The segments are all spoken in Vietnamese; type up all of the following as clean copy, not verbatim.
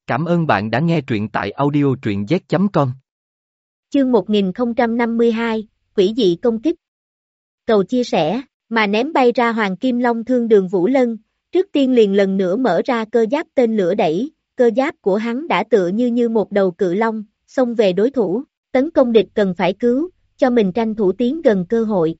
Cảm ơn bạn đã nghe truyện tại audio truyện z.com. Chương 1052, Quỷ dị công kích. Cầu chia sẻ, mà ném bay ra Hoàng Kim Long thương Đường Vũ Lân, trước tiên liền lần nữa mở ra cơ giáp tên lửa đẩy, cơ giáp của hắn đã tựa như một đầu cự long, xông về đối thủ, tấn công địch cần phải cứu, cho mình tranh thủ tiến gần cơ hội.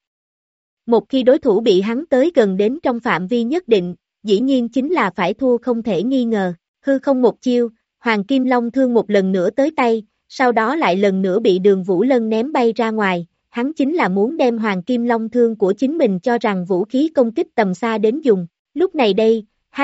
Một khi đối thủ bị hắn tới gần đến trong phạm vi nhất định, dĩ nhiên chính là phải thua không thể nghi ngờ, hư không một chiêu, Hoàng Kim Long thương một lần nữa tới tay, sau đó lại lần nữa bị Đường Vũ Lân ném bay ra ngoài, hắn chính là muốn đem Hoàng Kim Long thương của chính mình cho rằng vũ khí công kích tầm xa đến dùng. Lúc này đây,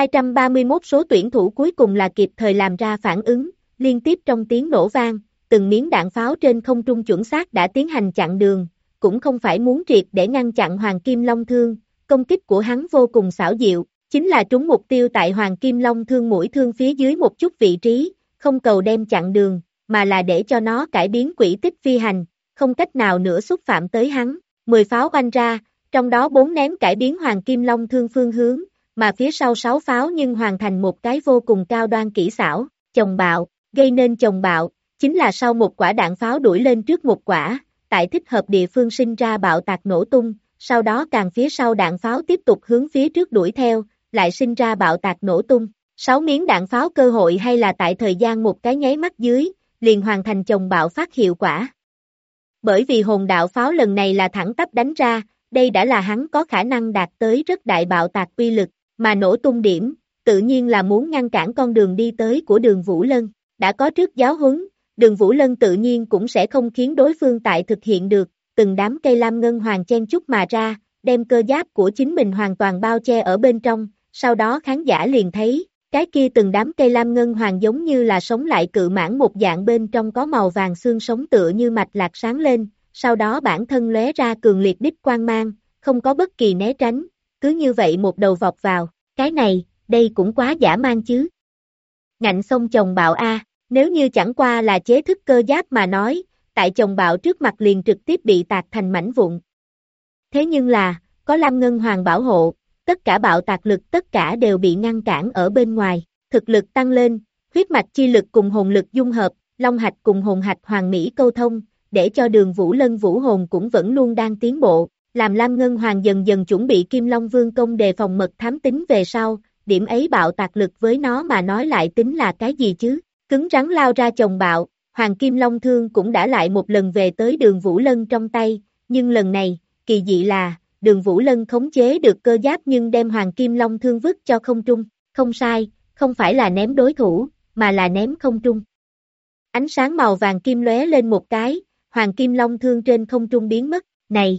231 số tuyển thủ cuối cùng là kịp thời làm ra phản ứng, liên tiếp trong tiếng nổ vang, từng miếng đạn pháo trên không trung chuẩn xác đã tiến hành chặn đường, cũng không phải muốn triệt để ngăn chặn Hoàng Kim Long thương, công kích của hắn vô cùng xảo diệu, chính là trúng mục tiêu tại Hoàng Kim Long thương mũi thương phía dưới một chút vị trí, không cầu đem chặn đường, mà là để cho nó cải biến quỹ tích phi hành, không cách nào nữa xúc phạm tới hắn. 10 pháo oanh ra, trong đó 4 ném cải biến Hoàng Kim Long thương phương hướng, mà phía sau 6 pháo nhưng hoàn thành một cái vô cùng cao đoan kỹ xảo, chồng bạo, gây nên chồng bạo, chính là sau một quả đạn pháo đuổi lên trước một quả, tại thích hợp địa phương sinh ra bạo tạc nổ tung, sau đó càng phía sau đạn pháo tiếp tục hướng phía trước đuổi theo, lại sinh ra bạo tạc nổ tung. 6 miếng đạn pháo cơ hội hay là tại thời gian một cái nháy mắt dưới, liền hoàn thành chồng bạo phát hiệu quả. Bởi vì hồn đạo pháo lần này là thẳng tắp đánh ra, đây đã là hắn có khả năng đạt tới rất đại bạo tạc uy lực, mà nổ tung điểm, tự nhiên là muốn ngăn cản con đường đi tới của Đường Vũ Lân. Đã có trước giáo huấn, Đường Vũ Lân tự nhiên cũng sẽ không khiến đối phương tại thực hiện được, từng đám cây lam ngân hoàng chen chúc mà ra, đem cơ giáp của chính mình hoàn toàn bao che ở bên trong, sau đó khán giả liền thấy, cái kia từng đám cây lam ngân hoàng giống như là sống lại cự mãng một dạng bên trong có màu vàng xương sống tựa như mạch lạc sáng lên, sau đó bản thân lóe ra cường liệt đích quang mang, không có bất kỳ né tránh, cứ như vậy một đầu vọt vào, cái này, đây cũng quá dã man chứ. Ngạnh sông chồng bạo A, nếu như chẳng qua là chế thức cơ giáp mà nói, tại chồng bạo trước mặt liền trực tiếp bị tạc thành mảnh vụn. Thế nhưng là, có lam ngân hoàng bảo hộ, tất cả bạo tạc lực tất cả đều bị ngăn cản ở bên ngoài, thực lực tăng lên, huyết mạch chi lực cùng hồn lực dung hợp, long hạch cùng hồn hạch hoàn mỹ câu thông, để cho Đường Vũ Lân vũ hồn cũng vẫn luôn đang tiến bộ, làm lam ngân hoàng dần dần chuẩn bị Kim Long Vương công đề phòng mật thám tính về sau, điểm ấy bạo tạc lực với nó mà nói lại tính là cái gì chứ, cứng rắn lao ra chồng bạo, Hoàng Kim Long thương cũng đã lại một lần về tới Đường Vũ Lân trong tay, nhưng lần này, kỳ dị là, Đường Vũ Lân khống chế được cơ giáp nhưng đem Hoàng Kim Long thương vứt cho không trung, không sai, không phải là ném đối thủ, mà là ném không trung. Ánh sáng màu vàng kim lóe lên một cái, Hoàng Kim Long thương trên không trung biến mất, này,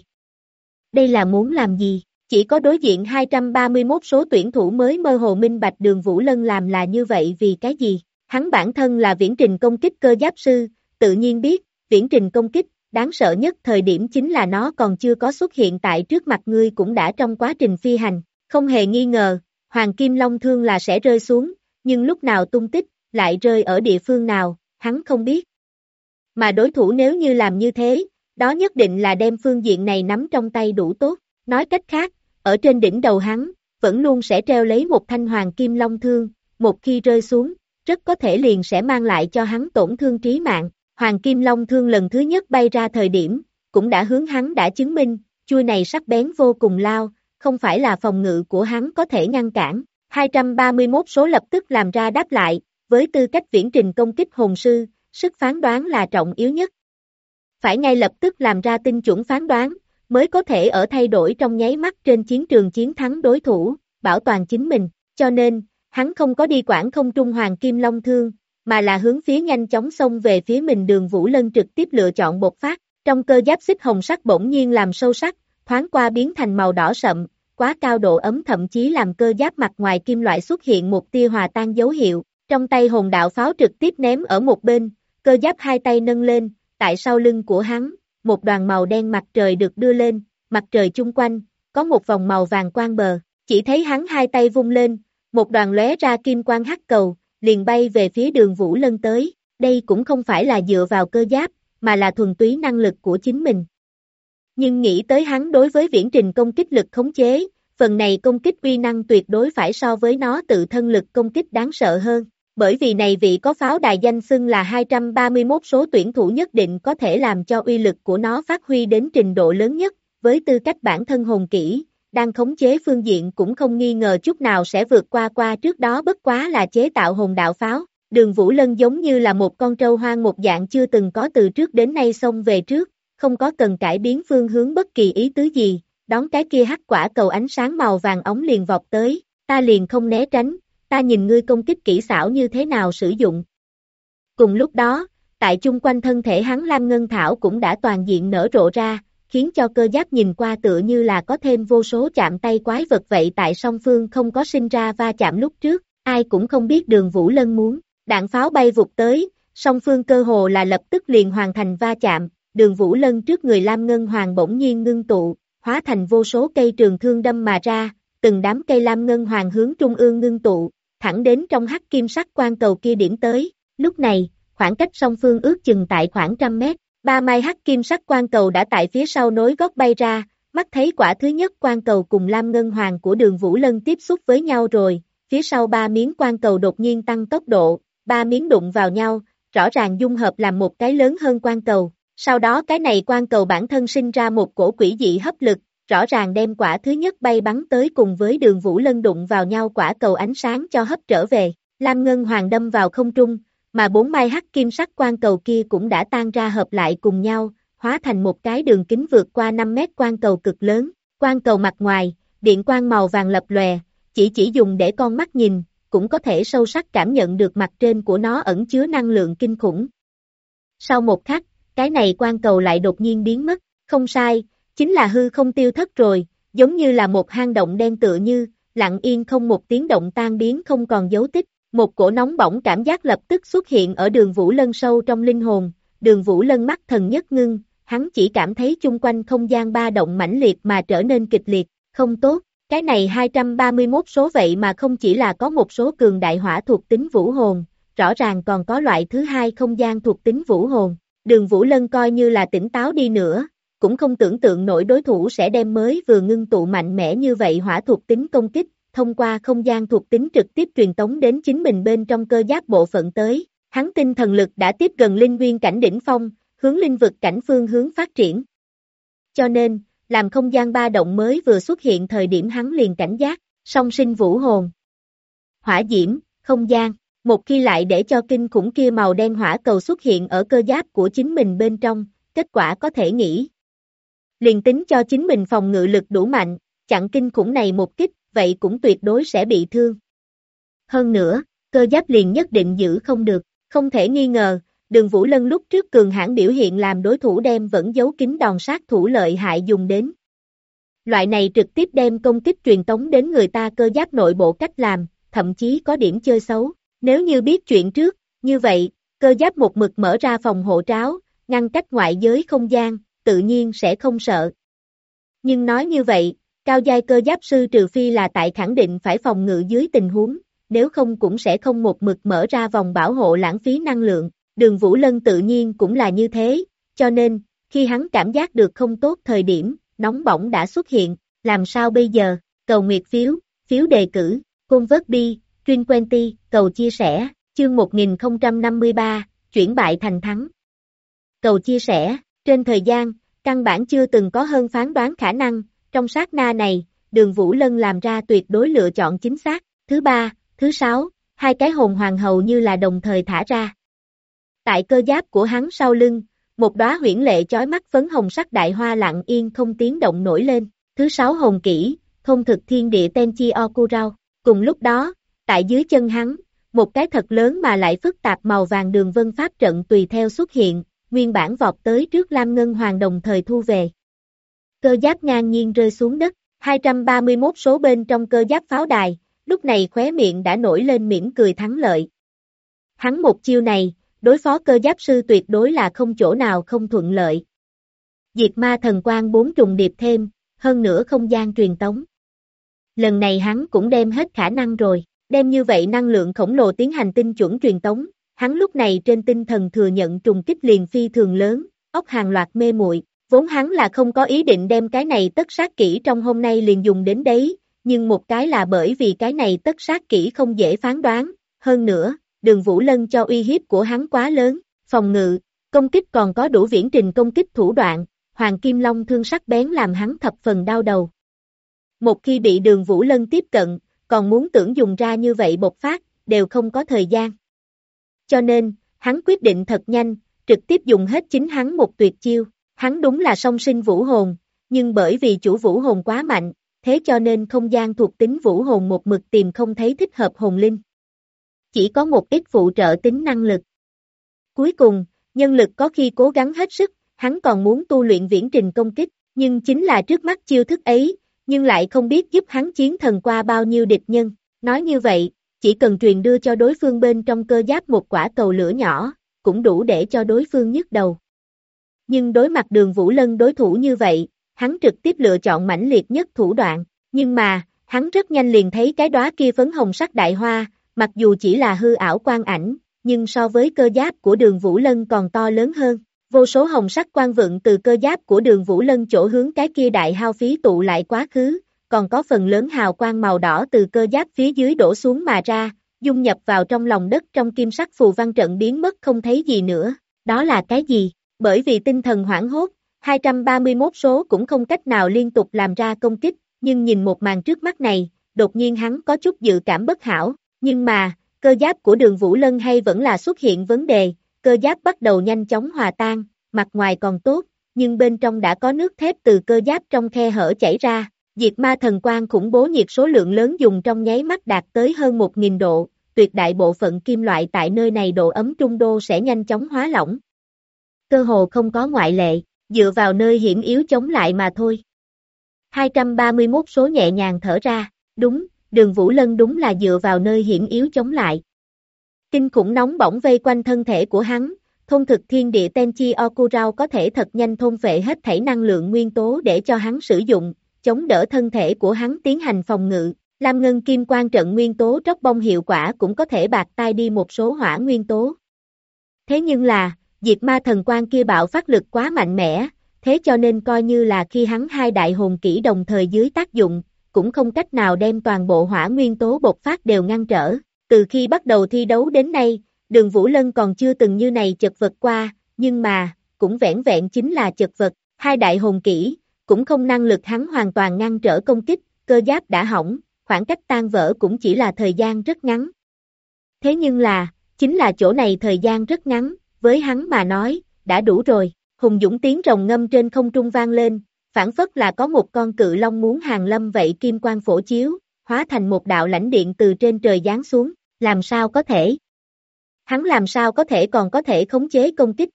đây là muốn làm gì? Chỉ có đối diện 231 số tuyển thủ mới mơ hồ minh bạch Đường Vũ Lân làm là như vậy vì cái gì? Hắn bản thân là viễn trình công kích cơ giáp sư, tự nhiên biết, viễn trình công kích, đáng sợ nhất thời điểm chính là nó còn chưa có xuất hiện tại trước mặt ngươi cũng đã trong quá trình phi hành, không hề nghi ngờ, Hoàng Kim Long thương là sẽ rơi xuống, nhưng lúc nào tung tích, lại rơi ở địa phương nào, hắn không biết. Mà đối thủ nếu như làm như thế, đó nhất định là đem phương diện này nắm trong tay đủ tốt, nói cách khác, ở trên đỉnh đầu hắn, vẫn luôn sẽ treo lấy một thanh Hoàng Kim Long thương, một khi rơi xuống, rất có thể liền sẽ mang lại cho hắn tổn thương trí mạng. Hoàng Kim Long thương lần thứ nhất bay ra thời điểm, cũng đã hướng hắn đã chứng minh, chuôi này sắc bén vô cùng lao, không phải là phòng ngự của hắn có thể ngăn cản. 231 số lập tức làm ra đáp lại, với tư cách viễn trình công kích hồn sư, sức phán đoán là trọng yếu nhất. Phải ngay lập tức làm ra tinh chuẩn phán đoán, mới có thể ở thay đổi trong nháy mắt trên chiến trường chiến thắng đối thủ, bảo toàn chính mình, cho nên, hắn không có đi quản không trung Hoàng Kim Long thương, mà là hướng phía nhanh chóng xông về phía mình. Đường Vũ Lân trực tiếp lựa chọn bộc phát, trong cơ giáp xích hồng sắc bỗng nhiên làm sâu sắc, thoáng qua biến thành màu đỏ sậm, quá cao độ ấm thậm chí làm cơ giáp mặt ngoài kim loại xuất hiện một tia hòa tan dấu hiệu, trong tay hồn đạo pháo trực tiếp ném ở một bên, cơ giáp hai tay nâng lên, tại sau lưng của hắn, một đoàn màu đen mặt trời được đưa lên, mặt trời chung quanh, có một vòng màu vàng quang bờ, chỉ thấy hắn hai tay vung lên, một đoàn lóe ra kim quang hắc cầu, liền bay về phía Đường Vũ Lân tới, đây cũng không phải là dựa vào cơ giáp, mà là thuần túy năng lực của chính mình. Nhưng nghĩ tới hắn đối với viễn trình công kích lực khống chế, phần này công kích uy năng tuyệt đối phải so với nó tự thân lực công kích đáng sợ hơn. Bởi vì này vị có pháo đài danh xưng là 231 số tuyển thủ nhất định có thể làm cho uy lực của nó phát huy đến trình độ lớn nhất, với tư cách bản thân hồn kỹ, đang khống chế phương diện cũng không nghi ngờ chút nào sẽ vượt qua trước đó bất quá là chế tạo hồn đạo pháo. Đường Vũ Lân giống như là một con trâu hoang một dạng chưa từng có từ trước đến nay xông về trước, không có cần cải biến phương hướng bất kỳ ý tứ gì, đón cái kia hắc quả cầu ánh sáng màu vàng ống liền vọt tới, ta liền không né tránh, ta nhìn ngươi công kích kỹ xảo như thế nào sử dụng. Cùng lúc đó, tại chung quanh thân thể hắn Lam Ngân Thảo cũng đã toàn diện nở rộ ra, khiến cho cơ giáp nhìn qua tựa như là có thêm vô số chạm tay quái vật vậy tại song phương không có sinh ra va chạm lúc trước, ai cũng không biết Đường Vũ Lân muốn, đạn pháo bay vụt tới, song phương cơ hồ là lập tức liền hoàn thành va chạm, Đường Vũ Lân trước người Lam Ngân Hoàng bỗng nhiên ngưng tụ, hóa thành vô số cây trường thương đâm mà ra, từng đám cây Lam Ngân Hoàng hướng trung ương ngưng tụ, thẳng đến trong hắc kim sắc quang cầu kia điểm tới, lúc này, khoảng cách song phương ước chừng tại khoảng 100 mét, ba mai hắc kim sắc quang cầu đã tại phía sau nối gót bay ra, mắt thấy quả thứ nhất quang cầu cùng Lam Ngân Hoàng của Đường Vũ Lân tiếp xúc với nhau rồi, phía sau ba miếng quang cầu đột nhiên tăng tốc độ, ba miếng đụng vào nhau, rõ ràng dung hợp làm một cái lớn hơn quang cầu, sau đó cái này quang cầu bản thân sinh ra một cổ quỷ dị hấp lực, rõ ràng đem quả thứ nhất bay bắn tới cùng với Đường Vũ Lân đụng vào nhau quả cầu ánh sáng cho hấp trở về, Lam Ngân Hoàng đâm vào không trung, mà bốn mai hắc kim sắc quang cầu kia cũng đã tan ra hợp lại cùng nhau, hóa thành một cái đường kính vượt qua 5 mét quang cầu cực lớn, quang cầu mặt ngoài, điện quang màu vàng lập lòe, chỉ dùng để con mắt nhìn, cũng có thể sâu sắc cảm nhận được mặt trên của nó ẩn chứa năng lượng kinh khủng. Sau một khắc, cái này quang cầu lại đột nhiên biến mất, không sai, chính là hư không tiêu thất rồi, giống như là một hang động đen tựa như, lặng yên không một tiếng động tan biến không còn dấu tích, một cổ nóng bỏng cảm giác lập tức xuất hiện ở Đường Vũ Lân sâu trong linh hồn, Đường Vũ Lân mắt thần nhất ngưng, hắn chỉ cảm thấy chung quanh không gian ba động mãnh liệt mà trở nên kịch liệt, không tốt, cái này 231 số vậy mà không chỉ là có một số cường đại hỏa thuộc tính vũ hồn, rõ ràng còn có loại thứ hai không gian thuộc tính vũ hồn, Đường Vũ Lân coi như là tỉnh táo đi nữa, cũng không tưởng tượng nổi đối thủ sẽ đem mới vừa ngưng tụ mạnh mẽ như vậy hỏa thuộc tính công kích, thông qua không gian thuộc tính trực tiếp truyền tống đến chính mình bên trong cơ giáp bộ phận tới, hắn tinh thần lực đã tiếp gần linh nguyên cảnh đỉnh phong, hướng linh vực cảnh phương hướng phát triển. Cho nên, làm không gian ba động mới vừa xuất hiện thời điểm hắn liền cảnh giác, song sinh vũ hồn. Hỏa diễm, không gian, một khi lại để cho kinh khủng kia màu đen hỏa cầu xuất hiện ở cơ giáp của chính mình bên trong, kết quả có thể nghĩ. Liền tính cho chính mình phòng ngự lực đủ mạnh, chặn kinh khủng này một kích, vậy cũng tuyệt đối sẽ bị thương. Hơn nữa, cơ giáp liền nhất định giữ không được, không thể nghi ngờ, Đường Vũ Lân lúc trước cường hãn biểu hiện làm đối thủ đem vẫn giấu kín đòn sát thủ lợi hại dùng đến. Loại này trực tiếp đem công kích truyền tống đến người ta cơ giáp nội bộ cách làm, thậm chí có điểm chơi xấu. Nếu như biết chuyện trước, như vậy, cơ giáp một mực mở ra phòng hộ tráo, ngăn cách ngoại giới không gian, tự nhiên sẽ không sợ. Nhưng nói như vậy, cao giai cơ giáp sư trừ phi là tại khẳng định phải phòng ngự dưới tình huống, nếu không cũng sẽ không một mực mở ra vòng bảo hộ lãng phí năng lượng. Đường Vũ Lân tự nhiên cũng là như thế, cho nên, khi hắn cảm giác được không tốt thời điểm, nóng bỏng đã xuất hiện, làm sao bây giờ, cầu nguyệt phiếu, phiếu đề cử, Convert Truyền 20, cầu chia sẻ, chương 1053, chuyển bại thành thắng. Cầu chia sẻ, trên thời gian, căn bản chưa từng có hơn phán đoán khả năng, trong sát na này, Đường Vũ Lân làm ra tuyệt đối lựa chọn chính xác, thứ ba, thứ sáu, hai cái hồn hoàng hầu như là đồng thời thả ra. Tại cơ giáp của hắn sau lưng, một đóa huyễn lệ chói mắt phấn hồng sắc đại hoa lặng yên không tiếng động nổi lên, thứ sáu hồn kỹ, thông thực thiên địa Tenchi Okurao, cùng lúc đó, tại dưới chân hắn, một cái thật lớn mà lại phức tạp màu vàng đường vân pháp trận tùy theo xuất hiện, nguyên bản vọt tới trước Lam Ngân Hoàng đồng thời thu về. Cơ giáp ngang nhiên rơi xuống đất, 231 số bên trong cơ giáp pháo đài, lúc này khóe miệng đã nổi lên mỉm cười thắng lợi. Hắn một chiêu này, đối phó cơ giáp sư tuyệt đối là không chỗ nào không thuận lợi. Diệt ma thần quang 4 trùng điệp thêm, hơn nữa không gian truyền tống. Lần này hắn cũng đem hết khả năng rồi, đem như vậy năng lượng khổng lồ tiến hành tinh chuẩn truyền tống, hắn lúc này trên tinh thần thừa nhận trùng kích liền phi thường lớn, óc hàng loạt mê muội, vốn hắn là không có ý định đem cái này tất sát kỹ trong hôm nay liền dùng đến đấy, nhưng một cái là bởi vì cái này tất sát kỹ không dễ phán đoán, hơn nữa, Đường Vũ Lân cho uy hiếp của hắn quá lớn, phòng ngự, công kích còn có đủ viễn trình công kích thủ đoạn, Hoàng Kim Long thương sắc bén làm hắn thập phần đau đầu. Một khi bị Đường Vũ Lân tiếp cận, còn muốn tưởng dùng ra như vậy bộc phát, đều không có thời gian. Cho nên, hắn quyết định thật nhanh, trực tiếp dùng hết chính hắn một tuyệt chiêu. Hắn đúng là song sinh vũ hồn, nhưng bởi vì chủ vũ hồn quá mạnh, thế cho nên không gian thuộc tính vũ hồn một mực tìm không thấy thích hợp hồn linh. Chỉ có một ít phụ trợ tính năng lực. Cuối cùng, nhân lực có khi cố gắng hết sức, hắn còn muốn tu luyện viễn trình công kích, nhưng chính là trước mắt chiêu thức ấy, nhưng lại không biết giúp hắn chiến thần qua bao nhiêu địch nhân. Nói như vậy, chỉ cần truyền đưa cho đối phương bên trong cơ giáp một quả cầu lửa nhỏ, cũng đủ để cho đối phương nhức đầu. Nhưng đối mặt Đường Vũ Lân đối thủ như vậy, hắn trực tiếp lựa chọn mãnh liệt nhất thủ đoạn, nhưng mà, hắn rất nhanh liền thấy cái đóa kia phấn hồng sắc đại hoa, mặc dù chỉ là hư ảo quang ảnh, nhưng so với cơ giáp của Đường Vũ Lân còn to lớn hơn. Vô số hồng sắc quang vựng từ cơ giáp của Đường Vũ Lân chỗ hướng cái kia đại hao phí tụ lại quá khứ, còn có phần lớn hào quang màu đỏ từ cơ giáp phía dưới đổ xuống mà ra, dung nhập vào trong lòng đất trong kim sắc phù văn trận biến mất không thấy gì nữa. Đó là cái gì? Bởi vì tinh thần hoảng hốt, 231 số cũng không cách nào liên tục làm ra công kích, nhưng nhìn một màn trước mắt này, đột nhiên hắn có chút dự cảm bất hảo, nhưng mà, cơ giáp của Đường Vũ Lân hay vẫn là xuất hiện vấn đề, cơ giáp bắt đầu nhanh chóng hòa tan, mặt ngoài còn tốt, nhưng bên trong đã có nước thép từ cơ giáp trong khe hở chảy ra, diệt ma thần quang khủng bố nhiệt số lượng lớn dùng trong nháy mắt đạt tới hơn 1000 độ, tuyệt đại bộ phận kim loại tại nơi này độ ấm trung đô sẽ nhanh chóng hóa lỏng. Cơ hồ không có ngoại lệ, dựa vào nơi hiểm yếu chống lại mà thôi. 231 số nhẹ nhàng thở ra, đúng, Đường Vũ Lân đúng là dựa vào nơi hiểm yếu chống lại. Kinh khủng nóng bỏng vây quanh thân thể của hắn, thôn thực thiên địa Tenchi Okurao có thể thật nhanh thôn phệ hết thảy năng lượng nguyên tố để cho hắn sử dụng, chống đỡ thân thể của hắn tiến hành phòng ngự. Lam ngân kim quang trận nguyên tố tróc bông hiệu quả cũng có thể bạc tai đi một số hỏa nguyên tố. Thế nhưng là, diệt ma thần quang kia bạo phát lực quá mạnh mẽ, thế cho nên coi như là khi hắn hai đại hồn kỹ đồng thời dưới tác dụng, cũng không cách nào đem toàn bộ hỏa nguyên tố bộc phát đều ngăn trở. Từ khi bắt đầu thi đấu đến nay, Đường Vũ Lân còn chưa từng như này chật vật qua, nhưng mà, cũng vẻn vẹn chính là chật vật, hai đại hồn kỹ, cũng không năng lực hắn hoàn toàn ngăn trở công kích, cơ giáp đã hỏng, khoảng cách tan vỡ cũng chỉ là thời gian rất ngắn. Thế nhưng là, chính là chỗ này thời gian rất ngắn, với hắn mà nói, đã đủ rồi, hùng dũng tiếng rồng ngâm trên không trung vang lên, phảng phất là có một con cự long muốn hàng lâm vậy kim quang phổ chiếu, hóa thành một đạo lãnh điện từ trên trời giáng xuống, làm sao có thể? Hắn làm sao có thể còn có thể khống chế công kích?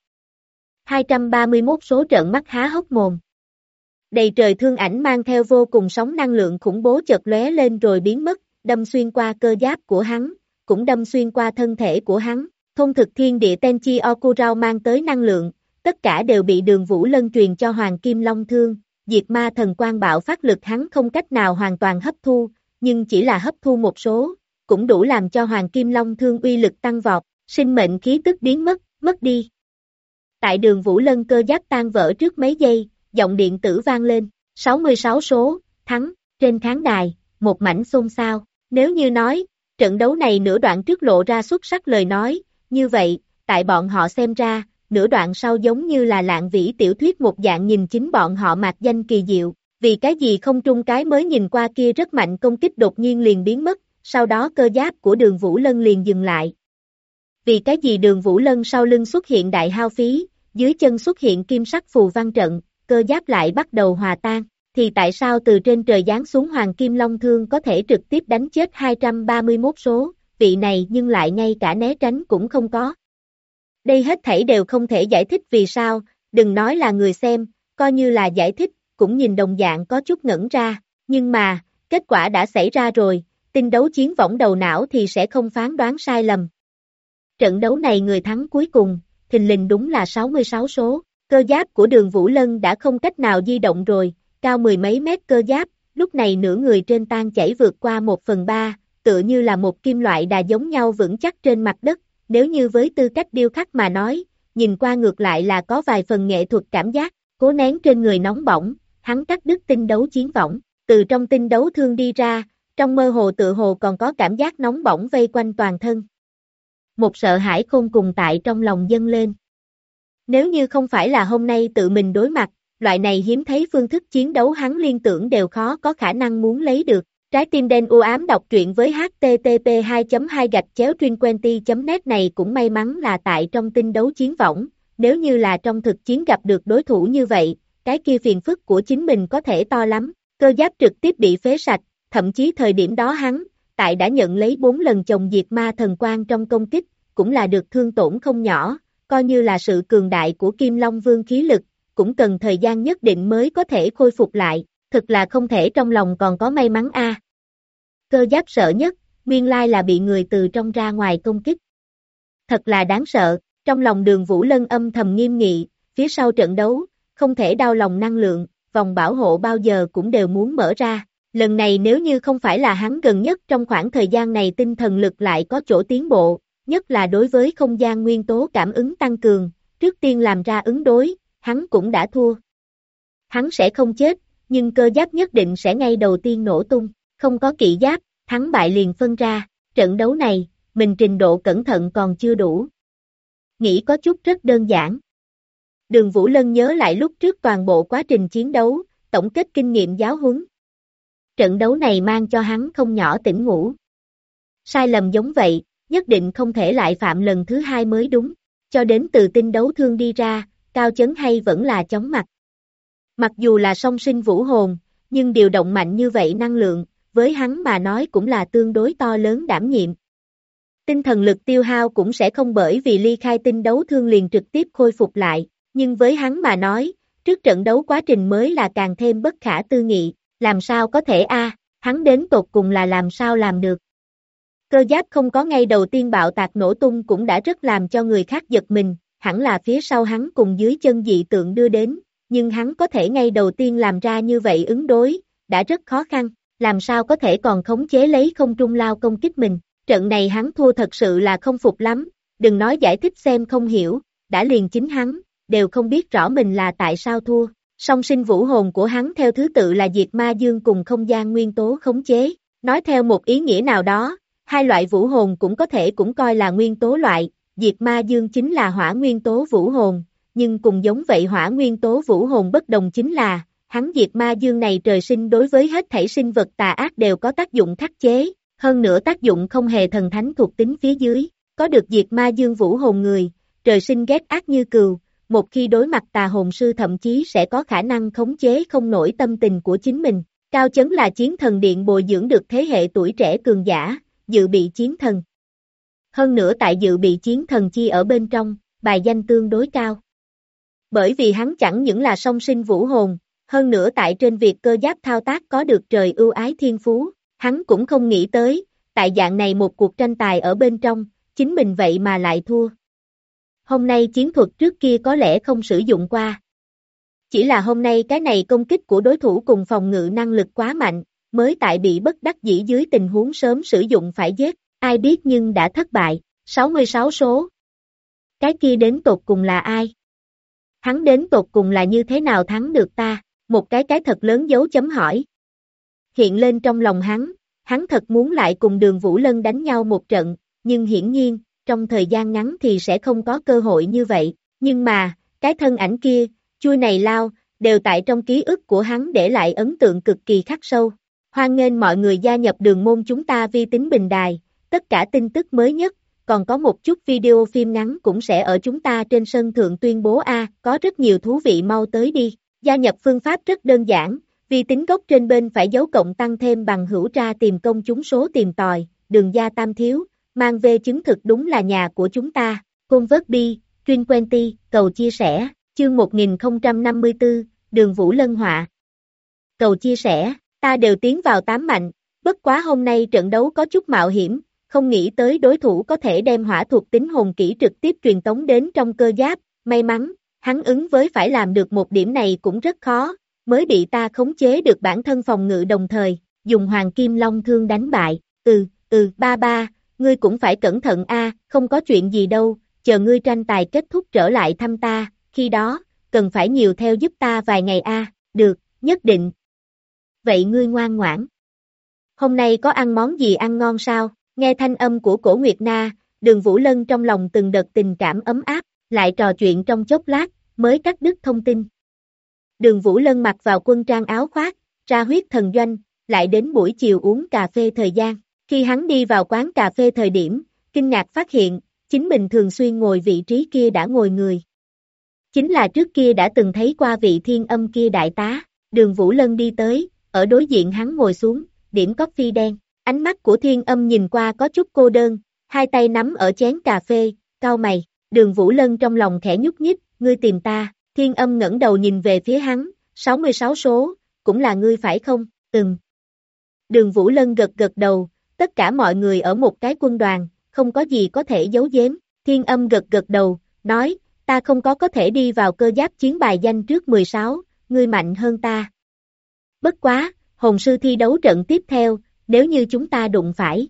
231 số trợn mắt há hốc mồm. Đầy trời thương ảnh mang theo vô cùng sóng năng lượng khủng bố chợt lóe lên rồi biến mất, đâm xuyên qua cơ giáp của hắn, cũng đâm xuyên qua thân thể của hắn. Thôn thực thiên địa Tenchi Okurao mang tới năng lượng, tất cả đều bị Đường Vũ Lân truyền cho Hoàng Kim Long Thương, diệt ma thần quang bạo phát lực hắn không cách nào hoàn toàn hấp thu, nhưng chỉ là hấp thu một số, cũng đủ làm cho Hoàng Kim Long Thương uy lực tăng vọt, sinh mệnh khí tức biến mất đi. Tại Đường Vũ Lân cơ giáp tan vỡ trước mấy giây, giọng điện tử vang lên, 66 số, thắng, trên khán đài, một mảnh xôn xao, nếu như nói, trận đấu này nửa đoạn trước lộ ra xuất sắc lời nói, như vậy, tại bọn họ xem ra, nửa đoạn sau giống như là lạng vĩ tiểu thuyết một dạng nhìn chính bọn họ mạc danh kỳ diệu, vì cái gì không trung cái mới nhìn qua kia rất mạnh công kích đột nhiên liền biến mất, sau đó cơ giáp của Đường Vũ Lân liền dừng lại. Vì cái gì Đường Vũ Lân sau lưng xuất hiện đại hao phí, dưới chân xuất hiện kim sắc phù văn trận, cơ giáp lại bắt đầu hòa tan, thì tại sao từ trên trời giáng xuống Hoàng Kim Long Thương có thể trực tiếp đánh chết 231 số, vị này nhưng lại ngay cả né tránh cũng không có. Đây hết thảy đều không thể giải thích vì sao, đừng nói là người xem, coi như là giải thích, cũng nhìn đồng dạng có chút ngẩn ra, nhưng mà, kết quả đã xảy ra rồi, tinh đấu chiến võng đầu não thì sẽ không phán đoán sai lầm. Trận đấu này người thắng cuối cùng, thình lình đúng là 66 số, cơ giáp của Đường Vũ Lân đã không cách nào di động rồi, cao mười mấy mét cơ giáp, lúc này nửa người trên tan chảy vượt qua 1/3, tựa như là một kim loại đà giống nhau vững chắc trên mặt đất, nếu như với tư cách điêu khắc mà nói, nhìn qua ngược lại là có vài phần nghệ thuật cảm giác, cố nén trên người nóng bỏng, hắn cắt đứt tinh đấu chiến võng, từ trong tinh đấu thương đi ra, trong mơ hồ tự hồ còn có cảm giác nóng bỏng vây quanh toàn thân. một sợ hãi khôn cùng tại trong lòng dâng lên. Nếu như không phải là hôm nay tự mình đối mặt, loại này hiếm thấy phương thức chiến đấu hắn liên tưởng đều khó có khả năng muốn lấy được. Trái tim đen u ám đọc truyện với http://2.2-2020.net này cũng may mắn là tại trong tinh đấu chiến võng, nếu như là trong thực chiến gặp được đối thủ như vậy, cái kia phiền phức của chính mình có thể to lắm, cơ giáp trực tiếp bị phế sạch, thậm chí thời điểm đó hắn, tại đã nhận lấy 4 lần chồng diệt ma thần quang trong công kích, cũng là được thương tổn không nhỏ, coi như là sự cường đại của Kim Long Vương khí lực, cũng cần thời gian nhất định mới có thể khôi phục lại, thực là không thể trong lòng còn có may mắn a. Cơ giáp sợ nhất, nguyên lai là bị người từ trong ra ngoài công kích. Thật là đáng sợ, trong lòng Đường Vũ Lân âm thầm nghiêm nghị, phía sau trận đấu, không thể đau lòng năng lượng, vòng bảo hộ bao giờ cũng đều muốn mở ra. Lần này nếu như không phải là hắn gần nhất trong khoảng thời gian này tinh thần lực lại có chỗ tiến bộ, nhất là đối với không gian nguyên tố cảm ứng tăng cường, trước tiên làm ra ứng đối, hắn cũng đã thua. Hắn sẽ không chết, nhưng cơ giáp nhất định sẽ ngay đầu tiên nổ tung, không có kỵ giáp, thắng bại liền phân ra, trận đấu này, mình trình độ cẩn thận còn chưa đủ. Nghĩ có chút rất đơn giản. Đường Vũ Lân nhớ lại lúc trước toàn bộ quá trình chiến đấu, tổng kết kinh nghiệm giáo huấn. Trận đấu này mang cho hắn không nhỏ tỉnh ngủ. Sai lầm giống vậy, nhất định không thể lại phạm lần thứ hai mới đúng, cho đến từ tinh đấu thương đi ra, Cao Chấn hay vẫn là chóng mặt. Mặc dù là song sinh vũ hồn, nhưng điều động mạnh như vậy năng lượng, với hắn mà nói cũng là tương đối to lớn đảm nhiệm. Tinh thần lực tiêu hao cũng sẽ không bởi vì ly khai tinh đấu thương liền trực tiếp khôi phục lại, nhưng với hắn mà nói, trước trận đấu quá trình mới là càng thêm bất khả tư nghị, làm sao có thể hắn đến tột cùng là làm sao làm được. Cơ giáp không có ngay đầu tiên bạo tạc nổ tung cũng đã rất làm cho người khác giật mình, hẳn là phía sau hắn cùng dưới chân dị tượng đưa đến, nhưng hắn có thể ngay đầu tiên làm ra như vậy ứng đối, đã rất khó khăn, làm sao có thể còn khống chế lấy không trung lao công kích mình, trận này hắn thua thật sự là không phục lắm, đừng nói giải thích xem không hiểu, đã liền chính hắn, đều không biết rõ mình là tại sao thua, song sinh vũ hồn của hắn theo thứ tự là diệt ma dương cùng không gian nguyên tố khống chế, nói theo một ý nghĩa nào đó, hai loại vũ hồn cũng có thể cũng coi là nguyên tố loại, diệt ma dương chính là hỏa nguyên tố vũ hồn, nhưng cùng giống vậy hỏa nguyên tố vũ hồn bất đồng chính là, hắn diệt ma dương này trời sinh đối với hết thảy sinh vật tà ác đều có tác dụng khắc chế, hơn nữa tác dụng không hề thần thánh thuộc tính phía dưới, có được diệt ma dương vũ hồn người, trời sinh ghét ác như cừu, một khi đối mặt tà hồn sư thậm chí sẽ có khả năng khống chế không nổi tâm tình của chính mình. Cao Chấn là chiến thần điện bồi dưỡng được thế hệ tuổi trẻ cường giả, dự bị chiến thần. Hơn nữa tại dự bị chiến thần chi ở bên trong, bài danh tương đối cao. Bởi vì hắn chẳng những là song sinh vũ hồn, hơn nữa tại trên việc cơ giáp thao tác có được trời ưu ái thiên phú, hắn cũng không nghĩ tới, tại dạng này một cuộc tranh tài ở bên trong, chính mình vậy mà lại thua. Hôm nay chiến thuật trước kia có lẽ không sử dụng qua. Chỉ là hôm nay cái này công kích của đối thủ cùng phòng ngự năng lực quá mạnh, mới tại bị bất đắc dĩ dưới tình huống sớm sử dụng phải giết, ai biết nhưng đã thất bại, 66 số. Cái kia đến tột cùng là ai? Hắn đến tột cùng là như thế nào thắng được ta? Một cái thật lớn dấu chấm hỏi. Hiện lên trong lòng hắn thật muốn lại cùng Đường Vũ Lân đánh nhau một trận, nhưng hiển nhiên, trong thời gian ngắn thì sẽ không có cơ hội như vậy, nhưng mà, cái thân ảnh kia, chui này lao, đều tại trong ký ức của hắn để lại ấn tượng cực kỳ khắc sâu. Hoan nghênh mọi người gia nhập đường môn chúng ta vi tính bình đài, tất cả tin tức mới nhất, còn có một chút video phim ngắn cũng sẽ ở chúng ta trên sân thượng tuyên bố có rất nhiều thú vị mau tới đi. Gia nhập phương pháp rất đơn giản, vi tính gốc trên bên phải dấu cộng tăng thêm bằng hữu tra tìm công chúng số tìm tòi, đường gia tam thiếu, mang về chứng thực đúng là nhà của chúng ta, Convert Truyền Quenty, cầu chia sẻ, chương 1054, Đường Vũ Lân họa. Cầu chia sẻ, ta đều tiến vào 8 mạnh, bất quá hôm nay trận đấu có chút mạo hiểm, không nghĩ tới đối thủ có thể đem hỏa thuộc tính hồn kỹ trực tiếp truyền tống đến trong cơ giáp, may mắn, hắn ứng với phải làm được một điểm này cũng rất khó, mới bị ta khống chế được bản thân phòng ngự đồng thời, dùng hoàng kim long thương đánh bại, ba, ngươi cũng phải cẩn thận không có chuyện gì đâu, chờ ngươi tranh tài kết thúc trở lại thăm ta, khi đó, cần phải nhiều theo giúp ta vài ngày được, nhất định. Vậy ngươi ngoan ngoãn. Hôm nay có ăn món gì ăn ngon sao? Nghe thanh âm của Cổ Nguyệt Na, Đường Vũ Lân trong lòng từng đợt tình cảm ấm áp, lại trò chuyện trong chốc lát, mới cắt đứt thông tin. Đường Vũ Lân mặc vào quân trang áo khoác, ra huyết thần doanh, lại đến buổi chiều uống cà phê thời gian. Khi hắn đi vào quán cà phê thời điểm, kinh ngạc phát hiện, chính mình thường xuyên ngồi vị trí kia đã ngồi người. Chính là trước kia đã từng thấy qua vị Thiên Âm kia đại tá. Đường Vũ Lân đi tới, ở đối diện hắn ngồi xuống, điểm coffee đen. Ánh mắt của Thiên Âm nhìn qua có chút cô đơn, hai tay nắm ở chén cà phê, cau mày. Đường Vũ Lân trong lòng khẽ nhúc nhích, ngươi tìm ta. Thiên Âm ngẩng đầu nhìn về phía hắn, 66 số, cũng là ngươi phải không? Đường Vũ Lân gật gật đầu, tất cả mọi người ở một cái quân đoàn, không có gì có thể giấu giếm. Thiên Âm gật gật đầu, nói, ta không có thể đi vào cơ giáp chiến bài danh trước 16, ngươi mạnh hơn ta. Bất quá, hồn sư thi đấu trận tiếp theo, nếu như chúng ta đụng phải.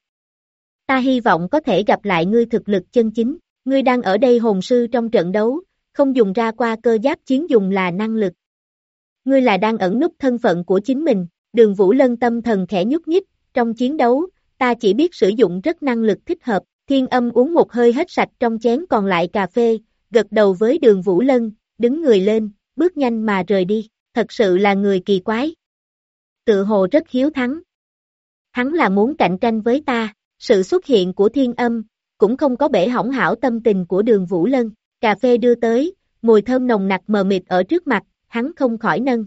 Ta hy vọng có thể gặp lại ngươi thực lực chân chính, ngươi đang ở đây hồn sư trong trận đấu, không dùng ra qua cơ giáp chiến dùng là năng lực. Ngươi là đang ẩn núp thân phận của chính mình, Đường Vũ Lân tâm thần khẽ nhúc nhích, trong chiến đấu, ta chỉ biết sử dụng rất năng lực thích hợp. Thiên Âm uống một hơi hết sạch trong chén còn lại cà phê, gật đầu với Đường Vũ Lân, đứng người lên, bước nhanh mà rời đi, thật sự là người kỳ quái. Tự hồ rất hiếu thắng. Hắn là muốn cạnh tranh với ta, sự xuất hiện của Thiên Âm, cũng không có bể hỏng hảo tâm tình của Đường Vũ Lân. Cà phê đưa tới, mùi thơm nồng nặc mờ mịt ở trước mặt, hắn không khỏi nâng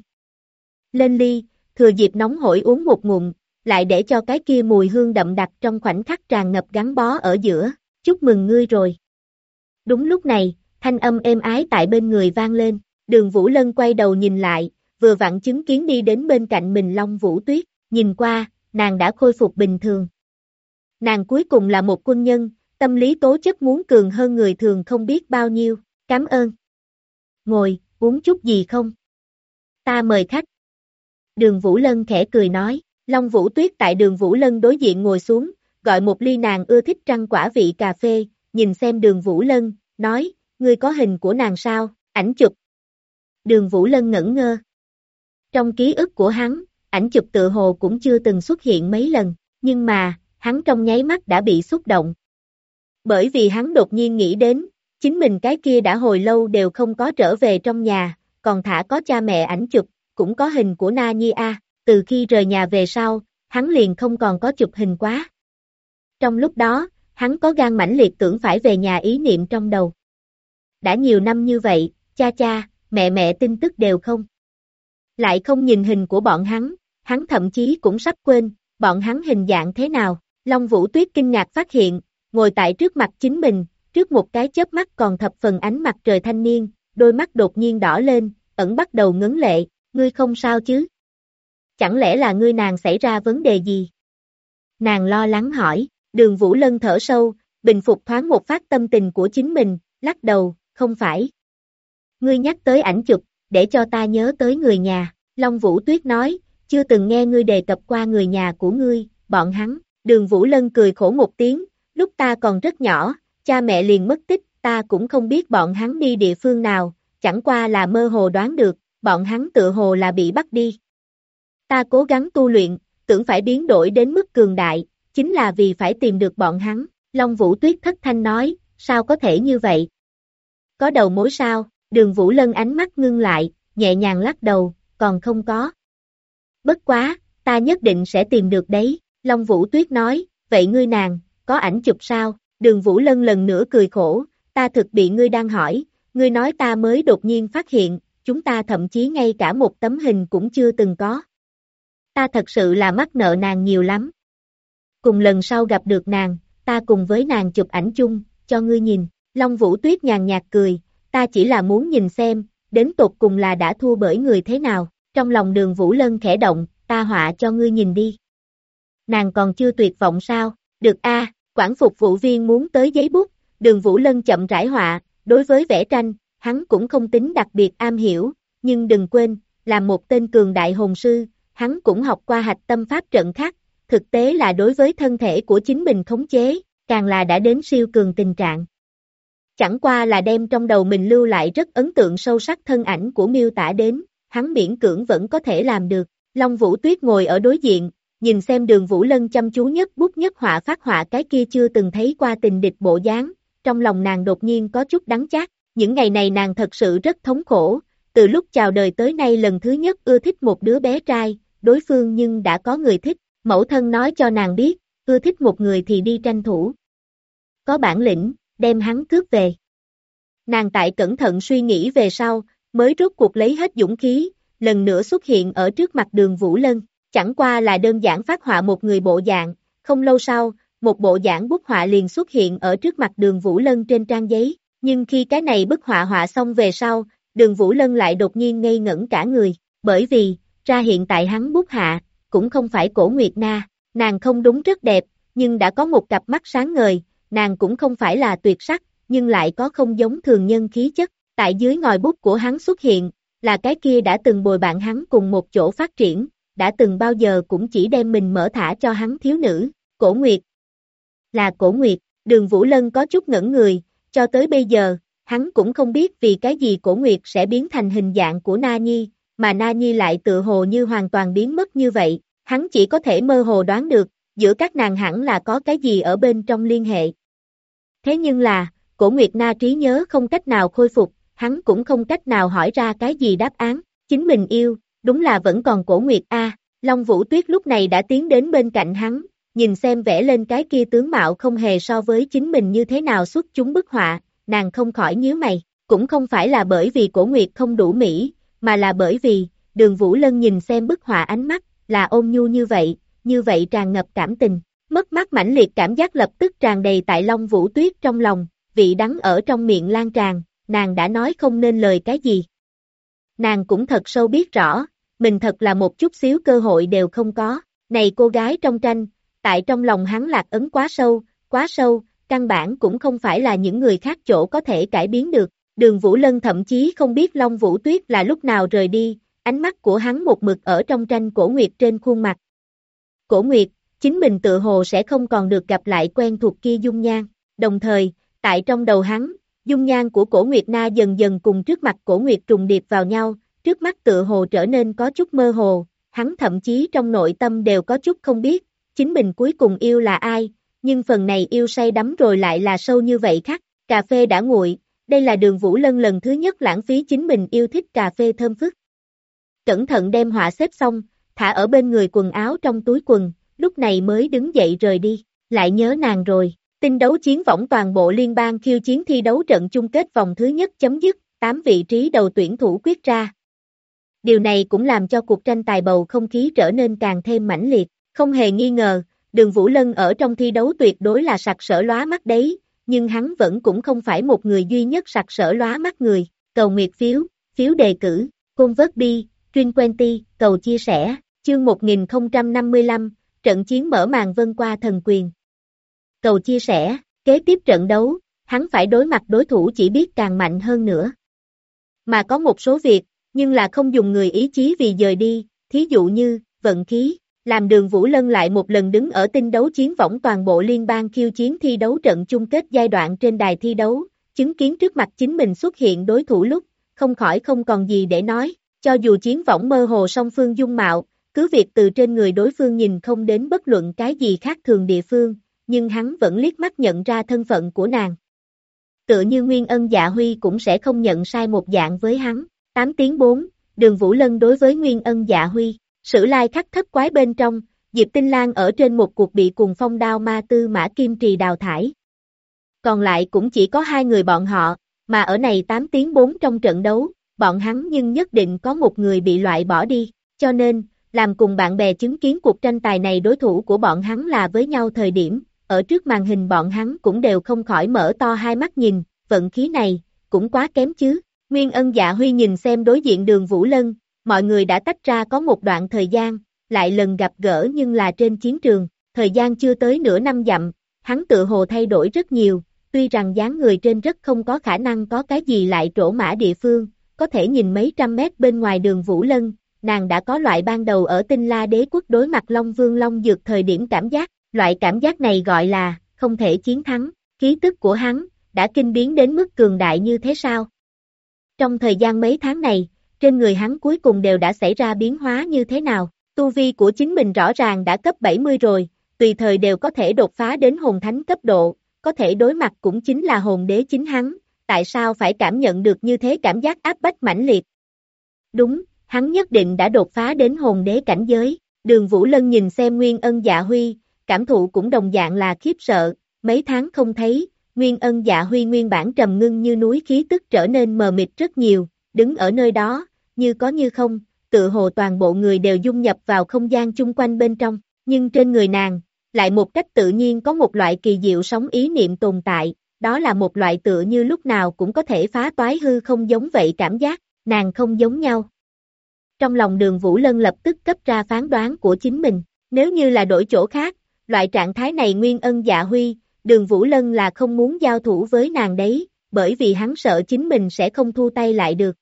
lên ly, thừa dịp nóng hổi uống một ngụm, lại để cho cái kia mùi hương đậm đặc trong khoảnh khắc tràn ngập gắn bó ở giữa. Chúc mừng ngươi rồi. Đúng lúc này, thanh âm êm ái tại bên người vang lên, Đường Vũ Lân quay đầu nhìn lại, vừa vặn chứng kiến đi đến bên cạnh mình Long Vũ Tuyết, nhìn qua, nàng đã khôi phục bình thường. Nàng cuối cùng là một quân nhân, tâm lý tố chất muốn cường hơn người thường không biết bao nhiêu, cảm ơn. Ngồi, uống chút gì không? Ta mời khách. Đường Vũ Lân khẽ cười nói, Long Vũ Tuyết tại Đường Vũ Lân đối diện ngồi xuống, gọi một ly nàng ưa thích trăng quả vị cà phê, nhìn xem Đường Vũ Lân, nói, ngươi có hình của nàng sao, ảnh chụp. Đường Vũ Lân ngẩn ngơ. Trong ký ức của hắn, ảnh chụp tự hồ cũng chưa từng xuất hiện mấy lần, nhưng mà, hắn trong nháy mắt đã bị xúc động. Bởi vì hắn đột nhiên nghĩ đến, chính mình cái kia đã hồi lâu đều không có trở về trong nhà, còn thả có cha mẹ ảnh chụp, cũng có hình của Na Nhi A, từ khi rời nhà về sau, hắn liền không còn có chụp hình quá. Trong lúc đó, hắn có gan mãnh liệt tưởng phải về nhà ý niệm trong đầu. Đã nhiều năm như vậy, cha, mẹ tin tức đều không. Lại không nhìn hình của bọn hắn thậm chí cũng sắp quên, bọn hắn hình dạng thế nào. Long Vũ Tuyết kinh ngạc phát hiện, ngồi tại trước mặt chính mình, trước một cái chớp mắt còn thập phần ánh mặt trời thanh niên, đôi mắt đột nhiên đỏ lên, ẩn bắt đầu ngấn lệ, ngươi không sao chứ? Chẳng lẽ là ngươi nàng xảy ra vấn đề gì? Nàng lo lắng hỏi, Đường Vũ Lân thở sâu, bình phục thoáng một phát tâm tình của chính mình, lắc đầu, không phải. Ngươi nhắc tới ảnh chụp, để cho ta nhớ tới người nhà, Long Vũ Tuyết nói, chưa từng nghe ngươi đề cập qua người nhà của ngươi, bọn hắn. Đường Vũ Lân cười khổ một tiếng, lúc ta còn rất nhỏ, cha mẹ liền mất tích, ta cũng không biết bọn hắn đi địa phương nào, chẳng qua là mơ hồ đoán được, bọn hắn tựa hồ là bị bắt đi. Ta cố gắng tu luyện, tưởng phải biến đổi đến mức cường đại, chính là vì phải tìm được bọn hắn. Long Vũ Tuyết thất thanh nói, sao có thể như vậy? Có đầu mối sao? Đường Vũ Lân ánh mắt ngưng lại, nhẹ nhàng lắc đầu, còn không có. Bất quá, ta nhất định sẽ tìm được đấy. Long Vũ Tuyết nói, vậy ngươi nàng, có ảnh chụp sao? Đường Vũ Lân lần nữa cười khổ, ta thực bị ngươi đang hỏi, ngươi nói ta mới đột nhiên phát hiện, chúng ta thậm chí ngay cả một tấm hình cũng chưa từng có. Ta thật sự là mắc nợ nàng nhiều lắm. Cùng lần sau gặp được nàng, ta cùng với nàng chụp ảnh chung, cho ngươi nhìn. Long Vũ Tuyết nhàn nhạt cười, ta chỉ là muốn nhìn xem, đến tột cùng là đã thua bởi người thế nào. Trong lòng Đường Vũ Lân khẽ động, ta họa cho ngươi nhìn đi. Nàng còn chưa tuyệt vọng sao? Được a, quản phục vụ viên muốn tới giấy bút, Đường Vũ Lân chậm rãi họa, đối với vẽ tranh, hắn cũng không tính đặc biệt am hiểu, nhưng đừng quên, là một tên cường đại hồn sư, hắn cũng học qua hạch tâm pháp trận khác, thực tế là đối với thân thể của chính mình khống chế, càng là đã đến siêu cường tình trạng. Chẳng qua là đem trong đầu mình lưu lại rất ấn tượng sâu sắc thân ảnh của miêu tả đến, hắn miễn cưỡng vẫn có thể làm được. Long Vũ Tuyết ngồi ở đối diện, nhìn xem Đường Vũ Lân chăm chú nhất bút nhất họa phát họa cái kia chưa từng thấy qua tình địch bộ dáng, trong lòng nàng đột nhiên có chút đắng chát, những ngày này nàng thật sự rất thống khổ, từ lúc chào đời tới nay lần thứ nhất ưa thích một đứa bé trai, đối phương nhưng đã có người thích, mẫu thân nói cho nàng biết, ưa thích một người thì đi tranh thủ. Có bản lĩnh, đem hắn cướp về. Nàng tại cẩn thận suy nghĩ về sau, mới rốt cuộc lấy hết dũng khí, lần nữa xuất hiện ở trước mặt Đường Vũ Lân, chẳng qua là đơn giản phát họa một người bộ dạng, không lâu sau, một bộ dạng bút họa liền xuất hiện ở trước mặt Đường Vũ Lân trên trang giấy, nhưng khi cái này bức họa họa xong về sau, Đường Vũ Lân lại đột nhiên ngây ngẩn cả người, bởi vì, ra hiện tại hắn bút hạ, cũng không phải Cổ Nguyệt Na, nàng không đúng rất đẹp, nhưng đã có một cặp mắt sáng ngời, nàng cũng không phải là tuyệt sắc, nhưng lại có không giống thường nhân khí chất, tại dưới ngòi bút của hắn xuất hiện, là cái kia đã từng bồi bạn hắn cùng một chỗ phát triển, đã từng bao giờ cũng chỉ đem mình mở thả cho hắn thiếu nữ, Cổ Nguyệt. Là Cổ Nguyệt, Đường Vũ Lân có chút ngẩn người, cho tới bây giờ, hắn cũng không biết vì cái gì Cổ Nguyệt sẽ biến thành hình dạng của Na Nhi, mà Na Nhi lại tự hồ như hoàn toàn biến mất như vậy, hắn chỉ có thể mơ hồ đoán được, giữa các nàng hẳn là có cái gì ở bên trong liên hệ. Thế nhưng là, Cổ Nguyệt Na trí nhớ không cách nào khôi phục, hắn cũng không cách nào hỏi ra cái gì đáp án, chính mình yêu, đúng là vẫn còn Cổ Nguyệt A, Long Vũ Tuyết lúc này đã tiến đến bên cạnh hắn, nhìn xem vẽ lên cái kia tướng mạo không hề so với chính mình như thế nào xuất chúng bức họa, nàng không khỏi nhíu mày, cũng không phải là bởi vì Cổ Nguyệt không đủ mỹ, mà là bởi vì, Đường Vũ Lân nhìn xem bức họa ánh mắt, là ôn nhu như vậy tràn ngập cảm tình, mất mát mãnh liệt cảm giác lập tức tràn đầy tại Long Vũ Tuyết trong lòng, vị đắng ở trong miệng lan tràn, nàng đã nói không nên lời cái gì. Nàng cũng thật sâu biết rõ, mình thật là một chút xíu cơ hội đều không có, này cô gái trong tranh, tại trong lòng hắn lạc ấn quá sâu, căn bản cũng không phải là những người khác chỗ có thể cải biến được. Đường Vũ Lân thậm chí không biết Long Vũ Tuyết là lúc nào rời đi, ánh mắt của hắn một mực ở trong tranh Cổ Nguyệt trên khuôn mặt. Cổ Nguyệt, chính mình tự hồ sẽ không còn được gặp lại quen thuộc kia dung nhan, đồng thời, tại trong đầu hắn, dung nhan của Cổ Nguyệt Na dần dần cùng trước mặt Cổ Nguyệt trùng điệp vào nhau, trước mắt tự hồ trở nên có chút mơ hồ, hắn thậm chí trong nội tâm đều có chút không biết, chính mình cuối cùng yêu là ai, nhưng phần này yêu say đắm rồi lại là sâu như vậy khắc, cà phê đã nguội, đây là Đường Vũ Lân lần thứ nhất lãng phí chính mình yêu thích cà phê thơm phức. Cẩn thận đem họa xếp xong, thả ở bên người quần áo trong túi quần, lúc này mới đứng dậy rời đi, lại nhớ nàng rồi. Tinh đấu chiến võng toàn bộ liên bang khiêu chiến thi đấu trận chung kết vòng thứ nhất chấm dứt, 8 vị trí đầu tuyển thủ quyết ra. Điều này cũng làm cho cuộc tranh tài bầu không khí trở nên càng thêm mãnh liệt, không hề nghi ngờ, Đường Vũ Lân ở trong thi đấu tuyệt đối là sặc sỡ lóa mắt đấy, nhưng hắn vẫn cũng không phải một người duy nhất sặc sỡ lóa mắt người, cầu nguyệt phiếu đề cử, Convert Truyền Twenty, cầu chia sẻ, chương 1055, trận chiến mở màn vân qua thần quyền. Cầu chia sẻ, kế tiếp trận đấu, hắn phải đối mặt đối thủ chỉ biết càng mạnh hơn nữa. Mà có một số việc, nhưng là không dùng người ý chí vì dời đi, thí dụ như, vận khí, làm Đường Vũ Lân lại một lần đứng ở tinh đấu chiến võng toàn bộ liên bang khiêu chiến thi đấu trận chung kết giai đoạn trên đài thi đấu, chứng kiến trước mặt chính mình xuất hiện đối thủ lúc, không khỏi không còn gì để nói, cho dù chiến võng mơ hồ song phương dung mạo, cứ việc từ trên người đối phương nhìn không đến bất luận cái gì khác thường địa phương, nhưng hắn vẫn liếc mắt nhận ra thân phận của nàng. Tựa như Nguyên Ân Dạ Huy cũng sẽ không nhận sai một dạng với hắn. 8-4, Đường Vũ Lân đối với Nguyên Ân Dạ Huy, Sử Lai Khắc Thất Quái bên trong, Diệp Tinh Lan ở trên một cuộc bị cùng Phong Đao Ma Tư Mã Kim Trì đào thải. Còn lại cũng chỉ có hai người bọn họ, mà ở này 8-4 trong trận đấu, bọn hắn nhưng nhất định có một người bị loại bỏ đi, cho nên, làm cùng bạn bè chứng kiến cuộc tranh tài này đối thủ của bọn hắn là với nhau thời điểm, ở trước màn hình bọn hắn cũng đều không khỏi mở to hai mắt nhìn, vận khí này, cũng quá kém chứ. Nguyên Ân Dạ Huy nhìn xem đối diện Đường Vũ Lân, mọi người đã tách ra có một đoạn thời gian, lại lần gặp gỡ nhưng là trên chiến trường, thời gian chưa tới nửa năm dặm, hắn tự hồ thay đổi rất nhiều, tuy rằng dáng người trên rất không có khả năng có cái gì lại trổ mã địa phương, có thể nhìn mấy trăm mét bên ngoài Đường Vũ Lân, nàng đã có loại ban đầu ở Tinh La Đế Quốc đối mặt Long Vương Long Dược thời điểm cảm giác, loại cảm giác này gọi là, không thể chiến thắng, khí tức của hắn, đã kinh biến đến mức cường đại như thế sao? Trong thời gian mấy tháng này, trên người hắn cuối cùng đều đã xảy ra biến hóa như thế nào? Tu vi của chính mình rõ ràng đã cấp 70 rồi, tùy thời đều có thể đột phá đến hồn thánh cấp độ, có thể đối mặt cũng chính là hồn đế chính hắn, tại sao phải cảm nhận được như thế cảm giác áp bách mãnh liệt? Đúng, hắn nhất định đã đột phá đến hồn đế cảnh giới. Đường Vũ Lân nhìn xem Nguyên Ân Dạ Huy, cảm thụ cũng đồng dạng là khiếp sợ, mấy tháng không thấy, Nguyên Ân Dạ Huy nguyên bản trầm ngưng như núi khí tức trở nên mờ mịt rất nhiều, đứng ở nơi đó, như có như không, tự hồ toàn bộ người đều dung nhập vào không gian chung quanh bên trong, nhưng trên người nàng, lại một cách tự nhiên có một loại kỳ diệu sóng ý niệm tồn tại, đó là một loại tựa như lúc nào cũng có thể phá toái hư không giống vậy cảm giác, nàng không giống nhau. Trong lòng Đường Vũ Lân lập tức cấp ra phán đoán của chính mình, nếu như là đổi chỗ khác, loại trạng thái này Nguyên Ân Dạ Huy, Đường Vũ Lân là không muốn giao thủ với nàng đấy, bởi vì hắn sợ chính mình sẽ không thu tay lại được.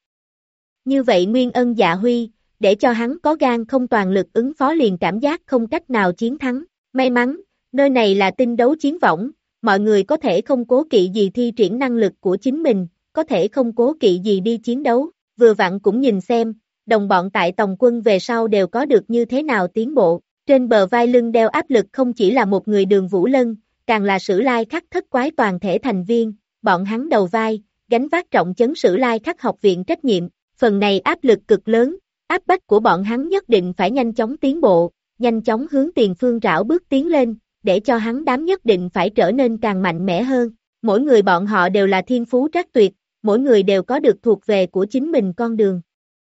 Như vậy Nguyên Ân Dạ Huy, để cho hắn có gan không toàn lực ứng phó liền cảm giác không cách nào chiến thắng. May mắn, nơi này là tinh đấu chiến võng, mọi người có thể không cố kỵ gì thi triển năng lực của chính mình, có thể không cố kỵ gì đi chiến đấu, vừa vặn cũng nhìn xem, đồng bọn tại Tòng quân về sau đều có được như thế nào tiến bộ. Trên bờ vai lưng đeo áp lực không chỉ là một người Đường Vũ Lân, càng là Sử Lai Khắc thất quái toàn thể thành viên, bọn hắn đầu vai, gánh vác trọng trấn Sử Lai Khắc học viện trách nhiệm, phần này áp lực cực lớn, áp bách của bọn hắn nhất định phải nhanh chóng tiến bộ, nhanh chóng hướng tiền phương rảo bước tiến lên, để cho hắn đám nhất định phải trở nên càng mạnh mẽ hơn. Mỗi người bọn họ đều là thiên phú trác tuyệt, mỗi người đều có được thuộc về của chính mình con đường.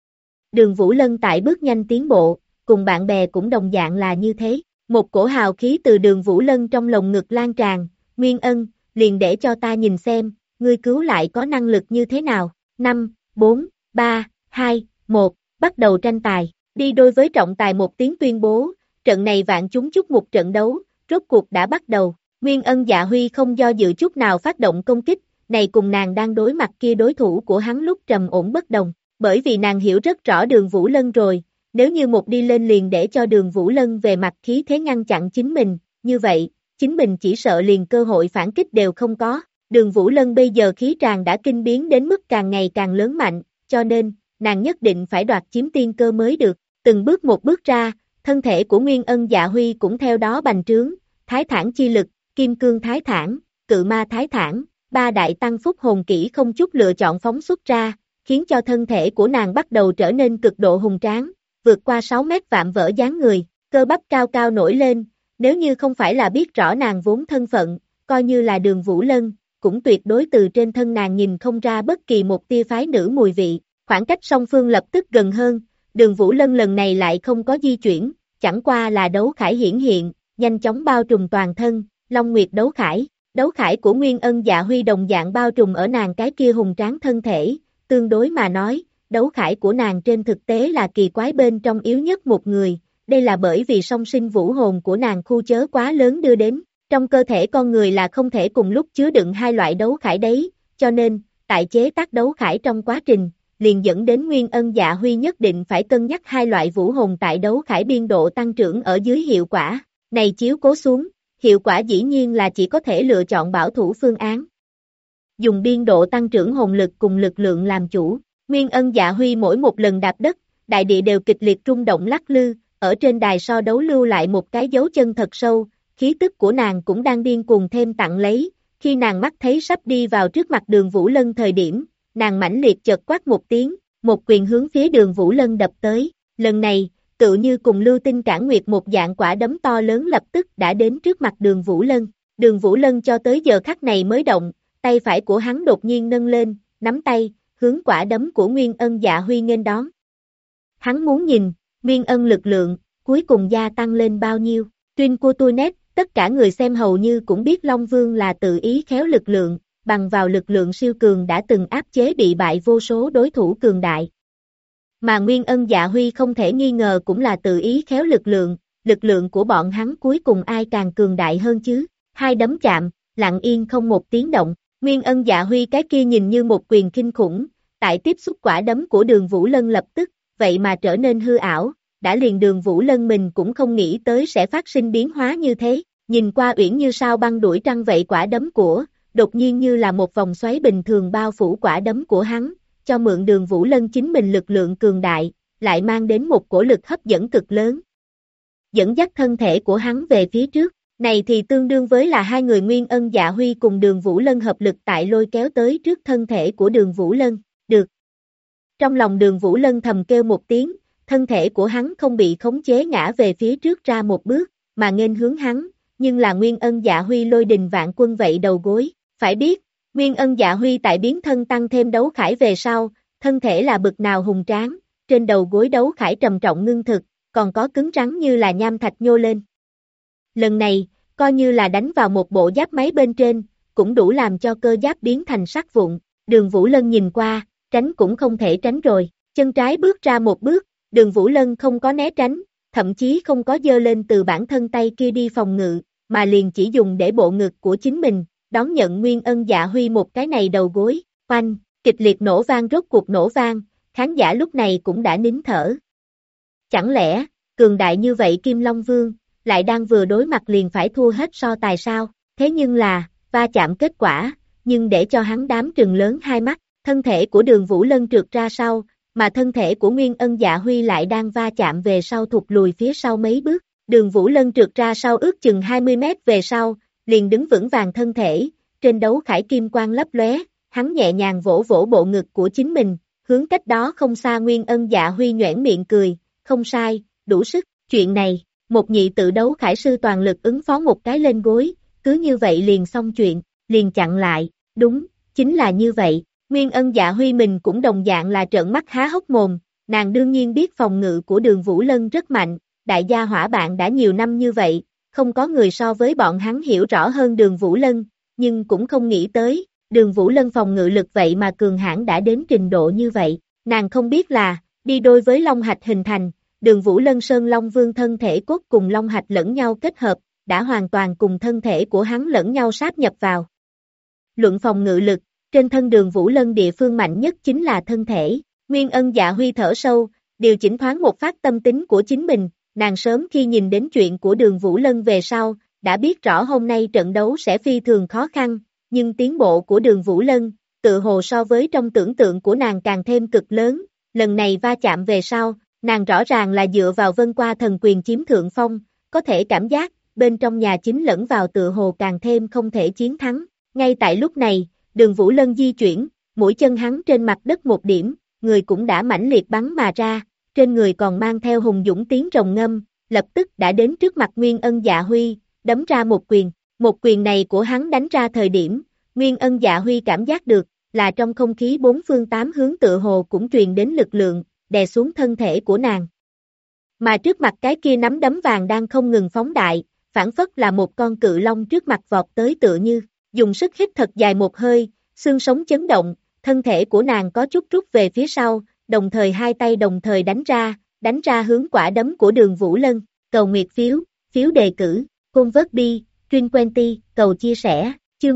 Đường Vũ Lân tại bước nhanh tiến bộ, cùng bạn bè cũng đồng dạng là như thế. Một cổ hào khí từ Đường Vũ Lân trong lồng ngực lan tràn, Nguyên Ân, liền để cho ta nhìn xem, ngươi cứu lại có năng lực như thế nào. 5, 4, 3, 2, 1, bắt đầu tranh tài. Đi đôi với trọng tài một tiếng tuyên bố, trận này vạn chúng chúc một trận đấu, rốt cuộc đã bắt đầu. Nguyên Ân Dạ Huy không do dự chút nào phát động công kích, này cùng nàng đang đối mặt kia đối thủ của hắn lúc trầm ổn bất đồng, bởi vì nàng hiểu rất rõ Đường Vũ Lân rồi, nếu như một đi lên liền để cho Đường Vũ Lân về mặt khí thế ngăn chặn chính mình, như vậy, chính mình chỉ sợ liền cơ hội phản kích đều không có. Đường Vũ Lân bây giờ khí tràng đã kinh biến đến mức càng ngày càng lớn mạnh, cho nên, nàng nhất định phải đoạt chiếm tiên cơ mới được. Từng bước một bước ra, thân thể của Nguyên Ân Dạ Huy cũng theo đó bành trướng, Thái Thản chi lực, Kim Cương Thái Thản, Cự Ma Thái Thản, ba đại tăng phúc hồn kỹ không chút lựa chọn phóng xuất ra, khiến cho thân thể của nàng bắt đầu trở nên cực độ hùng tráng, vượt qua 6 mét vạm vỡ dáng người, cơ bắp cao cao nổi lên, nếu như không phải là biết rõ nàng vốn thân phận, coi như là Đường Vũ Lân, cũng tuyệt đối từ trên thân nàng nhìn không ra bất kỳ một tia phái nữ mùi vị. Khoảng cách song phương lập tức gần hơn, Đường Vũ Lân lần này lại không có di chuyển, chẳng qua là đấu khải hiển hiện, nhanh chóng bao trùm toàn thân, Long Nguyệt đấu khải. Đấu khải của Nguyên Ân Dạ Huy đồng dạng bao trùm ở nàng cái kia hùng tráng thân thể, tương đối mà nói, đấu khải của nàng trên thực tế là kỳ quái bên trong yếu nhất một người, đây là bởi vì song sinh vũ hồn của nàng khu chớ quá lớn đưa đến, trong cơ thể con người là không thể cùng lúc chứa đựng hai loại đấu khải đấy, cho nên, tại chế tác đấu khải trong quá trình, liền dẫn đến Nguyên Ân Dạ Huy nhất định phải cân nhắc hai loại vũ hồn tại đấu khải biên độ tăng trưởng ở dưới hiệu quả, này chiếu cố xuống, hiệu quả dĩ nhiên là chỉ có thể lựa chọn bảo thủ phương án. Dùng biên độ tăng trưởng hồn lực cùng lực lượng làm chủ, Nguyên Ân Dạ Huy mỗi một lần đạp đất, đại địa đều kịch liệt rung động lắc lư, ở trên đài so đấu lưu lại một cái dấu chân thật sâu, khí tức của nàng cũng đang điên cuồng thêm tặng lấy, khi nàng mắt thấy sắp đi vào trước mặt Đường Vũ Lân thời điểm, nàng mãnh liệt chợt quát một tiếng, một quyền hướng phía Đường Vũ Lân đập tới, lần này, tự như cùng lưu tinh cản nguyệt một dạng quả đấm to lớn lập tức đã đến trước mặt Đường Vũ Lân. Đường Vũ Lân cho tới giờ khắc này mới động, tay phải của hắn đột nhiên nâng lên, nắm tay, hướng quả đấm của Nguyên Ân Dạ Huy nghênh đón. Hắn muốn nhìn, Nguyên Ân lực lượng, cuối cùng gia tăng lên bao nhiêu. Tuyên của tôi nét, tất cả người xem hầu như cũng biết Long Vương là tự ý khéo lực lượng, bằng vào lực lượng siêu cường đã từng áp chế bị bại vô số đối thủ cường đại. Mà Nguyên Ân Dạ Huy không thể nghi ngờ cũng là tự ý khéo lực lượng của bọn hắn cuối cùng ai càng cường đại hơn chứ. Hai đấm chạm, lặng yên không một tiếng động, Nguyên Ân Dạ Huy cái kia nhìn như một quyền kinh khủng, tại tiếp xúc quả đấm của Đường Vũ Lân lập tức, vậy mà trở nên hư ảo, đã liền Đường Vũ Lân mình cũng không nghĩ tới sẽ phát sinh biến hóa như thế, nhìn qua uyển như sao băng đuổi trăng vậy quả đấm của, đột nhiên như là một vòng xoáy bình thường bao phủ quả đấm của hắn, cho mượn Đường Vũ Lân chính mình lực lượng cường đại, lại mang đến một cổ lực hấp dẫn cực lớn, dẫn dắt thân thể của hắn về phía trước. Này thì tương đương với là hai người Nguyên Ân Dạ Huy cùng Đường Vũ Lân hợp lực tại lôi kéo tới trước thân thể của Đường Vũ Lân. Được. Trong lòng Đường Vũ Lân thầm kêu một tiếng, thân thể của hắn không bị khống chế ngã về phía trước ra một bước, mà nghênh hướng hắn, nhưng là Nguyên Ân Dạ Huy lôi đình vạn quân vậy đầu gối. Phải biết, Nguyên Ân Dạ Huy tại biến thân tăng thêm đấu khải về sau, thân thể là bực nào hùng tráng, trên đầu gối đấu khải trầm trọng ngưng thực, còn có cứng rắn như là nham thạch nhô lên. Lần này, coi như là đánh vào một bộ giáp máy bên trên, cũng đủ làm cho cơ giáp biến thành sắt vụn. Đường Vũ Lân nhìn qua, tránh cũng không thể tránh rồi, chân trái bước ra một bước, Đường Vũ Lân không có né tránh, thậm chí không có giơ lên từ bản thân tay kia đi phòng ngự, mà liền chỉ dùng để bộ ngực của chính mình, đón nhận Nguyên Ân Dạ Huy một cái này đầu gối, oanh, kịch liệt nổ vang rốt cuộc nổ vang, khán giả lúc này cũng đã nín thở. Chẳng lẽ, cường đại như vậy Kim Long Vương, lại đang vừa đối mặt liền phải thua hết so tài sao? Thế nhưng là, va chạm kết quả, nhưng để cho hắn đám trừng lớn hai mắt, thân thể của Đường Vũ Lân trượt ra sau, mà thân thể của Nguyên Ân Dạ Huy lại đang va chạm về sau thụt lùi phía sau mấy bước. Đường Vũ Lân trượt ra sau ước chừng 20 mét về sau, liền đứng vững vàng thân thể, trên đấu khải kim quang lấp lóe, hắn nhẹ nhàng vỗ vỗ bộ ngực của chính mình, hướng cách đó không xa Nguyên Ân Dạ Huy nhoẻn miệng cười, không sai, đủ sức, chuyện này, một nhị tự đấu khải sư toàn lực ứng phó một cái lên gối, cứ như vậy liền xong chuyện, liền chặn lại, đúng, chính là như vậy, Nguyên Ân Dạ Huy mình cũng đồng dạng là trợn mắt há hốc mồm, nàng đương nhiên biết phòng ngự của Đường Vũ Lân rất mạnh, đại gia hỏa bạn đã nhiều năm như vậy, không có người so với bọn hắn hiểu rõ hơn Đường Vũ Lân, nhưng cũng không nghĩ tới, Đường Vũ Lân phòng ngự lực vậy mà cường hãn đã đến trình độ như vậy, nàng không biết là, đi đôi với Long Hạch hình thành, Đường Vũ Lân Sơn Long Vương thân thể cốt cùng Long Hạch lẫn nhau kết hợp, đã hoàn toàn cùng thân thể của hắn lẫn nhau sáp nhập vào. Luận phòng ngự lực, trên thân Đường Vũ Lân địa phương mạnh nhất chính là thân thể, Nguyên Ân Dạ Huy thở sâu, điều chỉnh thoáng một phát tâm tính của chính mình, nàng sớm khi nhìn đến chuyện của Đường Vũ Lân về sau, đã biết rõ hôm nay trận đấu sẽ phi thường khó khăn, nhưng tiến bộ của Đường Vũ Lân, tự hồ so với trong tưởng tượng của nàng càng thêm cực lớn, lần này va chạm về sau, nàng rõ ràng là dựa vào vân qua thần quyền chiếm thượng phong, có thể cảm giác, bên trong nhà chính lẫn vào tự hồ càng thêm không thể chiến thắng. Ngay tại lúc này, Đường Vũ Lân di chuyển, mũi chân hắn trên mặt đất một điểm, người cũng đã mãnh liệt bắn mà ra, trên người còn mang theo hùng dũng tiếng rồng ngâm, lập tức đã đến trước mặt Nguyên Ân Dạ Huy, đấm ra một quyền này của hắn đánh ra thời điểm, Nguyên Ân Dạ Huy cảm giác được, là trong không khí bốn phương tám hướng tự hồ cũng truyền đến lực lượng, đè xuống thân thể của nàng. Mà trước mặt cái kia nắm đấm vàng đang không ngừng phóng đại, phản phất là một con cự long trước mặt vọt tới tựa như, dùng sức hít thật dài một hơi, xương sống chấn động, thân thể của nàng có chút rút về phía sau, đồng thời hai tay đồng thời đánh ra hướng quả đấm của Đường Vũ Lân, cầu nguyệt phiếu đề cử, Côn vớt bi, Truyên Quenty, cầu chia sẻ, chương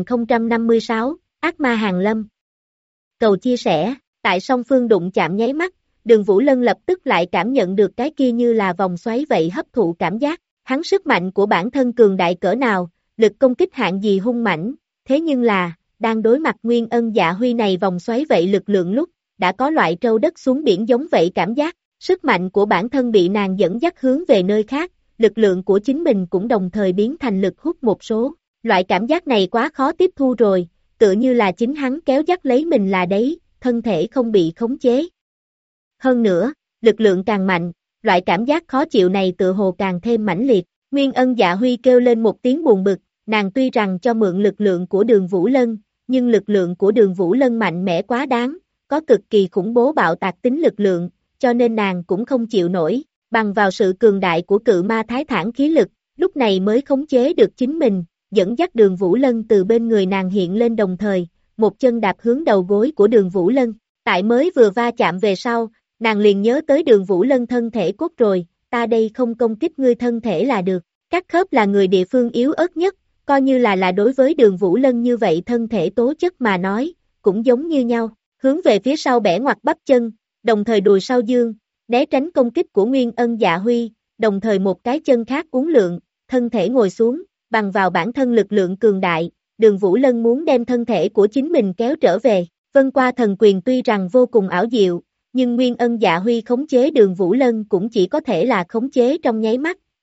1056, Ác Ma Hàng Lâm. Cầu chia sẻ, tại song phương đụng chạm nháy mắt, Đường Vũ Lân lập tức lại cảm nhận được cái kia như là vòng xoáy vậy hấp thụ cảm giác, hắn sức mạnh của bản thân cường đại cỡ nào, lực công kích hạng gì hung mãnh, thế nhưng là, đang đối mặt Nguyên Ân Dạ Huy này vòng xoáy vậy lực lượng lúc, đã có loại trâu đất xuống biển giống vậy cảm giác, sức mạnh của bản thân bị nàng dẫn dắt hướng về nơi khác, lực lượng của chính mình cũng đồng thời biến thành lực hút một số, loại cảm giác này quá khó tiếp thu rồi, tựa như là chính hắn kéo dắt lấy mình là đấy, thân thể không bị khống chế. Hơn nữa, lực lượng càng mạnh, loại cảm giác khó chịu này tựa hồ càng thêm mãnh liệt, Nguyên Ân Dạ Huy kêu lên một tiếng buồn bực, nàng tuy rằng cho mượn lực lượng của Đường Vũ Lân, nhưng lực lượng của Đường Vũ Lân mạnh mẽ quá đáng, có cực kỳ khủng bố bạo tạc tính lực lượng, cho nên nàng cũng không chịu nổi, bằng vào sự cường đại của cự ma thái thản khí lực, lúc này mới khống chế được chính mình, dẫn dắt Đường Vũ Lân từ bên người nàng hiện lên đồng thời, một chân đạp hướng đầu gối của Đường Vũ Lân, tại mới vừa va chạm về sau, nàng liền nhớ tới Đường Vũ Lân thân thể cốt rồi, ta đây không công kích ngươi thân thể là được, các khớp là người địa phương yếu ớt nhất, coi như là đối với Đường Vũ Lân như vậy thân thể tố chất mà nói, cũng giống như nhau, hướng về phía sau bẻ ngoặt bắp chân, đồng thời đùi sau dương, né tránh công kích của Nguyên Ân Dạ Huy, đồng thời một cái chân khác uốn lượn, thân thể ngồi xuống, bằng vào bản thân lực lượng cường đại, Đường Vũ Lân muốn đem thân thể của chính mình kéo trở về, vân qua thần quyền tuy rằng vô cùng ảo diệu, nhưng Nguyên Ân Dạ Huy khống chế Đường Vũ Lân cũng chỉ có thể là khống chế trong nháy mắt,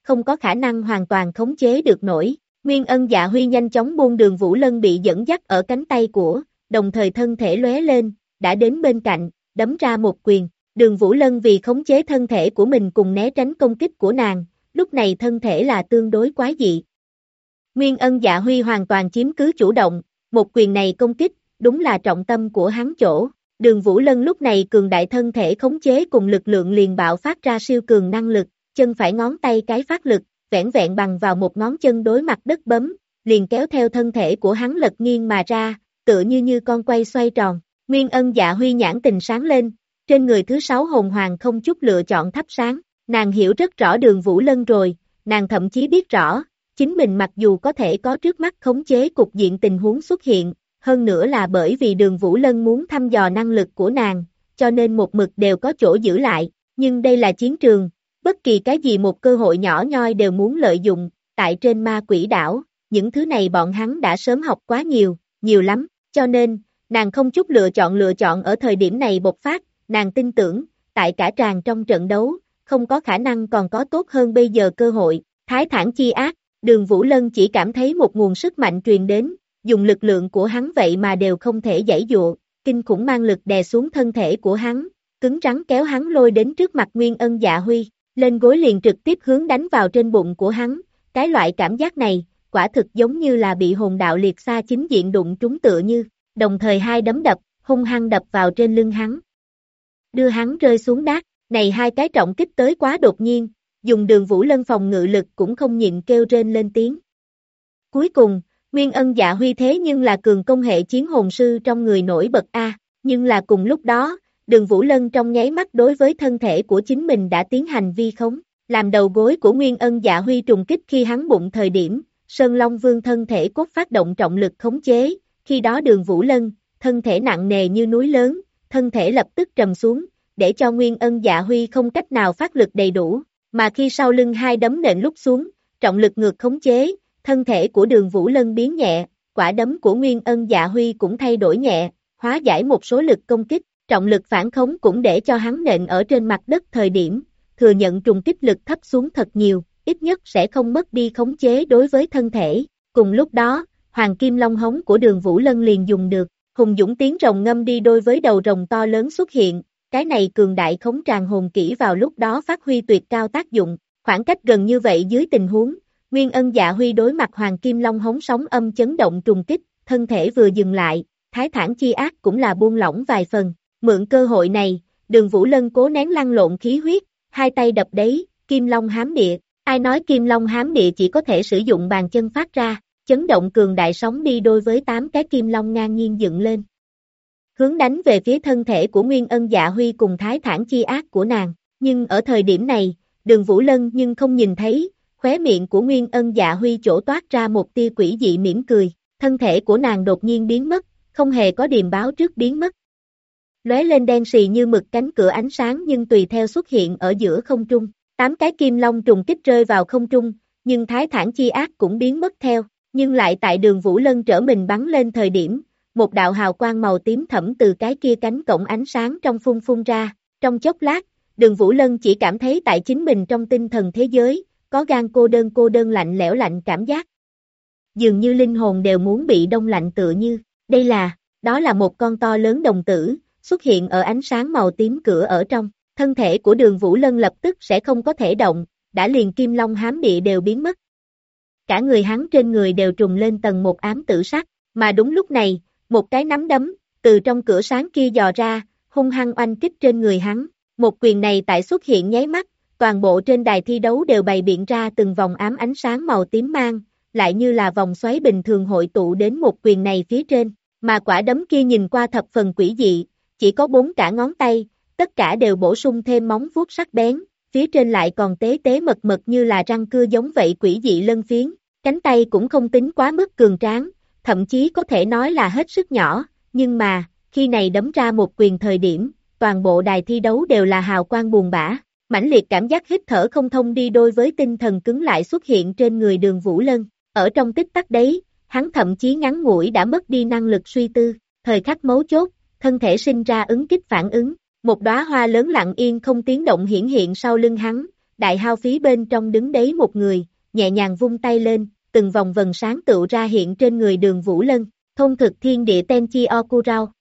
không có khả năng hoàn toàn khống chế được nổi. Nguyên Ân Dạ Huy nhanh chóng buông Đường Vũ Lân bị dẫn dắt ở cánh tay của, đồng thời thân thể lóe lên, đã đến bên cạnh, đấm ra một quyền. Đường Vũ Lân vì khống chế thân thể của mình cùng né tránh công kích của nàng, lúc này thân thể là tương đối quái dị. Nguyên Ân Dạ Huy hoàn toàn chiếm cứ chủ động, một quyền này công kích, đúng là trọng tâm của hắn chỗ. Đường Vũ Lân lúc này cường đại thân thể khống chế cùng lực lượng liền bạo phát ra siêu cường năng lực, chân phải ngón tay cái phát lực, vẻn vẹn bằng vào một ngón chân đối mặt đất bấm, liền kéo theo thân thể của hắn lật nghiêng mà ra, tựa như con quay xoay tròn. Nguyên Ân Dạ Huy nhãn tình sáng lên, trên người thứ 6 hồn hoàng không chút lựa chọn thắp sáng, nàng hiểu rất rõ Đường Vũ Lân rồi, nàng thậm chí biết rõ, chính mình mặc dù có thể có trước mắt khống chế cục diện tình huống xuất hiện, hơn nữa là bởi vì Đường Vũ Lân muốn thăm dò năng lực của nàng, cho nên một mực đều có chỗ giữ lại, nhưng đây là chiến trường, bất kỳ cái gì một cơ hội nhỏ nhoi đều muốn lợi dụng, tại trên ma quỷ đảo, những thứ này bọn hắn đã sớm học quá nhiều, nhiều lắm, cho nên, nàng không chút lựa chọn ở thời điểm này bộc phát, nàng tin tưởng, tại cả tràng trong trận đấu, không có khả năng còn có tốt hơn bây giờ cơ hội, thái thản chi ác, Đường Vũ Lân chỉ cảm thấy một nguồn sức mạnh truyền đến, dùng lực lượng của hắn vậy mà đều không thể giãy dụa, kinh khủng mang lực đè xuống thân thể của hắn, cứng rắn kéo hắn lôi đến trước mặt Nguyên Ân Dạ Huy, lên gối liền trực tiếp hướng đánh vào trên bụng của hắn, cái loại cảm giác này, quả thực giống như là bị hồn đạo liệt xa chính diện đụng trúng tựa như, đồng thời hai đấm đập, hung hăng đập vào trên lưng hắn, đưa hắn rơi xuống đát, này hai cái trọng kích tới quá đột nhiên, dùng Đường Vũ Lân phòng ngự lực cũng không nhịn kêu rên lên tiếng. Cuối cùng, Nguyên Ân Dạ Huy thế nhưng là cường công hệ chiến hồn sư trong người nổi bật A, nhưng là cùng lúc đó, Đường Vũ Lân trong nháy mắt đối với thân thể của chính mình đã tiến hành vi khống, làm đầu gối của Nguyên Ân Dạ Huy trùng kích khi hắn bụng thời điểm, Sơn Long Vương thân thể cốt phát động trọng lực khống chế, khi đó Đường Vũ Lân, thân thể nặng nề như núi lớn, thân thể lập tức trầm xuống, để cho Nguyên Ân Dạ Huy không cách nào phát lực đầy đủ, mà khi sau lưng hai đấm nện lúc xuống, trọng lực ngược khống chế, thân thể của Đường Vũ Lân biến nhẹ, quả đấm của Nguyên Ân Dạ Huy cũng thay đổi nhẹ, hóa giải một số lực công kích, trọng lực phản khống cũng để cho hắn nện ở trên mặt đất thời điểm, thừa nhận trùng kích lực thấp xuống thật nhiều, ít nhất sẽ không mất đi khống chế đối với thân thể. Cùng lúc đó, Hoàng Kim Long hống của Đường Vũ Lân liền dùng được, hùng dũng tiếng rồng ngâm đi đôi với đầu rồng to lớn xuất hiện, cái này cường đại khống tràng hồn kỹ vào lúc đó phát huy tuyệt cao tác dụng, khoảng cách gần như vậy dưới tình huống, Nguyên Ân Dạ Huy đối mặt Hoàng Kim Long hống sóng âm chấn động trùng kích, thân thể vừa dừng lại, thái thản chi ác cũng là buông lỏng vài phần, mượn cơ hội này, Đường Vũ Lân cố nén lăn lộn khí huyết, hai tay đập đấy, Kim Long hám địa, ai nói Kim Long hám địa chỉ có thể sử dụng bàn chân phát ra, chấn động cường đại sóng đi đôi với 8 cái Kim Long ngang nhiên dựng lên. Hướng đánh về phía thân thể của Nguyên Ân Dạ Huy cùng thái thản chi ác của nàng, nhưng ở thời điểm này, Đường Vũ Lân nhưng không nhìn thấy, khóe miệng của Nguyên Ân Dạ Huy chỗ toát ra một tia quỷ dị mỉm cười, thân thể của nàng đột nhiên biến mất, không hề có điềm báo trước biến mất. Lóe lên đen xì như mực cánh cửa ánh sáng nhưng tùy theo xuất hiện ở giữa không trung, 8 cái kim long trùng kích rơi vào không trung, nhưng thái thản chi ác cũng biến mất theo, nhưng lại tại Đường Vũ Lân trở mình bắn lên thời điểm, một đạo hào quang màu tím thẫm từ cái kia cánh cổng ánh sáng trong phun ra, trong chốc lát, Đường Vũ Lân chỉ cảm thấy tại chính mình trong tinh thần thế giới, có gan cô đơn lạnh lẽo lạnh cảm giác. Dường như linh hồn đều muốn bị đông lạnh tựa như, đó là một con to lớn đồng tử, xuất hiện ở ánh sáng màu tím cửa ở trong, thân thể của Đường Vũ Lân lập tức sẽ không có thể động, đã liền Kim Long hám địa đều biến mất. Cả người hắn trên người đều trùng lên tầng một ám tử sắc, mà đúng lúc này, một cái nắm đấm, từ trong cửa sáng kia dò ra, hung hăng oanh kích trên người hắn, một quyền này tại xuất hiện nháy mắt, toàn bộ trên đài thi đấu đều bày biện ra từng vòng ám ánh sáng màu tím mang, lại như là vòng xoáy bình thường hội tụ đến một quyền này phía trên, mà quả đấm kia nhìn qua thập phần quỷ dị, chỉ có 4 cả ngón tay, tất cả đều bổ sung thêm móng vuốt sắc bén, phía trên lại còn tế tế mật như là răng cưa giống vậy quỷ dị lân phiến, cánh tay cũng không tính quá mức cường tráng, thậm chí có thể nói là hết sức nhỏ, nhưng mà, khi này đấm ra một quyền thời điểm, toàn bộ đài thi đấu đều là hào quang buồn bã, mãnh liệt cảm giác hít thở không thông đi đôi với tinh thần cứng lại xuất hiện trên người Đường Vũ Lân, ở trong tích tắc đấy, hắn thậm chí ngắn ngủi đã mất đi năng lực suy tư, thời khắc mấu chốt, thân thể sinh ra ứng kích phản ứng, một đóa hoa lớn lặng yên không tiếng động hiển hiện sau lưng hắn, đại hao phí bên trong đứng đấy một người, nhẹ nhàng vung tay lên, từng vòng vần sáng tựu ra hiện trên người Đường Vũ Lân, thông thực thiên địa Tenchi Okurao.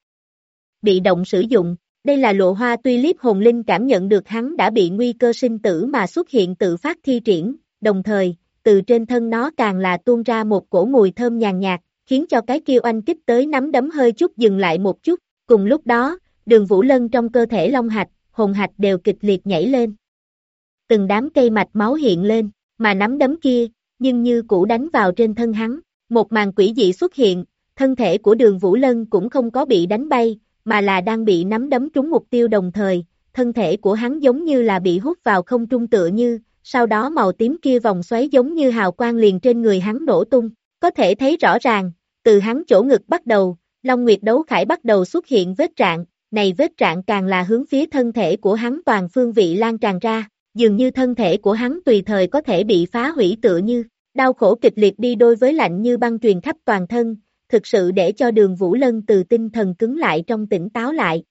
Bị động sử dụng, đây là lộ hoa tulip hồn linh cảm nhận được hắn đã bị nguy cơ sinh tử mà xuất hiện tự phát thi triển, đồng thời, từ trên thân nó càng là tuôn ra một cổ mùi thơm nhàn nhạt, khiến cho cái kia oanh kích tới nắm đấm hơi chút dừng lại một chút, cùng lúc đó, Đường Vũ Lân trong cơ thể long hạch, hồn hạch đều kịch liệt nhảy lên. Từng đám cây mạch máu hiện lên, mà nắm đấm kia, nhưng như cũ đánh vào trên thân hắn, một màn quỷ dị xuất hiện, thân thể của Đường Vũ Lân cũng không có bị đánh bay, mà là đang bị nắm đấm trúng mục tiêu đồng thời, thân thể của hắn giống như là bị hút vào không trung tựa như, sau đó màu tím kia vòng xoáy giống như hào quang liền trên người hắn nổ tung, có thể thấy rõ ràng, từ hắn chỗ ngực bắt đầu, Long Nguyệt đấu khải bắt đầu xuất hiện vết rạn, này vết rạn càng là hướng phía thân thể của hắn toàn phương vị lan tràn ra, dường như thân thể của hắn tùy thời có thể bị phá hủy tựa như, đau khổ kịch liệt đi đôi với lạnh như băng truyền khắp toàn thân, thực sự để cho Đường Vũ Lân từ tinh thần cứng lại trong tỉnh táo lại.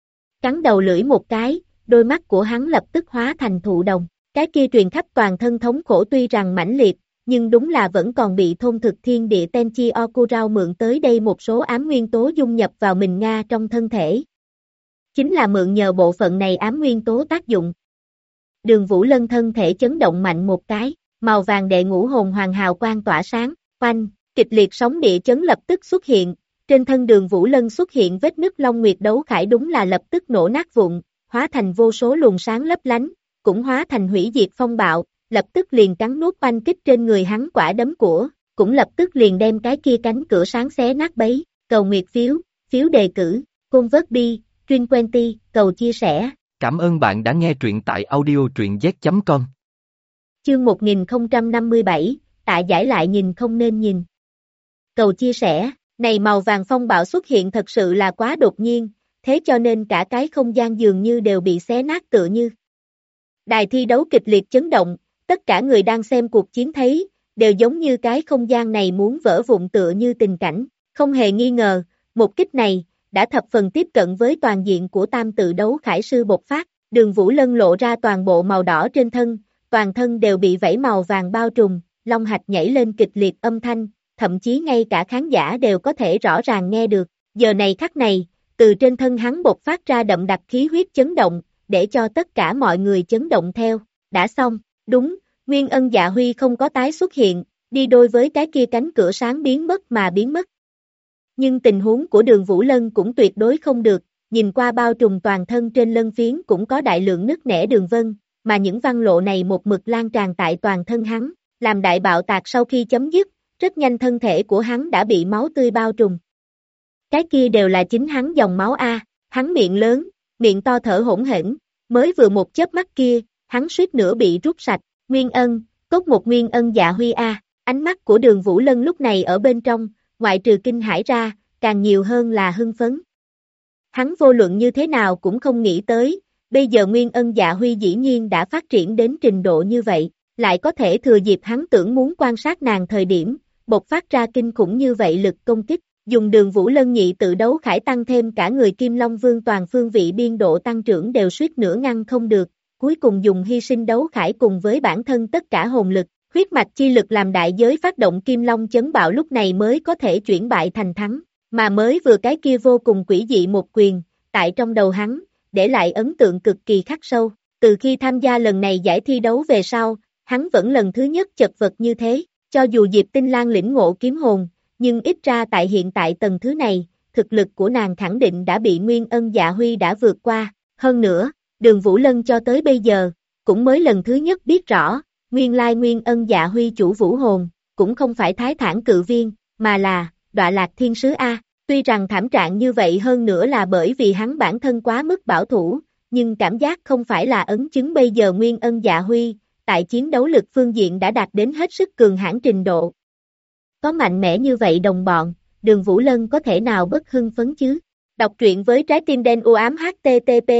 Cắn đầu lưỡi một cái, đôi mắt của hắn lập tức hóa thành thụ đồng, cái kia truyền khắp toàn thân thống khổ tuy rằng mãnh liệt, nhưng đúng là vẫn còn bị thôn thực thiên địa Tenchi Okurao mượn tới đây một số ám nguyên tố dung nhập vào mình Nga trong thân thể. Chính là mượn nhờ bộ phận này ám nguyên tố tác dụng. Đường Vũ Lân thân thể chấn động mạnh một cái, màu vàng đệ ngũ hồn hoàng hào quang tỏa sáng, oanh, kịch liệt sóng địa chấn lập tức xuất hiện, trên thân Đường Vũ Lân xuất hiện vết nứt Long Nguyệt đấu khải đúng là lập tức nổ nát vụn, hóa thành vô số luồng sáng lấp lánh, cũng hóa thành hủy diệt phong bạo, lập tức liền cắn nuốt oanh kích trên người hắn quả đấm của, cũng lập tức liền đem cái kia cánh cửa sáng xé nát bấy, cầu nguyệt phiếu, phiếu đề cử, côn vớt bi, Trinh Quenty, cầu chia sẻ. Cảm ơn bạn đã nghe truyện tại audio truyện z.com. Chương 1057, tạ giải lại nhìn không nên nhìn. Cầu chia sẻ, này màu vàng phong bạo xuất hiện thật sự là quá đột nhiên, thế cho nên cả cái không gian dường như đều bị xé nát tựa như. Đài thi đấu kịch liệt chấn động, tất cả người đang xem cuộc chiến thấy, đều giống như cái không gian này muốn vỡ vụn tựa như tình cảnh, không hề nghi ngờ, một kích này, đã thập phần tiếp cận với toàn diện của tam tự đấu khải sư bộc phát, Đường Vũ Lân lộ ra toàn bộ màu đỏ trên thân, toàn thân đều bị vảy màu vàng bao trùm, long hạch nhảy lên kịch liệt âm thanh, thậm chí ngay cả khán giả đều có thể rõ ràng nghe được, giờ này khắc này, từ trên thân hắn bộc phát ra đậm đặc khí huyết chấn động, để cho tất cả mọi người chấn động theo, đã xong, đúng, Nguyên Ân Dạ Huy không có tái xuất hiện, đi đôi với cái kia cánh cửa sáng biến mất mà biến mất. Nhưng tình huống của Đường Vũ Lân cũng tuyệt đối không được, nhìn qua bao trùm toàn thân trên lân phiến cũng có đại lượng nứt nẻ đường vân, mà những văn lộ này một mực lan tràn tại toàn thân hắn, làm đại bạo tạc sau khi chấm dứt, rất nhanh thân thể của hắn đã bị máu tươi bao trùm. Cái kia đều là chính hắn dòng máu A, hắn miệng lớn, miệng to thở hỗn hển, mới vừa một chớp mắt kia, hắn suýt nữa bị rút sạch, Nguyên Ân, cốt một Nguyên Ân Dạ Huy A, ánh mắt của Đường Vũ Lân lúc này ở bên trong, ngoại trừ kinh hãi ra, càng nhiều hơn là hưng phấn. Hắn vô luận như thế nào cũng không nghĩ tới, bây giờ Nguyên Ân Dạ Huy dĩ nhiên đã phát triển đến trình độ như vậy, lại có thể thừa dịp hắn tưởng muốn quan sát nàng thời điểm, bộc phát ra kinh khủng như vậy lực công kích, dùng Đường Vũ Lân nhị tự đấu khải tăng thêm cả người Kim Long Vương toàn phương vị biên độ tăng trưởng đều suýt nữa ngăn không được, cuối cùng dùng hy sinh đấu khải cùng với bản thân tất cả hồn lực, huyết mạch chi lực làm đại giới phát động Kim Long chấn bạo lúc này mới có thể chuyển bại thành thắng, mà mới vừa cái kia vô cùng quỷ dị một quyền, tại trong đầu hắn, để lại ấn tượng cực kỳ khắc sâu, từ khi tham gia lần này giải thi đấu về sau, hắn vẫn lần thứ nhất chật vật như thế, cho dù Diệp Tinh Lan lĩnh ngộ kiếm hồn, nhưng ít ra tại hiện tại tầng thứ này, thực lực của nàng khẳng định đã bị Nguyên Ân Dạ Huy đã vượt qua, hơn nữa, Đường Vũ Lân cho tới bây giờ, cũng mới lần thứ nhất biết rõ, nguyên lai Nguyên Ân Dạ Huy chủ vũ hồn, cũng không phải Thái Thản Cự Viên, mà là, Đọa Lạc Thiên Sứ A, tuy rằng thảm trạng như vậy hơn nữa là bởi vì hắn bản thân quá mức bảo thủ, nhưng cảm giác không phải là ấn chứng bây giờ Nguyên Ân Dạ Huy, tại chiến đấu lực phương diện đã đạt đến hết sức cường hãn trình độ. Có mạnh mẽ như vậy đồng bọn, Đường Vũ Lân có thể nào bất hưng phấn chứ? Đọc truyện với trái tim đen u ám http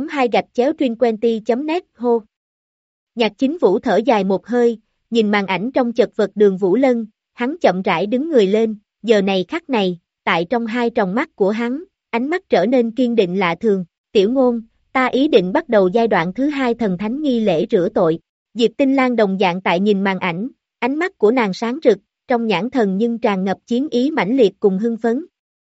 2.2-trinquenty.net hô. Nhạc Chính Vũ thở dài một hơi, nhìn màn ảnh trong chật vật Đường Vũ Lân, hắn chậm rãi đứng người lên, giờ này khắc này, tại trong hai tròng mắt của hắn, ánh mắt trở nên kiên định lạ thường, tiểu ngôn, ta ý định bắt đầu giai đoạn thứ 2 thần thánh nghi lễ rửa tội, Diệp Tinh Lan đồng dạng tại nhìn màn ảnh, ánh mắt của nàng sáng rực, trong nhãn thần nhưng tràn ngập chiến ý mãnh liệt cùng hưng phấn.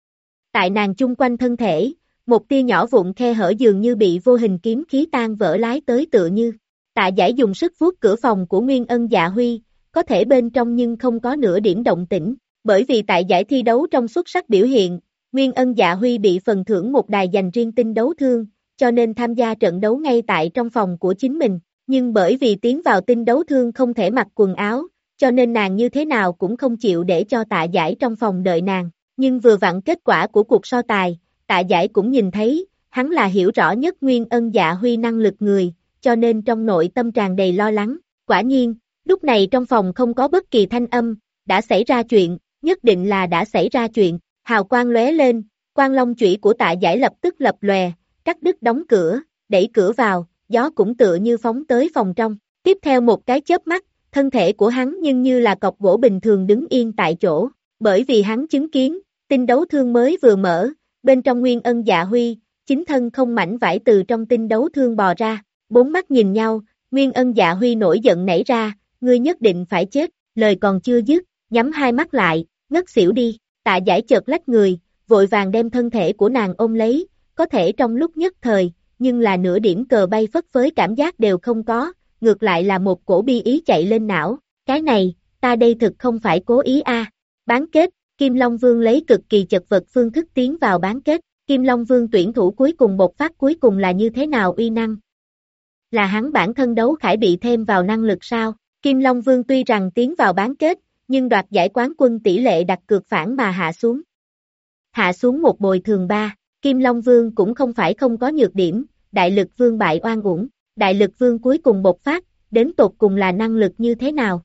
Tại nàng chung quanh thân thể, một tia nhỏ vụn khe hở dường như bị vô hình kiếm khí tan vỡ lái tới tựa như. Tạ Giải dùng sức vuốt cửa phòng của Nguyên Ân Dạ Huy, có thể bên trong nhưng không có nửa điểm động tĩnh, bởi vì tại giải thi đấu trong xuất sắc biểu hiện, Nguyên Ân Dạ Huy bị phần thưởng một đài dành riêng tinh đấu thương, cho nên tham gia trận đấu ngay tại trong phòng của chính mình, nhưng bởi vì tiến vào tinh đấu thương không thể mặc quần áo, cho nên nàng như thế nào cũng không chịu để cho Tạ Giải trong phòng đợi nàng, nhưng vừa vặn kết quả của cuộc so tài, Tạ Giải cũng nhìn thấy, hắn là hiểu rõ nhất Nguyên Ân Dạ Huy năng lực người, cho nên trong nội tâm tràn đầy lo lắng, quả nhiên, lúc này trong phòng không có bất kỳ thanh âm, đã xảy ra chuyện, nhất định là đã xảy ra chuyện, hào quang lóe lên, quang long chủy của Tạ Giải lập tức lập lòe, cắt đứt đóng cửa, đẩy cửa vào, gió cũng tựa như phóng tới phòng trong, tiếp theo một cái chớp mắt, thân thể của hắn nhưng như là cọc gỗ bình thường đứng yên tại chỗ, bởi vì hắn chứng kiến, tinh đấu thương mới vừa mở, bên trong Nguyên Ân Dạ Huy, chính thân không mảnh vải từ trong tinh đấu thương bò ra, bốn mắt nhìn nhau, Nguyên Ân Dạ Huy nổi giận nảy ra, ngươi nhất định phải chết, lời còn chưa dứt, nhắm hai mắt lại, ngất xỉu đi, Tạ Giải chợt lách người, vội vàng đem thân thể của nàng ôm lấy, có thể trong lúc nhất thời, nhưng là nửa điểm cờ bay phất phới cảm giác đều không có, ngược lại là một cổ bi ý chạy lên não, cái này, ta đây thực không phải cố ý a. Bán kết, Kim Long Vương lấy cực kỳ chật vật phương thức tiến vào bán kết, Kim Long Vương tuyển thủ cuối cùng bộc phát cuối cùng là như thế nào uy năng? Là hắn bản thân đấu khải bị thêm vào năng lực sao? Kim Long Vương tuy rằng tiến vào bán kết, nhưng đoạt giải quán quân tỷ lệ đặt cược phản mà hạ xuống. Hạ xuống một bồi thường 3, Kim Long Vương cũng không phải không có nhược điểm, Đại Lực Vương bại oan uổng, Đại Lực Vương cuối cùng bộc phát, đến tột cùng là năng lực như thế nào?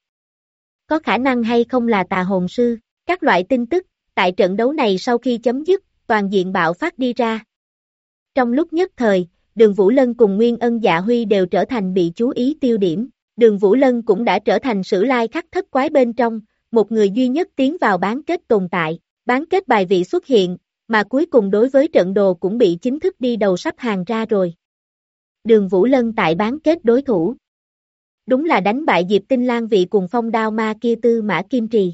Có khả năng hay không là tà hồn sư? Các loại tin tức, tại trận đấu này sau khi chấm dứt, toàn diện bạo phát đi ra. Trong lúc nhất thời, Đường Vũ Lân cùng Nguyên Ân Dạ Huy đều trở thành bị chú ý tiêu điểm. Đường Vũ Lân cũng đã trở thành sử lai khắc thất quái bên trong, một người duy nhất tiến vào bán kết tồn tại. Bán kết bài vị xuất hiện, mà cuối cùng đối với trận đồ cũng bị chính thức đi đầu sắp hàng ra rồi. Đường Vũ Lân tại bán kết đối thủ. Đúng là đánh bại Diệp Tinh Lan vị cùng phong đao ma kia Tư Mã Kim Trì.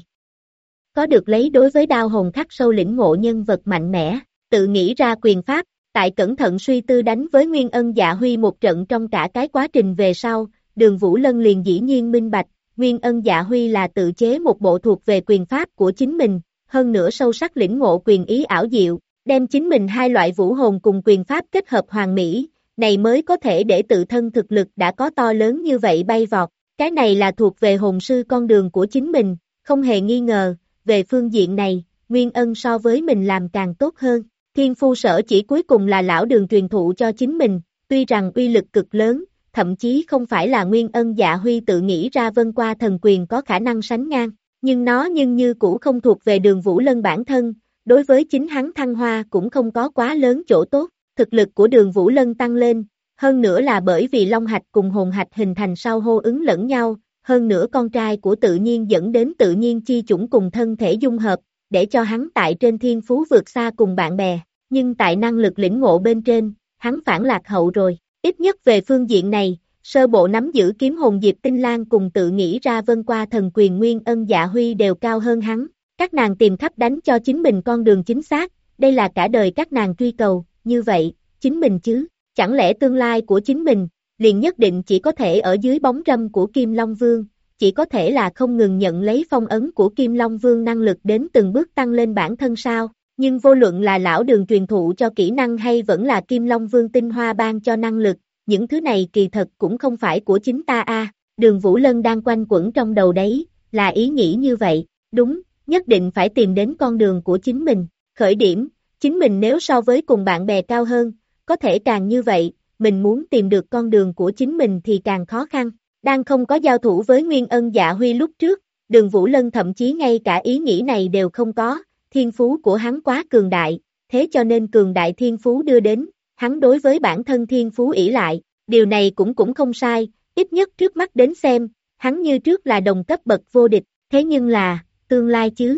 Có được lấy đối với đao hồn khắc sâu lĩnh ngộ nhân vật mạnh mẽ, tự nghĩ ra quyền pháp, tại cẩn thận suy tư đánh với Nguyên Ân Dạ Huy một trận trong cả cái quá trình về sau, Đường Vũ Lân liền dĩ nhiên minh bạch, Nguyên Ân Dạ Huy là tự chế một bộ thuộc về quyền pháp của chính mình, hơn nữa sâu sắc lĩnh ngộ quyền ý ảo diệu, đem chính mình hai loại vũ hồn cùng quyền pháp kết hợp hoàn mỹ, này mới có thể để tự thân thực lực đã có to lớn như vậy bay vọt, cái này là thuộc về hồn sư con đường của chính mình, không hề nghi ngờ, về phương diện này, Nguyên Ân so với mình làm càng tốt hơn, thiên phu sở chỉ cuối cùng là lão Đường truyền thụ cho chính mình, tuy rằng uy lực cực lớn, thậm chí không phải là Nguyên Ân Dạ Huy tự nghĩ ra vân qua thần quyền có khả năng sánh ngang, nhưng nó như cũ không thuộc về Đường Vũ Lân bản thân, đối với chính hắn thăng hoa cũng không có quá lớn chỗ tốt, thực lực của Đường Vũ Lân tăng lên, hơn nữa là bởi vì Long Hạch cùng Hồn Hạch hình thành sau hô ứng lẫn nhau, hơn nữa con trai của tự nhiên dẫn đến tự nhiên chi chủng cùng thân thể dung hợp, để cho hắn tại trên thiên phú vượt xa cùng bạn bè, nhưng tại năng lực lĩnh ngộ bên trên, hắn phản lạc hậu rồi, ít nhất về phương diện này, sơ bộ nắm giữ kiếm hồn Diệp Tinh Lan cùng tự nghĩ ra vân qua thần quyền Nguyên Ân Dạ Huy đều cao hơn hắn, các nàng tìm khắp đánh cho chính mình con đường chính xác, đây là cả đời các nàng truy cầu, như vậy, chính mình chứ, chẳng lẽ tương lai của chính mình, liền nhất định chỉ có thể ở dưới bóng râm của Kim Long Vương, chỉ có thể là không ngừng nhận lấy phong ấn của Kim Long Vương năng lực đến từng bước tăng lên bản thân sao, nhưng vô luận là lão Đường truyền thụ cho kỹ năng hay vẫn là Kim Long Vương tinh hoa ban cho năng lực, những thứ này kỳ thật cũng không phải của chính ta a. Đường Vũ Lân đang quanh quẩn trong đầu đấy, là ý nghĩ như vậy, đúng, nhất định phải tìm đến con đường của chính mình, khởi điểm, chính mình nếu so với cùng bạn bè cao hơn, có thể càng như vậy, mình muốn tìm được con đường của chính mình thì càng khó khăn, đang không có giao thủ với Nguyên Ân Dạ Huy lúc trước, Đường Vũ Lân thậm chí ngay cả ý nghĩ này đều không có, thiên phú của hắn quá cường đại, thế cho nên cường đại thiên phú đưa đến, hắn đối với bản thân thiên phú ỷ lại, điều này cũng không sai, ít nhất trước mắt đến xem, hắn như trước là đồng cấp bậc vô địch, thế nhưng là, tương lai chứ.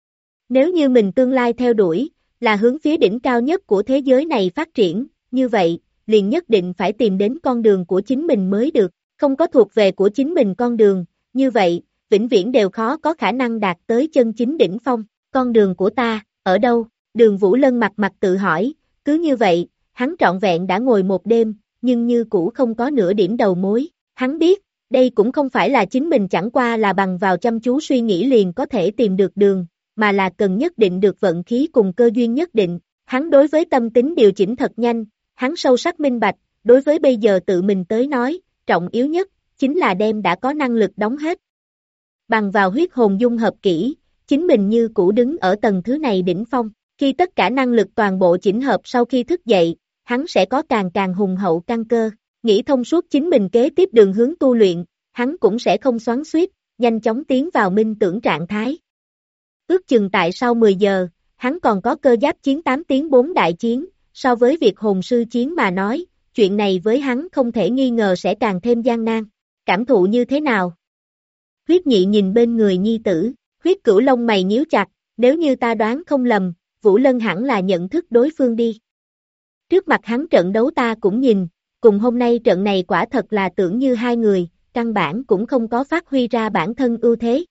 Nếu như mình tương lai theo đuổi, là hướng phía đỉnh cao nhất của thế giới này phát triển, như vậy, liền nhất định phải tìm đến con đường của chính mình mới được, không có thuộc về của chính mình con đường, như vậy, vĩnh viễn đều khó có khả năng đạt tới chân chính đỉnh phong. Con đường của ta, ở đâu? Đường Vũ Lân mặt mặt tự hỏi, cứ như vậy, hắn trọn vẹn đã ngồi một đêm, nhưng như cũ không có nửa điểm đầu mối. Hắn biết, đây cũng không phải là chính mình chẳng qua là bằng vào chăm chú suy nghĩ liền có thể tìm được đường, mà là cần nhất định được vận khí cùng cơ duyên nhất định. Hắn đối với tâm tính điều chỉnh thật nhanh, hắn sâu sắc minh bạch, đối với bây giờ tự mình tới nói, trọng yếu nhất, chính là đem đã có năng lực đóng hết. Bằng vào huyết hồn dung hợp kỹ, chính mình như cũ đứng ở tầng thứ này đỉnh phong, khi tất cả năng lực toàn bộ chỉnh hợp sau khi thức dậy, hắn sẽ có càng hùng hậu căn cơ, nghĩ thông suốt chính mình kế tiếp đường hướng tu luyện, hắn cũng sẽ không xoắn xuýt, nhanh chóng tiến vào minh tưởng trạng thái. Ước chừng tại sau 10 giờ, hắn còn có cơ giáp chiến 8 tiếng 4 đại chiến, so với việc hồn sư chiến mà nói, chuyện này với hắn không thể nghi ngờ sẽ càng thêm gian nan. Cảm thụ như thế nào? Huyết Nhị nhìn bên người nhi tử, Huyết Cửu lông mày nhíu chặt, nếu như ta đoán không lầm, Vũ Lân hẳn là nhận thức đối phương đi. Trước mặt hắn trận đấu ta cũng nhìn, cùng hôm nay trận này quả thật là tưởng như hai người, căn bản cũng không có phát huy ra bản thân ưu thế,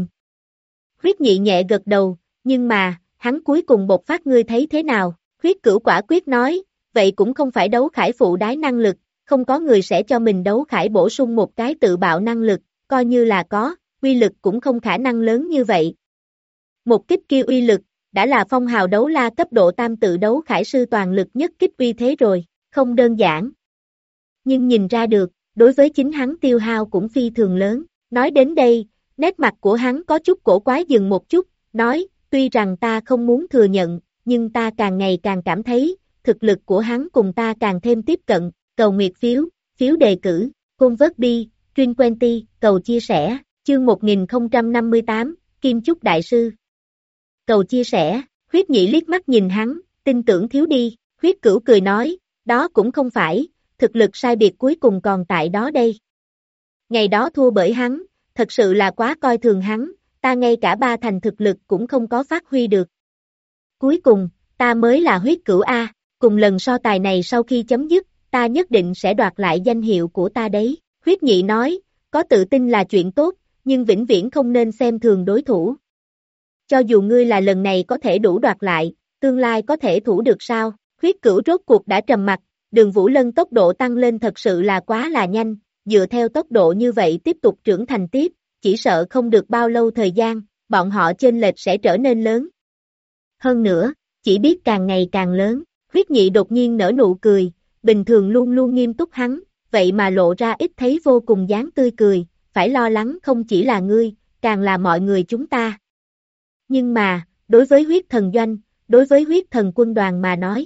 Huyết Nhị nhẹ gật đầu, nhưng mà, hắn cuối cùng bộc phát ngươi thấy thế nào? Huyết Cửu quả quyết nói, vậy cũng không phải đấu khải phụ đái năng lực, không có người sẽ cho mình đấu khải bổ sung một cái tự bạo năng lực, coi như là có, uy lực cũng không khả năng lớn như vậy. Một kích kia uy lực, đã là phong hào đấu la cấp độ tam tự đấu khải sư toàn lực nhất kích uy thế rồi, không đơn giản. Nhưng nhìn ra được, đối với chính hắn tiêu hao cũng phi thường lớn. Nói đến đây, nét mặt của hắn có chút cổ quái dừng một chút, nói, tuy rằng ta không muốn thừa nhận, nhưng ta càng ngày càng cảm thấy, thực lực của hắn cùng ta càng thêm tiếp cận, cầu nguyệt phiếu, phiếu đề cử, convert bi, Truyền Quenty, cầu chia sẻ, chương 1058, Kim Chúc Đại Sư. Cầu chia sẻ, Huyết Nhị liếc mắt nhìn hắn, tin tưởng thiếu đi, Huyết Cửu cười nói, đó cũng không phải, thực lực sai biệt cuối cùng còn tại đó đây. Ngày đó thua bởi hắn, thật sự là quá coi thường hắn, ta ngay cả 3 thành thực lực cũng không có phát huy được. Cuối cùng, ta mới là Huyết Cửu A, cùng lần so tài này sau khi chấm dứt, ta nhất định sẽ đoạt lại danh hiệu của ta đấy. Huyết Nhị nói, có tự tin là chuyện tốt, nhưng vĩnh viễn không nên xem thường đối thủ. Cho dù ngươi là lần này có thể đủ đoạt lại, tương lai có thể thủ được sao? Huyết Cửu rốt cuộc đã trầm mặt, Đường Vũ Lân tốc độ tăng lên thật sự là quá là nhanh, dựa theo tốc độ như vậy tiếp tục trưởng thành tiếp, chỉ sợ không được bao lâu thời gian, bọn họ chênh lệch sẽ trở nên lớn. Hơn nữa, chỉ biết càng ngày càng lớn, Huyết Nhị đột nhiên nở nụ cười, bình thường luôn luôn nghiêm túc hắn, vậy mà lộ ra ít thấy vô cùng dáng tươi cười, phải lo lắng không chỉ là ngươi, càng là mọi người chúng ta. Nhưng mà, đối với huyết thần doanh, đối với huyết thần quân đoàn mà nói,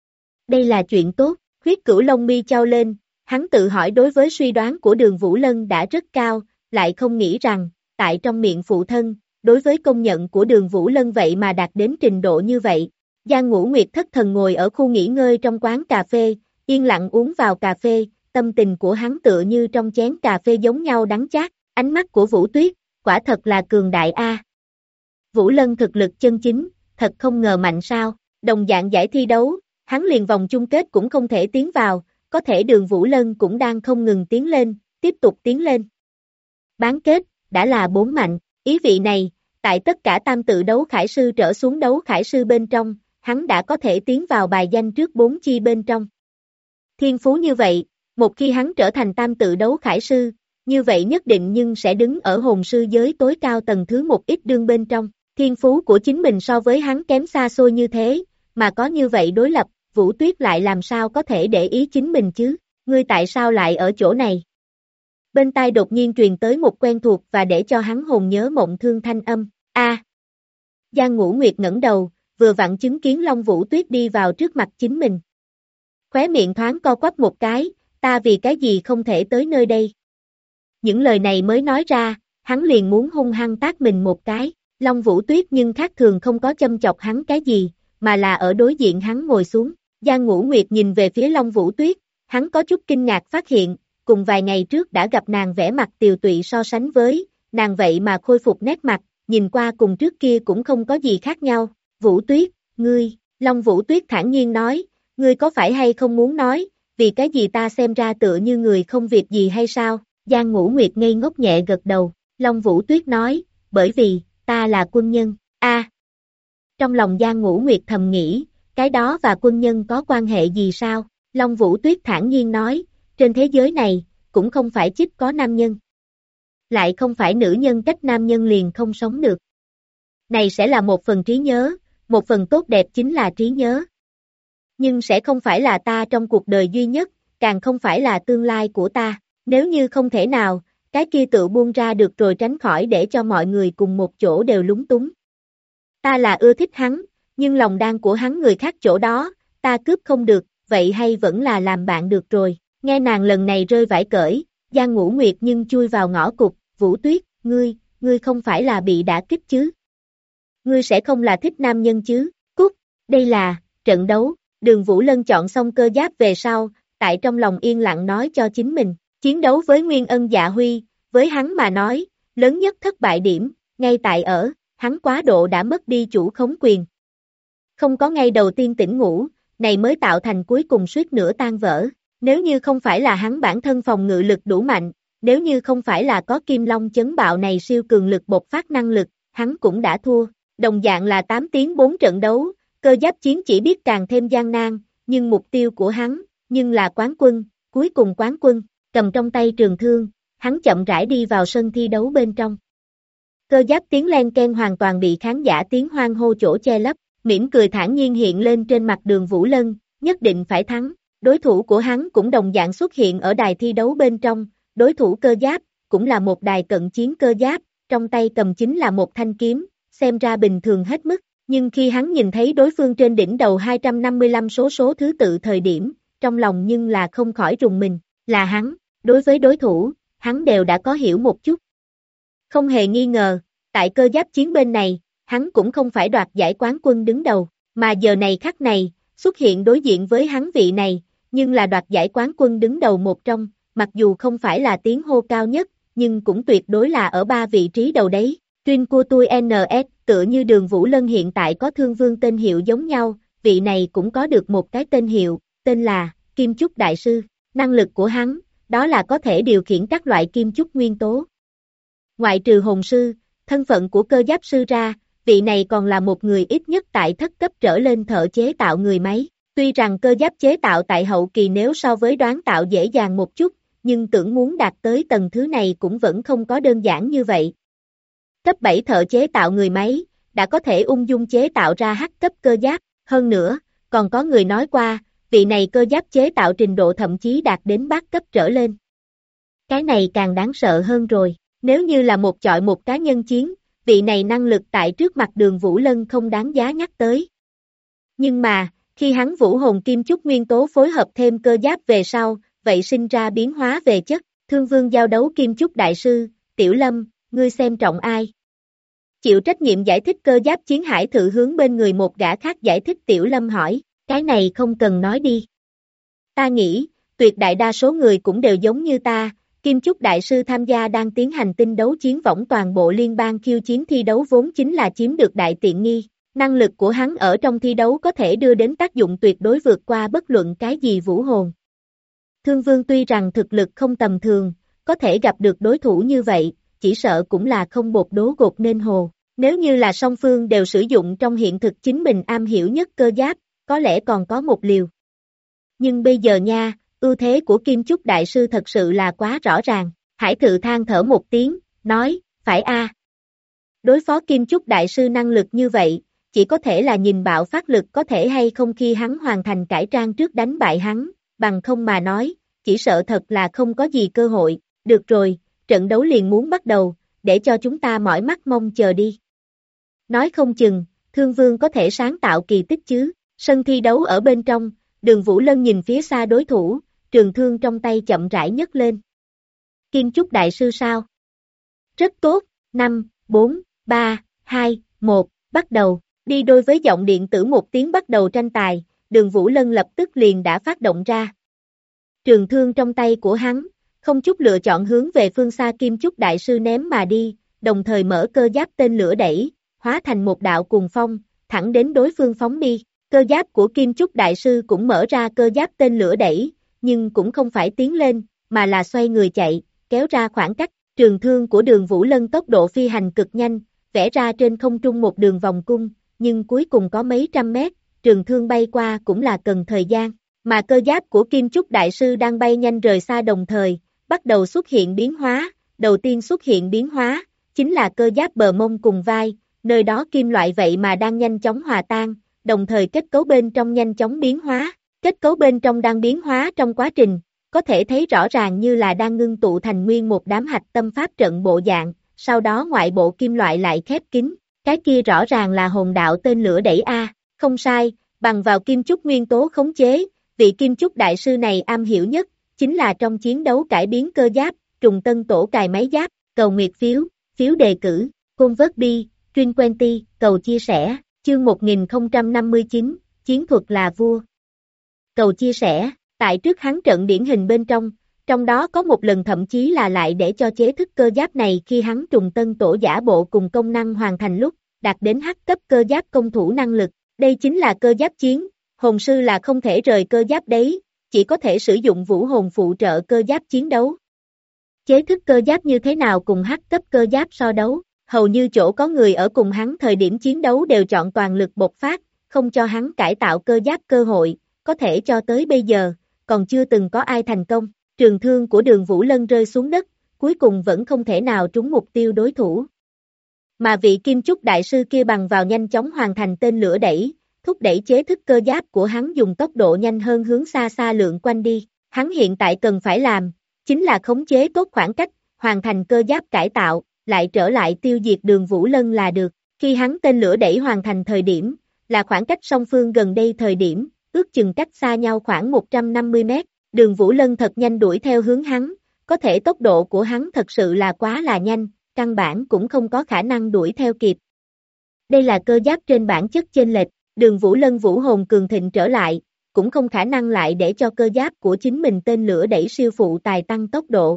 đây là chuyện tốt, Huyết Cửu lông mi chau lên, hắn tự hỏi đối với suy đoán của Đường Vũ Lân đã rất cao, lại không nghĩ rằng, tại trong miệng phụ thân, đối với công nhận của Đường Vũ Lân vậy mà đạt đến trình độ như vậy. Giang Ngũ Nguyệt thất thần ngồi ở khu nghỉ ngơi trong quán cà phê, yên lặng uống vào cà phê, tâm tình của hắn tựa như trong chén cà phê giống nhau đắng chát, ánh mắt của Vũ Tuyết, quả thật là cường đại a. Vũ Lân thực lực chân chính, thật không ngờ mạnh sao, đồng dạng giải thi đấu, hắn liền vòng chung kết cũng không thể tiến vào, có thể Đường Vũ Lân cũng đang không ngừng tiến lên, tiếp tục tiến lên. Bán kết, đã là 4 mạnh, ý vị này, tại tất cả tam tự đấu khải sư trở xuống đấu khải sư bên trong, hắn đã có thể tiến vào bài danh trước 4 chi bên trong. Thiên phú như vậy, một khi hắn trở thành tam tự đấu khải sư, như vậy nhất định nhưng sẽ đứng ở hồn sư giới tối cao tầng thứ một ít đương bên trong. Thiên phú của chính mình so với hắn kém xa xôi như thế, mà có như vậy đối lập, Vũ Tuyết lại làm sao có thể để ý chính mình chứ, ngươi tại sao lại ở chỗ này? Bên tai đột nhiên truyền tới một quen thuộc và để cho hắn hồn nhớ mộng thương thanh âm, Giang Ngũ Nguyệt ngẩng đầu, vừa vặn chứng kiến Long Vũ Tuyết đi vào trước mặt chính mình. Khóe miệng thoáng co quắp một cái, ta vì cái gì không thể tới nơi đây? Những lời này mới nói ra, hắn liền muốn hung hăng tát mình một cái, Long Vũ Tuyết nhưng khác thường không có châm chọc hắn cái gì, mà là ở đối diện hắn ngồi xuống. Giang Ngũ Nguyệt nhìn về phía Long Vũ Tuyết, hắn có chút kinh ngạc phát hiện, cùng vài ngày trước đã gặp nàng vẻ mặt tiều tụy so sánh với, nàng vậy mà khôi phục nét mặt, nhìn qua cùng trước kia cũng không có gì khác nhau. Vũ Tuyết, ngươi, Long Vũ Tuyết thản nhiên nói, ngươi có phải hay không muốn nói, vì cái gì ta xem ra tựa như người không việc gì hay sao? Giang Ngũ Nguyệt ngây ngốc nhẹ gật đầu, Long Vũ Tuyết nói, bởi vì, ta là quân nhân, Trong lòng Giang Ngũ Nguyệt thầm nghĩ, cái đó và quân nhân có quan hệ gì sao? Long Vũ Tuyết thản nhiên nói, trên thế giới này, cũng không phải chích có nam nhân. Lại không phải nữ nhân cách nam nhân liền không sống được. Này sẽ là một phần trí nhớ, một phần tốt đẹp chính là trí nhớ. Nhưng sẽ không phải là ta trong cuộc đời duy nhất, càng không phải là tương lai của ta. Nếu như không thể nào, cái kia tự buông ra được rồi tránh khỏi để cho mọi người cùng một chỗ đều lúng túng. Ta là ưa thích hắn, nhưng lòng đang của hắn người khác chỗ đó, ta cướp không được, vậy hay vẫn là làm bạn được rồi. Nghe nàng lần này rơi vải cởi, Giang Ngũ Nguyệt nhưng chui vào ngõ cụt, Vũ Tuyết, ngươi không phải là bị đả kích chứ? Ngươi sẽ không là thích nam nhân chứ? Cút, đây là, trận đấu, Đường Vũ Lân chọn xong cơ giáp về sau, tại trong lòng yên lặng nói cho chính mình, chiến đấu với Nguyên Ân Dạ Huy, với hắn mà nói, lớn nhất thất bại điểm, ngay tại ở, hắn quá độ đã mất đi chủ khống quyền. Không có ngay đầu tiên tỉnh ngủ, này mới tạo thành cuối cùng suýt nữa tan vỡ. Nếu như không phải là hắn bản thân phòng ngự lực đủ mạnh, nếu như không phải là có Kim Long chấn bạo này siêu cường lực bộc phát năng lực, hắn cũng đã thua. Đồng dạng là 8 tiếng 4 trận đấu, cơ giáp chiến chỉ biết càng thêm gian nan, nhưng mục tiêu của hắn, nhưng là quán quân, cuối cùng quán quân, cầm trong tay trường thương, hắn chậm rãi đi vào sân thi đấu bên trong. Cơ giáp tiếng len ken hoàn toàn bị khán giả tiếng hoan hô chỗ che lấp, mỉm cười thản nhiên hiện lên trên mặt Đường Vũ Lân, nhất định phải thắng. Đối thủ của hắn cũng đồng dạng xuất hiện ở đài thi đấu bên trong, đối thủ cơ giáp, cũng là một đài cận chiến cơ giáp, trong tay cầm chính là một thanh kiếm, xem ra bình thường hết mức, nhưng khi hắn nhìn thấy đối phương trên đỉnh đầu 255 số thứ tự thời điểm, trong lòng nhưng là không khỏi rùng mình, là hắn, đối với đối thủ, hắn đều đã có hiểu một chút. Không hề nghi ngờ, tại cơ giáp chiến bên này, hắn cũng không phải đoạt giải quán quân đứng đầu, mà giờ này khắc này, xuất hiện đối diện với hắn vị này, nhưng là đoạt giải quán quân đứng đầu một trong, mặc dù không phải là tiếng hô cao nhất, nhưng cũng tuyệt đối là ở 3 vị trí đầu đấy. Tuyên của tôi NS, tựa như Đường Vũ Lân hiện tại có Thương Vương tên hiệu giống nhau, vị này cũng có được một cái tên hiệu, tên là Kim Chúc Đại Sư. Năng lực của hắn, đó là có thể điều khiển các loại kim chúc nguyên tố. Ngoại trừ hồn sư, thân phận của cơ giáp sư ra, vị này còn là một người ít nhất tại thất cấp trở lên thợ chế tạo người máy. Tuy rằng cơ giáp chế tạo tại hậu kỳ nếu so với đoán tạo dễ dàng một chút, nhưng tưởng muốn đạt tới tầng thứ này cũng vẫn không có đơn giản như vậy. Cấp 7 thợ chế tạo người máy, đã có thể ung dung chế tạo ra H cấp cơ giáp, hơn nữa, còn có người nói qua, vị này cơ giáp chế tạo trình độ thậm chí đạt đến bát cấp trở lên. Cái này càng đáng sợ hơn rồi, nếu như là một chọi một cá nhân chiến, vị này năng lực tại trước mặt Đường Vũ Lân không đáng giá nhắc tới. Nhưng mà, khi hắn vũ hồn kim chúc nguyên tố phối hợp thêm cơ giáp về sau, vậy sinh ra biến hóa về chất, Thương Vương giao đấu kim chúc đại sư, Tiểu Lâm, ngươi xem trọng ai? Chịu trách nhiệm giải thích cơ giáp chiến hải thự hướng bên người một gã khác giải thích Tiểu Lâm hỏi, cái này không cần nói đi. Ta nghĩ, tuyệt đại đa số người cũng đều giống như ta, Kim Chúc Đại Sư tham gia đang tiến hành tinh đấu chiến võng toàn bộ liên bang khiêu chiến thi đấu vốn chính là chiếm được đại tiện nghi. Năng lực của hắn ở trong thi đấu có thể đưa đến tác dụng tuyệt đối vượt qua bất luận cái gì vũ hồn. Thương Vương tuy rằng thực lực không tầm thường, có thể gặp được đối thủ như vậy, chỉ sợ cũng là không bột đố gột nên hồ. Nếu như là song phương đều sử dụng trong hiện thực chính mình am hiểu nhất cơ giáp, có lẽ còn có một liều. Nhưng bây giờ nha, ưu thế của Kim Chúc Đại Sư thật sự là quá rõ ràng. Hải Thự than thở một tiếng, nói, phải a. Đối phó Kim Chúc Đại Sư năng lực như vậy, chỉ có thể là nhìn bạo phát lực có thể hay không khi hắn hoàn thành cải trang trước đánh bại hắn, bằng không mà nói, chỉ sợ thật là không có gì cơ hội. Được rồi, trận đấu liền muốn bắt đầu, để cho chúng ta mỏi mắt mong chờ đi. Nói không chừng, Thương Vương có thể sáng tạo kỳ tích chứ. Sân thi đấu ở bên trong, Đường Vũ Lân nhìn phía xa đối thủ, trường thương trong tay chậm rãi nhấc lên. Kim Chúc Đại Sư sao? Rất tốt, 5, 4, 3, 2, 1, bắt đầu. Đi đôi với giọng điện tử một tiếng bắt đầu tranh tài, Đường Vũ Lân lập tức liền đã phát động ra. Trường thương trong tay của hắn, không chút lựa chọn hướng về phương xa Kim Chúc Đại Sư ném mà đi, đồng thời mở cơ giáp tên lửa đẩy, hóa thành một đạo cuồng phong, thẳng đến đối phương phóng đi. Cơ giáp của Kim Chúc Đại Sư cũng mở ra cơ giáp tên lửa đẩy, nhưng cũng không phải tiến lên, mà là xoay người chạy, kéo ra khoảng cách, trường thương của Đường Vũ Lân tốc độ phi hành cực nhanh, vẽ ra trên không trung một đường vòng cung, nhưng cuối cùng có mấy trăm mét, trường thương bay qua cũng là cần thời gian, mà cơ giáp của Kim Chúc Đại Sư đang bay nhanh rời xa đồng thời, bắt đầu xuất hiện biến hóa, đầu tiên xuất hiện biến hóa, chính là cơ giáp bờ mông cùng vai, nơi đó kim loại vậy mà đang nhanh chóng hòa tan, đồng thời kết cấu bên trong nhanh chóng biến hóa, kết cấu bên trong đang biến hóa trong quá trình, có thể thấy rõ ràng như là đang ngưng tụ thành nguyên một đám hạch tâm pháp trận bộ dạng, sau đó ngoại bộ kim loại lại khép kín, cái kia rõ ràng là hồn đạo tên lửa đẩy A, không sai, bằng vào kim chúc nguyên tố khống chế, vị kim chúc đại sư này am hiểu nhất, chính là trong chiến đấu cải biến cơ giáp, trùng tân tổ cài máy giáp, cầu nguyệt phiếu, phiếu đề cử, convert Truyền Quenty, cầu chia sẻ, chương 1059, chiến thuật là vua. Cầu chia sẻ, tại trước hắn trận điển hình bên trong đó có một lần thậm chí là lại để cho chế thức cơ giáp này khi hắn trùng tân tổ giả bộ cùng công năng hoàn thành lúc, đạt đến H cấp cơ giáp công thủ năng lực, đây chính là cơ giáp chiến, hồn sư là không thể rời cơ giáp đấy, chỉ có thể sử dụng vũ hồn phụ trợ cơ giáp chiến đấu. Chế thức cơ giáp như thế nào cùng H cấp cơ giáp so đấu? Hầu như chỗ có người ở cùng hắn thời điểm chiến đấu đều chọn toàn lực bộc phát, không cho hắn cải tạo cơ giáp cơ hội, có thể cho tới bây giờ, còn chưa từng có ai thành công. Trường thương của Đường Vũ Lân rơi xuống đất, cuối cùng vẫn không thể nào trúng mục tiêu đối thủ. Mà vị Kim Chúc Đại Sư kia bằng vào nhanh chóng hoàn thành tên lửa đẩy, thúc đẩy chế thức cơ giáp của hắn dùng tốc độ nhanh hơn hướng xa xa lượn quanh đi. Hắn hiện tại cần phải làm, chính là khống chế tốt khoảng cách, hoàn thành cơ giáp cải tạo, lại trở lại tiêu diệt Đường Vũ Lân là được. Khi hắn tên lửa đẩy hoàn thành thời điểm, là khoảng cách song phương gần đây thời điểm, ước chừng cách xa nhau khoảng 150 mét. Đường Vũ Lân thật nhanh đuổi theo hướng hắn, có thể tốc độ của hắn thật sự là quá là nhanh, căn bản cũng không có khả năng đuổi theo kịp. Đây là cơ giáp trên bản chất chênh lệch, Đường Vũ Lân vũ hồn cường thịnh trở lại, cũng không khả năng lại để cho cơ giáp của chính mình tên lửa đẩy siêu phụ tài tăng tốc độ.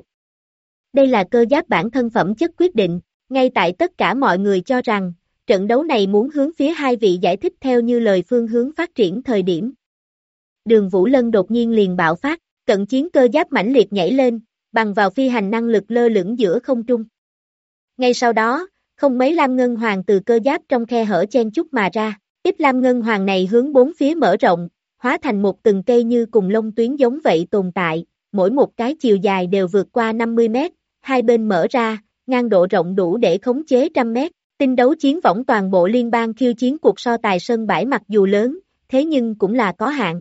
Đây là cơ giáp bản thân phẩm chất quyết định, ngay tại tất cả mọi người cho rằng, trận đấu này muốn hướng phía hai vị giải thích theo như lời phương hướng phát triển thời điểm. Đường Vũ Lân đột nhiên liền bạo phát, cận chiến cơ giáp mãnh liệt nhảy lên, bằng vào phi hành năng lực lơ lửng giữa không trung. Ngay sau đó, không mấy lam ngân hoàng từ cơ giáp trong khe hở chen chúc mà ra, ít lam ngân hoàng này hướng bốn phía mở rộng, hóa thành một từng cây như cùng lông tuyến giống vậy tồn tại, mỗi một cái chiều dài đều vượt qua 50 mét, hai bên mở ra, ngang độ rộng đủ để khống chế trăm mét. Tinh đấu chiến võng toàn bộ liên bang khiêu chiến cuộc so tài sân bãi mặc dù lớn, thế nhưng cũng là có hạn.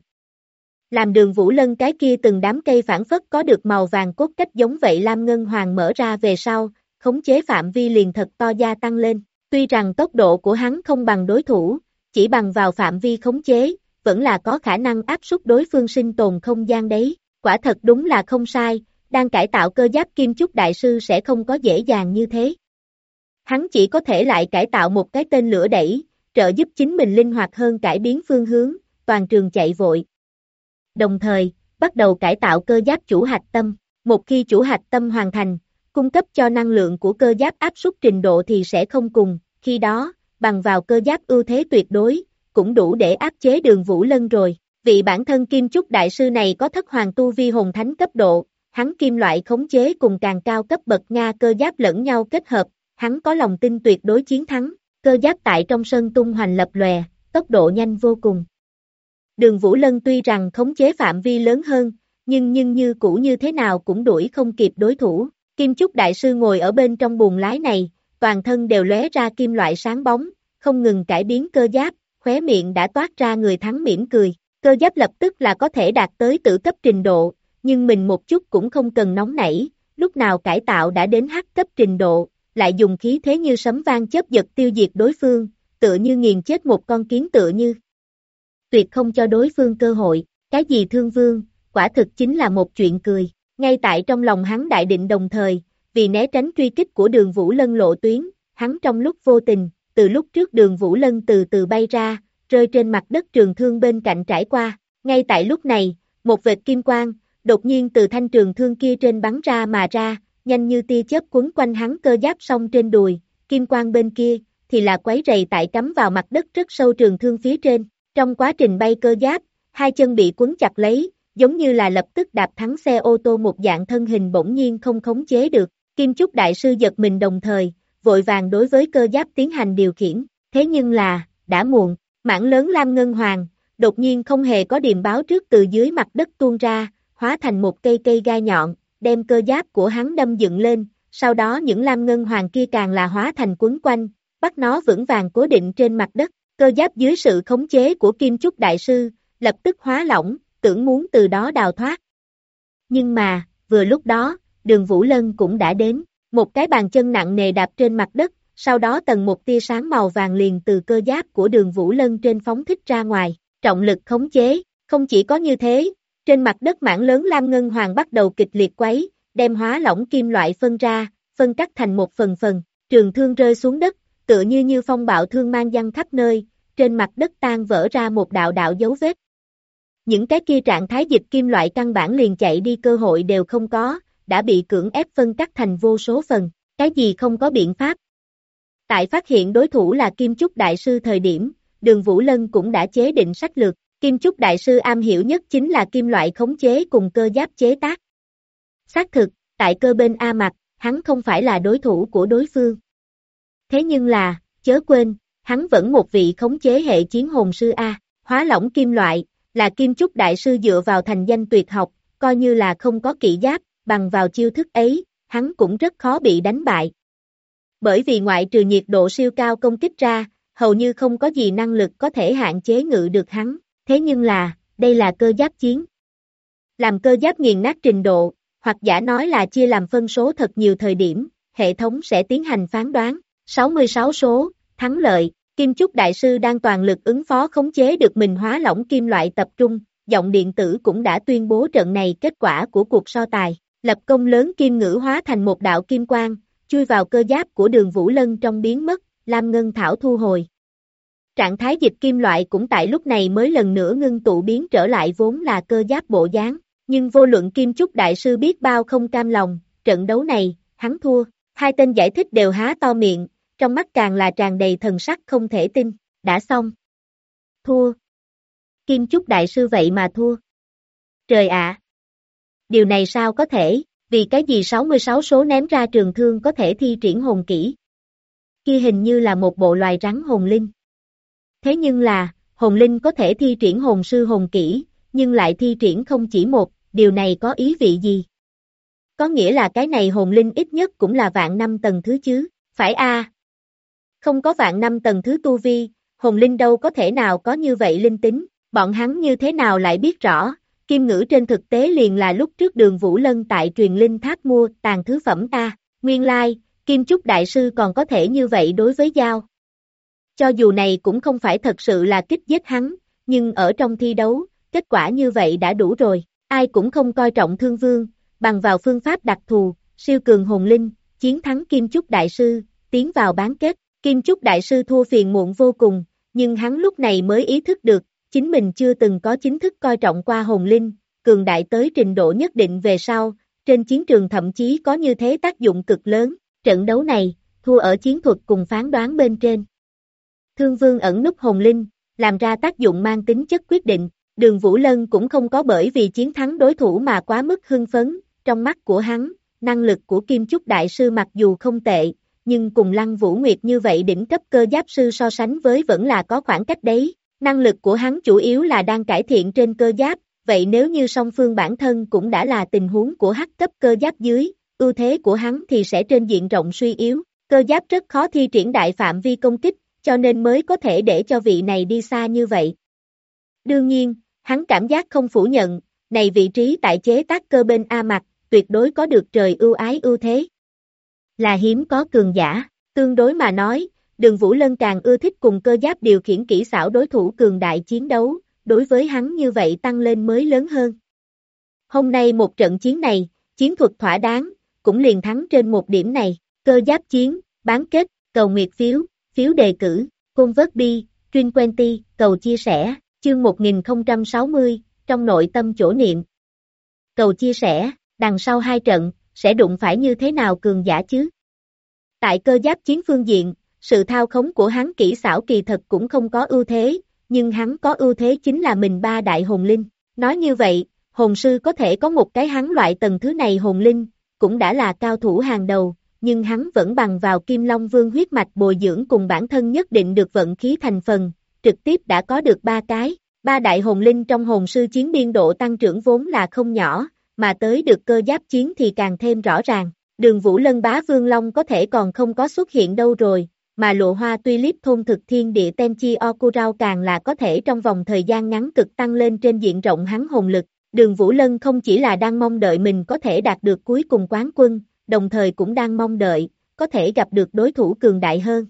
Làm Đường Vũ Lân cái kia từng đám cây phản phất có được màu vàng cốt cách giống vậy lam ngân hoàng mở ra về sau, khống chế phạm vi liền thật to gia tăng lên. Tuy rằng tốc độ của hắn không bằng đối thủ, chỉ bằng vào phạm vi khống chế, vẫn là có khả năng áp suất đối phương sinh tồn không gian đấy. Quả thật đúng là không sai, đang cải tạo cơ giáp Kim Chúc Đại Sư sẽ không có dễ dàng như thế. Hắn chỉ có thể lại cải tạo một cái tên lửa đẩy, trợ giúp chính mình linh hoạt hơn cải biến phương hướng, toàn trường chạy vội. Đồng thời, bắt đầu cải tạo cơ giáp chủ hạch tâm. Một khi chủ hạch tâm hoàn thành, cung cấp cho năng lượng của cơ giáp áp suất trình độ thì sẽ không cùng, khi đó, bằng vào cơ giáp ưu thế tuyệt đối, cũng đủ để áp chế Đường Vũ Lân rồi. Vị bản thân Kim Chúc Đại Sư này có thất hoàng tu vi hồn thánh cấp độ, hắn kim loại khống chế cùng càng cao cấp bậc Nga cơ giáp lẫn nhau kết hợp, hắn có lòng tin tuyệt đối chiến thắng, cơ giáp tại trong sân tung hoành lập lòe, tốc độ nhanh vô cùng. Đường Vũ Lân tuy rằng khống chế phạm vi lớn hơn, nhưng như cũ như thế nào cũng đuổi không kịp đối thủ. Kim Chúc Đại Sư ngồi ở bên trong buồng lái này, toàn thân đều lóe ra kim loại sáng bóng, không ngừng cải biến cơ giáp, khóe miệng đã toát ra người thắng mỉm cười. Cơ giáp lập tức là có thể đạt tới tử cấp trình độ, nhưng mình một chút cũng không cần nóng nảy, lúc nào cải tạo đã đến H cấp trình độ, lại dùng khí thế như sấm vang chớp giật tiêu diệt đối phương, tựa như nghiền chết một con kiến tựa như. Tuyệt không cho đối phương cơ hội, cái gì thương vương, quả thực chính là một chuyện cười. Ngay tại trong lòng hắn đại định đồng thời, vì né tránh truy kích của Đường Vũ Lân lộ tuyến, hắn trong lúc vô tình, từ lúc trước Đường Vũ Lân từ từ bay ra, rơi trên mặt đất trường thương bên cạnh trải qua. Ngay tại lúc này, một vệt kim quang, đột nhiên từ thanh trường thương kia trên bắn ra mà ra, nhanh như tia chớp quấn quanh hắn cơ giáp song trên đùi, kim quang bên kia, thì là quấy rầy tại cắm vào mặt đất rất sâu trường thương phía trên. Trong quá trình bay cơ giáp, hai chân bị quấn chặt lấy, giống như là lập tức đạp thắng xe ô tô một dạng thân hình bỗng nhiên không khống chế được. Kim Chúc Đại Sư giật mình đồng thời, vội vàng đối với cơ giáp tiến hành điều khiển, thế nhưng là, đã muộn, mảng lớn lam ngân hoàng, đột nhiên không hề có điềm báo trước từ dưới mặt đất tuôn ra, hóa thành một cây cây gai nhọn, đem cơ giáp của hắn đâm dựng lên, sau đó những lam ngân hoàng kia càng là hóa thành quấn quanh, bắt nó vững vàng cố định trên mặt đất, cơ giáp dưới sự khống chế của Kim Chúc Đại Sư, lập tức hóa lỏng, tưởng muốn từ đó đào thoát. Nhưng mà, vừa lúc đó, Đường Vũ Lân cũng đã đến, một cái bàn chân nặng nề đạp trên mặt đất, sau đó tầng một tia sáng màu vàng liền từ cơ giáp của Đường Vũ Lân trên phóng thích ra ngoài, trọng lực khống chế, không chỉ có như thế, trên mặt đất mảng lớn lam ngân hoàng bắt đầu kịch liệt quấy, đem hóa lỏng kim loại phân ra, phân cắt thành một phần phần, trường thương rơi xuống đất, tựa như phong bạo thương mang văng khắp nơi, trên mặt đất tan vỡ ra một đạo đạo dấu vết. Những cái kia trạng thái dịch kim loại căn bản liền chạy đi cơ hội đều không có, đã bị cưỡng ép phân cắt thành vô số phần, cái gì không có biện pháp. Tại phát hiện đối thủ là Kim Chúc Đại Sư thời điểm, Đường Vũ Lân cũng đã chế định sách lược, Kim Chúc Đại Sư am hiểu nhất chính là kim loại khống chế cùng cơ giáp chế tác. Xác thực, tại cơ bên A Mặc, hắn không phải là đối thủ của đối phương. Thế nhưng là, chớ quên, hắn vẫn một vị khống chế hệ chiến hồn sư A, hóa lỏng kim loại, là Kim Chúc Đại Sư dựa vào thành danh tuyệt học, coi như là không có kỵ giáp, bằng vào chiêu thức ấy, hắn cũng rất khó bị đánh bại. Bởi vì ngoại trừ nhiệt độ siêu cao công kích ra, hầu như không có gì năng lực có thể hạn chế ngự được hắn, thế nhưng là, đây là cơ giáp chiến. Làm cơ giáp nghiền nát trình độ, hoặc giả nói là chia làm phân số thật nhiều thời điểm, hệ thống sẽ tiến hành phán đoán, 66 số, thắng lợi, Kim Chúc Đại Sư đang toàn lực ứng phó khống chế được mình hóa lỏng kim loại tập trung, giọng điện tử cũng đã tuyên bố trận này kết quả của cuộc so tài, lập công lớn kim ngữ hóa thành một đạo kim quang, chui vào cơ giáp của Đường Vũ Lân trong biến mất, Lam Ngân Thảo thu hồi. Trạng thái dịch kim loại cũng tại lúc này mới lần nữa ngưng tụ biến trở lại vốn là cơ giáp bộ dáng, nhưng vô luận Kim Chúc Đại Sư biết bao không cam lòng, trận đấu này, hắn thua, hai tên giải thích đều há to miệng, trong mắt càng là tràn đầy thần sắc không thể tin, đã xong. Thua. Kim Chúc Đại Sư vậy mà thua. Trời ạ! Điều này sao có thể, vì cái gì 66 số ném ra trường thương có thể thi triển hồn kỹ? Kia hình như là một bộ loài rắn hồn linh. Thế nhưng là, hồn linh có thể thi triển hồn sư hồn kỹ, nhưng lại thi triển không chỉ một, điều này có ý vị gì? Có nghĩa là cái này hồn linh ít nhất cũng là vạn năm tầng thứ chứ, phải a? Không có vạn năm tầng thứ tu vi, hồn linh đâu có thể nào có như vậy linh tính, bọn hắn như thế nào lại biết rõ, kim ngữ trên thực tế liền là lúc trước Đường Vũ Lân tại truyền linh tháp mua tàn thứ phẩm ta, nguyên lai, Kim Chúc Đại Sư còn có thể như vậy đối với Giao. Cho dù này cũng không phải thật sự là kích giết hắn, nhưng ở trong thi đấu, kết quả như vậy đã đủ rồi, ai cũng không coi trọng Thương Vương, bằng vào phương pháp đặc thù, siêu cường hồn linh, chiến thắng Kim Chúc Đại Sư, tiến vào bán kết, Kim Chúc Đại Sư thua phiền muộn vô cùng, nhưng hắn lúc này mới ý thức được, chính mình chưa từng có chính thức coi trọng qua hồn linh, cường đại tới trình độ nhất định về sau, trên chiến trường thậm chí có như thế tác dụng cực lớn, trận đấu này, thua ở chiến thuật cùng phán đoán bên trên. Thương Vương ẩn núp hồn linh, làm ra tác dụng mang tính chất quyết định, Đường Vũ Lân cũng không có bởi vì chiến thắng đối thủ mà quá mức hưng phấn, trong mắt của hắn, năng lực của Kim Chúc Đại Sư mặc dù không tệ, nhưng cùng Lăng Vũ Nguyệt như vậy đỉnh cấp cơ giáp sư so sánh với vẫn là có khoảng cách đấy, năng lực của hắn chủ yếu là đang cải thiện trên cơ giáp, vậy nếu như song phương bản thân cũng đã là tình huống của hắc cấp cơ giáp dưới, ưu thế của hắn thì sẽ trên diện rộng suy yếu, cơ giáp rất khó thi triển đại phạm vi công kích, cho nên mới có thể để cho vị này đi xa như vậy. Đương nhiên, hắn cảm giác không phủ nhận, này vị trí tại chế tác cơ bên A Mặc, tuyệt đối có được trời ưu ái ưu thế. Là hiếm có cường giả, tương đối mà nói, Đường Vũ Lân càng ưa thích cùng cơ giáp điều khiển kỹ xảo đối thủ cường đại chiến đấu, đối với hắn như vậy tăng lên mới lớn hơn. Hôm nay một trận chiến này, chiến thuật thỏa đáng, cũng liền thắng trên một điểm này, cơ giáp chiến, bán kết, cầu nguyệt phiếu, phiếu đề cử, Convert Truyền Twenty, cầu chia sẻ, chương 1060, trong nội tâm chỗ niệm. Cầu chia sẻ, đằng sau hai trận, sẽ đụng phải như thế nào cường giả chứ? Tại cơ giáp chiến phương diện, sự thao khống của hắn kỹ xảo kỳ thật cũng không có ưu thế, nhưng hắn có ưu thế chính là mình ba đại hồn linh. Nói như vậy, Hồn sư có thể có một cái hắn loại tầng thứ này hồn linh, cũng đã là cao thủ hàng đầu, nhưng hắn vẫn bằng vào Kim Long Vương huyết mạch bồi dưỡng cùng bản thân nhất định được vận khí thành phần, trực tiếp đã có được 3 cái. 3 đại hồn linh trong hồn sư chiến biên độ tăng trưởng vốn là không nhỏ, mà tới được cơ giáp chiến thì càng thêm rõ ràng. Đường Vũ Lân Bá Vương Long có thể còn không có xuất hiện đâu rồi, mà Lộ Hoa Tulip thôn thực thiên địa Tenchi Okurao càng là có thể trong vòng thời gian ngắn cực tăng lên trên diện rộng hắn hồn lực. Đường Vũ Lân không chỉ là đang mong đợi mình có thể đạt được cuối cùng quán quân, đồng thời cũng đang mong đợi, có thể gặp được đối thủ cường đại hơn.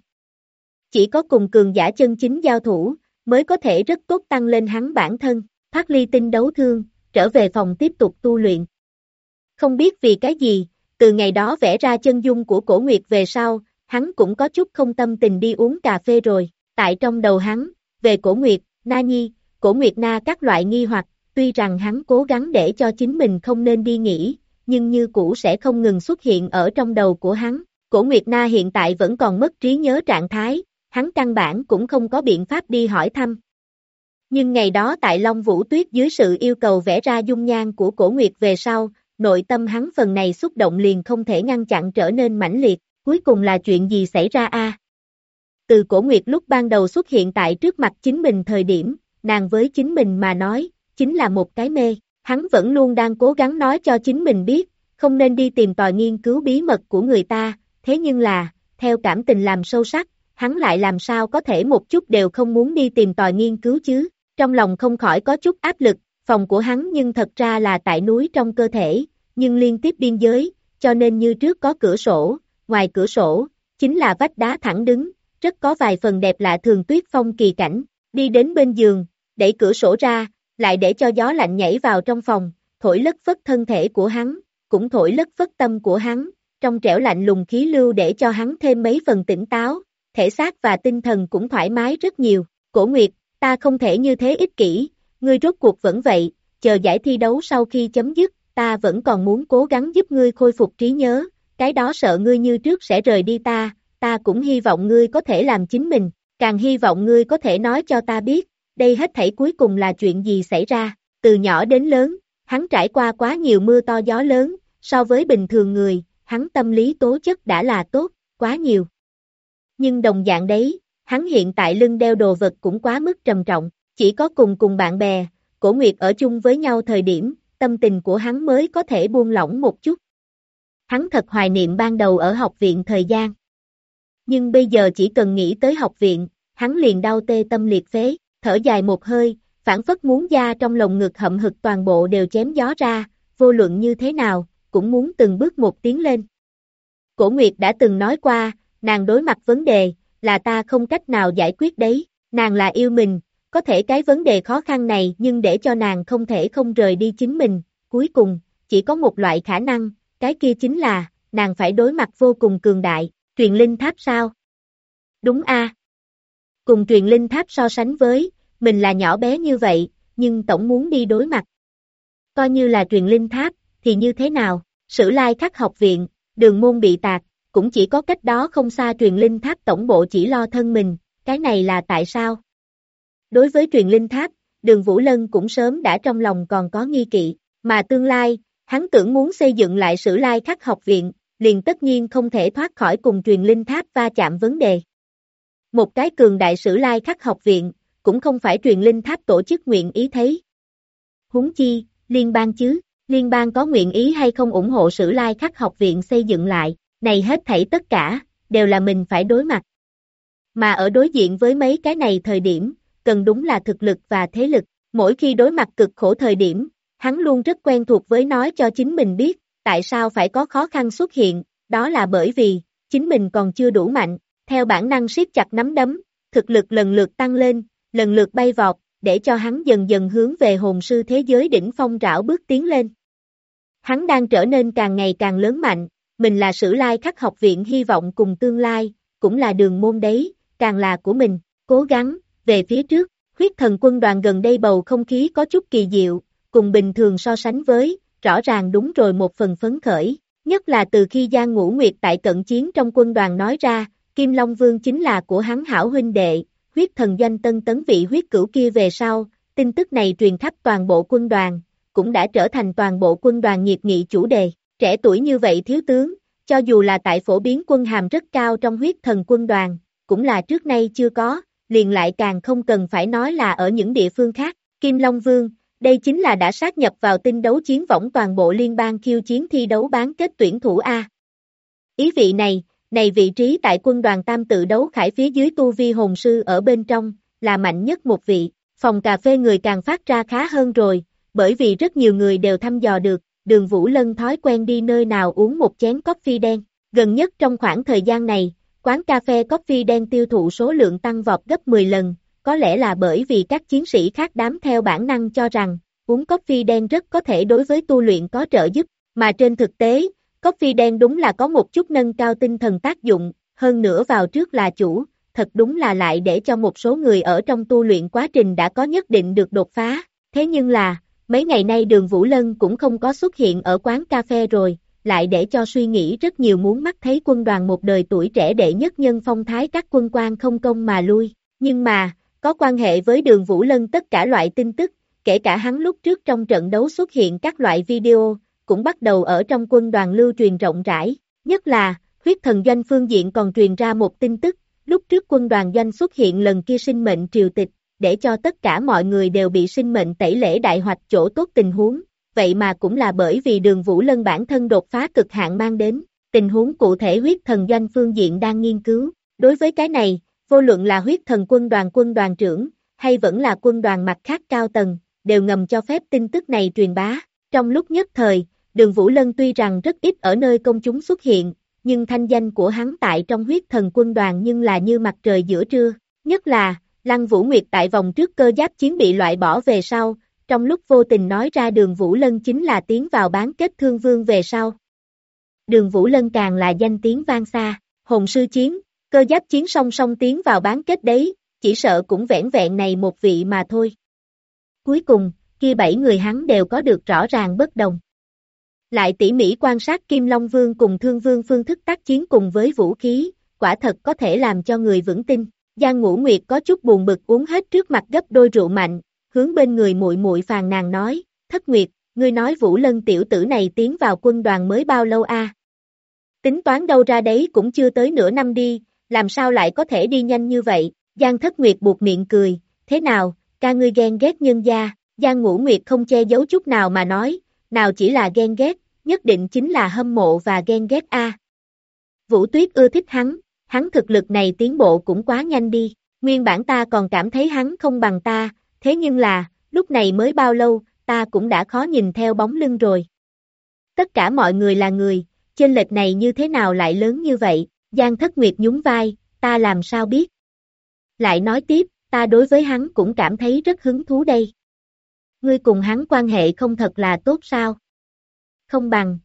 Chỉ có cùng cường giả chân chính giao thủ, mới có thể rất tốt tăng lên hắn bản thân, thoát ly tinh đấu thương, trở về phòng tiếp tục tu luyện. Không biết vì cái gì, từ ngày đó vẽ ra chân dung của Cổ Nguyệt về sau, hắn cũng có chút không tâm tình đi uống cà phê rồi. Tại trong đầu hắn, về Cổ Nguyệt, Na Nhi, Cổ Nguyệt Na các loại nghi hoặc, tuy rằng hắn cố gắng để cho chính mình không nên đi nghĩ, nhưng như cũ sẽ không ngừng xuất hiện ở trong đầu của hắn. Cổ Nguyệt Na hiện tại vẫn còn mất trí nhớ trạng thái, hắn căn bản cũng không có biện pháp đi hỏi thăm. Nhưng ngày đó tại Long Vũ Tuyết dưới sự yêu cầu vẽ ra dung nhan của Cổ Nguyệt về sau, nội tâm hắn phần này xúc động liền không thể ngăn chặn trở nên mãnh liệt, cuối cùng là chuyện gì xảy ra a? Từ Cổ Nguyệt lúc ban đầu xuất hiện tại trước mặt chính mình thời điểm, nàng với chính mình mà nói, chính là một cái mê, hắn vẫn luôn đang cố gắng nói cho chính mình biết, không nên đi tìm tòi nghiên cứu bí mật của người ta, thế nhưng là, theo cảm tình làm sâu sắc, hắn lại làm sao có thể một chút đều không muốn đi tìm tòi nghiên cứu chứ, trong lòng không khỏi có chút áp lực, phòng của hắn nhưng thật ra là tại núi trong cơ thể, nhưng liên tiếp biên giới, cho nên như trước có cửa sổ, ngoài cửa sổ, chính là vách đá thẳng đứng, rất có vài phần đẹp lạ thường tuyết phong kỳ cảnh, đi đến bên giường, đẩy cửa sổ ra, lại để cho gió lạnh nhảy vào trong phòng, thổi lất phất thân thể của hắn, cũng thổi lất phất tâm của hắn, trong trẻo lạnh lùng khí lưu để cho hắn thêm mấy phần tỉnh táo, thể xác và tinh thần cũng thoải mái rất nhiều. Cổ Nguyệt, ta không thể như thế ích kỷ, ngươi rốt cuộc vẫn vậy, chờ giải thi đấu sau khi chấm dứt, ta vẫn còn muốn cố gắng giúp ngươi khôi phục trí nhớ, cái đó sợ ngươi như trước sẽ rời đi ta cũng hy vọng ngươi có thể làm chính mình, càng hy vọng ngươi có thể nói cho ta biết, đây hết thảy cuối cùng là chuyện gì xảy ra, từ nhỏ đến lớn, hắn trải qua quá nhiều mưa to gió lớn, so với bình thường người, hắn tâm lý tố chất đã là tốt, quá nhiều. Nhưng đồng dạng đấy, hắn hiện tại lưng đeo đồ vật cũng quá mức trầm trọng, chỉ có cùng bạn bè, Cổ Nguyệt ở chung với nhau thời điểm, tâm tình của hắn mới có thể buông lỏng một chút. Hắn thật hoài niệm ban đầu ở học viện thời gian. Nhưng bây giờ chỉ cần nghĩ tới học viện, hắn liền đau tê tâm liệt phế, thở dài một hơi, phảng phất muốn da trong lồng ngực hậm hực toàn bộ đều chém gió ra, vô luận như thế nào, cũng muốn từng bước một tiến lên. Cổ Nguyệt đã từng nói qua, nàng đối mặt vấn đề, là ta không cách nào giải quyết đấy, nàng là yêu mình, có thể cái vấn đề khó khăn này nhưng để cho nàng không thể không rời đi chính mình, cuối cùng, chỉ có một loại khả năng, cái kia chính là, nàng phải đối mặt vô cùng cường đại, truyền linh tháp sao? Đúng a. Cùng truyền linh tháp so sánh với, mình là nhỏ bé như vậy, nhưng tổng muốn đi đối mặt. Coi như là truyền linh tháp, thì như thế nào? Sử Lai Khắc học viện, đường môn bị tạc, cũng chỉ có cách đó không xa truyền linh tháp tổng bộ chỉ lo thân mình, cái này là tại sao? Đối với truyền linh tháp, Đường Vũ Lân cũng sớm đã trong lòng còn có nghi kỵ, mà tương lai, hắn tưởng muốn xây dựng lại Sử Lai Khắc học viện, liền tất nhiên không thể thoát khỏi cùng truyền linh tháp va chạm vấn đề. Một cái cường đại Sử Lai Khắc học viện, cũng không phải truyền linh tháp tổ chức nguyện ý thấy. Huống chi, liên bang chứ, liên bang có nguyện ý hay không ủng hộ Sử Lai Khắc học viện xây dựng lại, này hết thảy tất cả, đều là mình phải đối mặt. Mà ở đối diện với mấy cái này thời điểm, cần đúng là thực lực và thế lực, mỗi khi đối mặt cực khổ thời điểm, hắn luôn rất quen thuộc với nói cho chính mình biết, tại sao phải có khó khăn xuất hiện, đó là bởi vì, chính mình còn chưa đủ mạnh, theo bản năng siết chặt nắm đấm, thực lực lần lượt tăng lên, lần lượt bay vọt, để cho hắn dần dần hướng về hồn sư thế giới đỉnh phong rảo bước tiến lên. Hắn đang trở nên càng ngày càng lớn mạnh, mình là Sử Lai Khắc học viện hy vọng cùng tương lai, cũng là đường môn đấy, càng là của mình, cố gắng, về phía trước, huyết thần quân đoàn gần đây bầu không khí có chút kỳ diệu, cùng bình thường so sánh với, rõ ràng đúng rồi một phần phấn khởi, nhất là từ khi Giang Ngũ Nguyệt tại cận chiến trong quân đoàn nói ra, Kim Long Vương chính là của hắn hảo huynh đệ, huyết thần doanh tân tấn vị huyết cửu kia về sau, tin tức này truyền khắp toàn bộ quân đoàn, cũng đã trở thành toàn bộ quân đoàn nhiệt nghị chủ đề. Trẻ tuổi như vậy thiếu tướng, cho dù là tại phổ biến quân hàm rất cao trong huyết thần quân đoàn, cũng là trước nay chưa có, liền lại càng không cần phải nói là ở những địa phương khác. Kim Long Vương, đây chính là đã sát nhập vào tinh đấu chiến võng toàn bộ liên bang khiêu chiến thi đấu bán kết tuyển thủ A. Ý vị này vị trí tại quân đoàn tam tự đấu khải phía dưới tu vi hồn sư ở bên trong, là mạnh nhất một vị. Phòng cà phê người càng phát ra khá hơn rồi, bởi vì rất nhiều người đều thăm dò được, Đường Vũ Lân thói quen đi nơi nào uống một chén coffee đen. Gần nhất trong khoảng thời gian này, quán cà phê coffee đen tiêu thụ số lượng tăng vọt gấp 10 lần, có lẽ là bởi vì các chiến sĩ khác đám theo bản năng cho rằng, uống coffee đen rất có thể đối với tu luyện có trợ giúp, mà trên thực tế, coffee đen đúng là có một chút nâng cao tinh thần tác dụng, hơn nữa vào trước là chủ, thật đúng là lại để cho một số người ở trong tu luyện quá trình đã có nhất định được đột phá, thế nhưng là, mấy ngày nay Đường Vũ Lân cũng không có xuất hiện ở quán cà phê rồi, lại để cho suy nghĩ rất nhiều muốn mắt thấy quân đoàn một đời tuổi trẻ đệ nhất nhân phong thái các quân quan không công mà lui, nhưng mà, có quan hệ với Đường Vũ Lân tất cả loại tin tức, kể cả hắn lúc trước trong trận đấu xuất hiện các loại video, cũng bắt đầu ở trong quân đoàn lưu truyền rộng rãi, nhất là, huyết thần doanh phương diện còn truyền ra một tin tức, lúc trước quân đoàn doanh xuất hiện lần kia sinh mệnh triều tịch, để cho tất cả mọi người đều bị sinh mệnh tẩy lễ đại hoạch chỗ tốt tình huống, vậy mà cũng là bởi vì Đường Vũ Lân bản thân đột phá cực hạn mang đến, tình huống cụ thể huyết thần doanh phương diện đang nghiên cứu, đối với cái này, vô luận là huyết thần quân đoàn trưởng, hay vẫn là quân đoàn mặt khác cao tầng, đều ngầm cho phép tin tức này truyền bá, trong lúc nhất thời, Đường Vũ Lân tuy rằng rất ít ở nơi công chúng xuất hiện, nhưng thanh danh của hắn tại trong huyết thần quân đoàn nhưng là như mặt trời giữa trưa, nhất là, Lăng Vũ Nguyệt tại vòng trước cơ giáp chiến bị loại bỏ về sau, trong lúc vô tình nói ra Đường Vũ Lân chính là tiến vào bán kết thương vương về sau. Đường Vũ Lân càng là danh tiếng vang xa, hồn sư chiến, cơ giáp chiến song song tiến vào bán kết đấy, chỉ sợ cũng vẻn vẹn này một vị mà thôi. Cuối cùng, kia 7 người hắn đều có được rõ ràng bất đồng. Lại tỉ mỉ quan sát Kim Long Vương cùng Thương Vương phương thức tác chiến cùng với vũ khí, quả thật có thể làm cho người vững tin. Giang Ngũ Nguyệt có chút buồn bực uống hết trước mặt gấp đôi rượu mạnh, hướng bên người muội muội phàn nàn nói, Thất Nguyệt, ngươi nói Vũ Lân tiểu tử này tiến vào quân đoàn mới bao lâu a? Tính toán đâu ra đấy cũng chưa tới nửa năm đi, làm sao lại có thể đi nhanh như vậy? Giang Thất Nguyệt buột miệng cười, thế nào, ca ngươi ghen ghét nhân gia? Giang Ngũ Nguyệt không che giấu chút nào mà nói, nào chỉ là ghen ghét, nhất định chính là hâm mộ và ghen ghét a. Vũ Tuyết ưa thích hắn thực lực này tiến bộ cũng quá nhanh đi, nguyên bản ta còn cảm thấy hắn không bằng ta, thế nhưng là, lúc này mới bao lâu, ta cũng đã khó nhìn theo bóng lưng rồi. Tất cả mọi người là người, chênh lệch này như thế nào lại lớn như vậy, Giang Thất Nguyệt nhún vai, ta làm sao biết. Lại nói tiếp, ta đối với hắn cũng cảm thấy rất hứng thú đây. Ngươi cùng hắn quan hệ không thật là tốt sao? Không bằng,